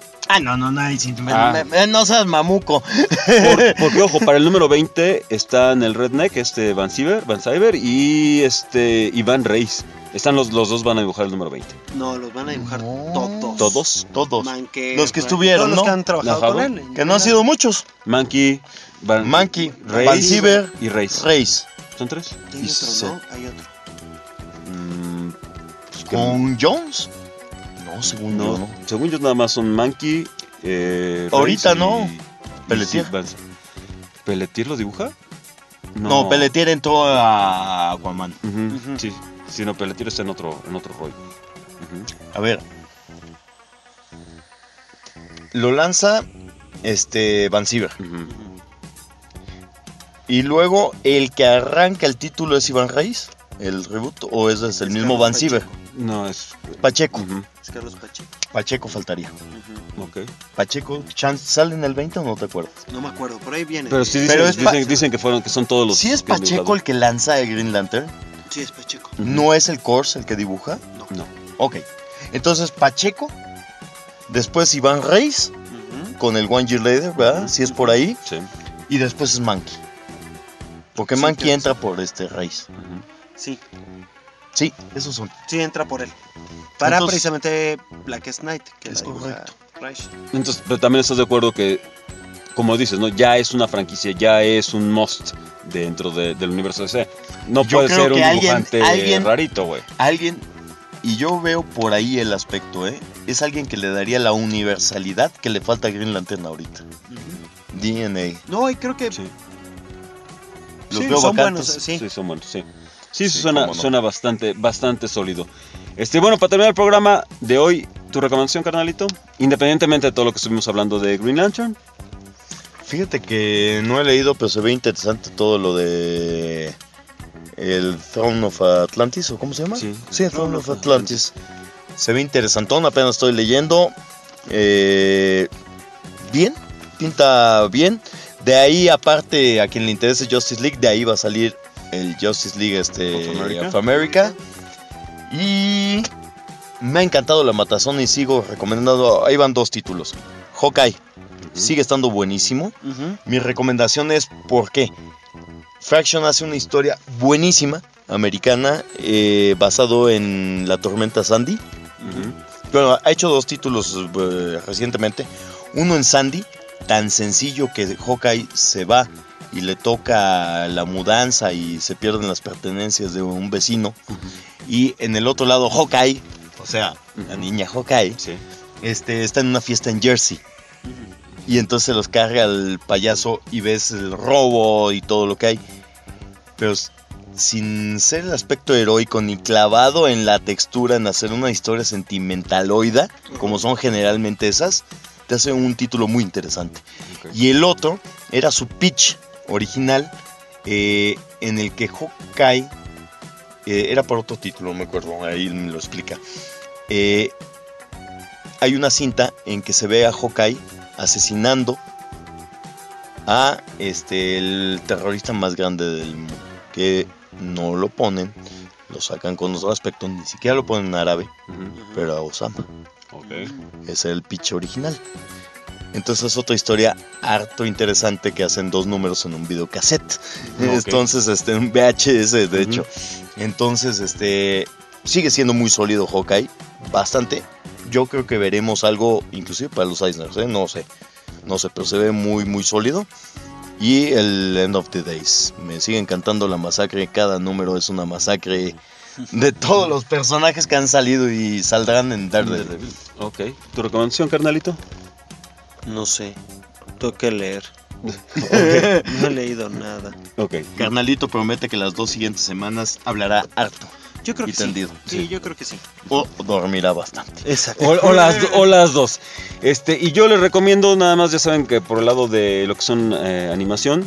No seas mamuco. Porque, ojo, para el número 20 están el Redneck, Van Cyber y Iván Reis. Están los dos van a dibujar el número 20. No, los van a dibujar todos. Los que estuvieron, todos los ¿no? que han trabajado con él. Que no han sido muchos. Monkey, Van Cyber y Reis. ¿Son 3? Hay otro, ¿no? Hay otro. ¿Con Jones? No, según yo no. Según yo nada más son Monkey, ahorita Reis no. Pelletier. ¿Pelletier lo dibuja? No, Pelletier entró a Aquaman. Sí, no, Pelletier está en otro rollo. A ver. Lo lanza Van Cyber. Y luego el que arranca el título es Iván Reis, el reboot, o es el mismo Van Cyber. No, es Pacheco. Es Carlos Pacheco. Pacheco faltaría. Ok. Pacheco, ¿sale en el 20 o no te acuerdas? No me acuerdo, por ahí viene. Pero sí dicen que son todos los. ¿Sí es Pacheco el que lanza el Green Lantern? Sí, es Pacheco. ¿No es el Corse el que dibuja? No. Ok. Entonces Pacheco, después Iván Reis, con el One Year Later, ¿verdad? Si es por ahí. Sí. Y después es Monkey. Porque Monkey entra por Reis. Sí. Sí, esos son. Sí, entra por él. Para precisamente Blackest Night, que es correcto. Entonces, pero también estás de acuerdo que, como dices, ¿no? Ya es una franquicia, ya es un must dentro del universo DC. No puede ser un dibujante rarito, güey. Alguien, y yo veo por ahí el aspecto, es alguien que le daría la universalidad que le falta a Green Lantern ahorita. DNA. No, y creo que los veo son vacantes. Buenos, sí, son buenos, sí. Sí, suena bastante sólido. Bueno, para terminar el programa de hoy, ¿tu recomendación, carnalito? Independientemente de todo lo que estuvimos hablando de Green Lantern. Fíjate que no he leído, pero se ve interesante todo lo de el Throne of Atlantis, ¿o cómo se llama? Sí, el Throne of Atlantis. Se ve interesantón, apenas estoy leyendo. Bien, pinta bien. De ahí, aparte, a quien le interese Justice League, de ahí va a salir el Justice League of America. Y me ha encantado la matazón y sigo recomendando. Ahí van 2 títulos. Hawkeye sigue estando buenísimo. Mi recomendación es ¿por qué? Fraction hace una historia buenísima americana, basado en la tormenta Sandy. Bueno, ha hecho 2 títulos recientemente. Uno en Sandy, tan sencillo que Hawkeye se va y le toca la mudanza y se pierden las pertenencias de un vecino. Y en el otro lado, Hawkeye, o sea, la niña Hawkeye, está en una fiesta en Jersey. Y entonces se los carga el payaso y ves el robo y todo lo que hay. Pero sin ser el aspecto heroico ni clavado en la textura, en hacer una historia sentimentaloida, como son generalmente esas, te hace un título muy interesante. Y el otro era su pitch original, en el que Hawkeye, era por otro título, no me acuerdo, ahí me lo explica. Hay una cinta en que se ve a Hawkeye asesinando a el terrorista más grande del mundo, que no lo ponen, lo sacan con otro aspecto, ni siquiera lo ponen en árabe, pero a Osama. Ese es el pitch original. Entonces es otra historia harto interesante que hacen 2 números en un videocassette. Entonces, un VHS, de hecho. Entonces, sigue siendo muy sólido Hawkeye, bastante. Yo creo que veremos algo, inclusive para los Eisners, no sé, pero se ve muy, muy sólido. Y el End of the Days, me sigue encantando la masacre, cada número es una masacre de todos los personajes que han salido y saldrán en Daredevil. Ok, ¿tu recomendación, carnalito? No sé, tengo que leer. No he leído nada. Carnalito promete que las 2 siguientes semanas hablará harto. Yo creo que tendido. Sí, yo creo que sí. O dormirá bastante. Exacto. O las dos. Y yo les recomiendo, nada más, ya saben que por el lado de lo que son animación,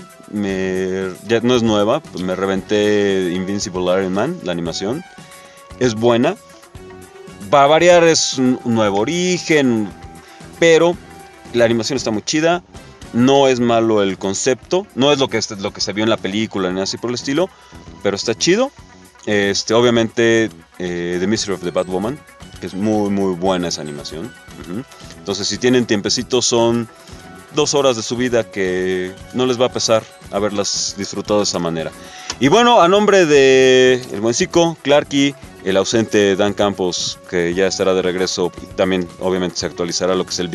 ya no es nueva, me reventé Invincible Iron Man, la animación. Es buena. Va a variar, es un nuevo origen, pero la animación está muy chida. No es malo el concepto, no es lo que se vio en la película ni así por el estilo, pero está chido. Obviamente The Mystery of the Batwoman, que es muy muy buena esa animación. Entonces, si tienen tiempecito, son 2 horas de su vida que no les va a pesar haberlas disfrutado de esa manera. Y bueno, a nombre de el buen Zico, Clarky, el ausente Dan Campos, que ya estará de regreso, y también obviamente se actualizará lo que es el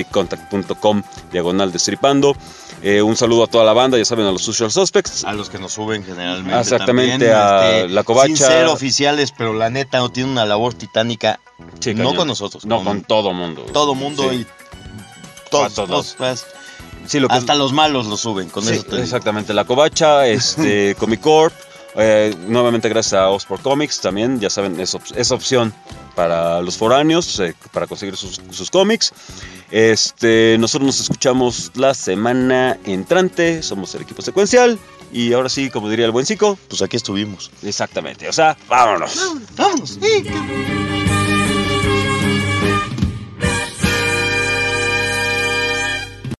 bigcontact.com/destripando. Un saludo a toda la banda, ya saben, a los Social Suspects, a los que nos suben generalmente. Exactamente, también, a la Covacha. Sin ser oficiales, pero la neta no tiene una labor titánica. Sí, no cañón. con nosotros, no, con todo mundo. Todo mundo, sí. Y todos. Sí, lo que hasta los malos lo suben, con eso te digo. Exactamente, la Covacha, Comic Corp, nuevamente gracias a Osport Comics también, ya saben, es opción para los foráneos, para conseguir sus cómics. Nosotros nos escuchamos la semana entrante, somos el equipo secuencial, y ahora sí, como diría el buen Zico, pues aquí estuvimos. Exactamente, o sea, vámonos. Vámonos.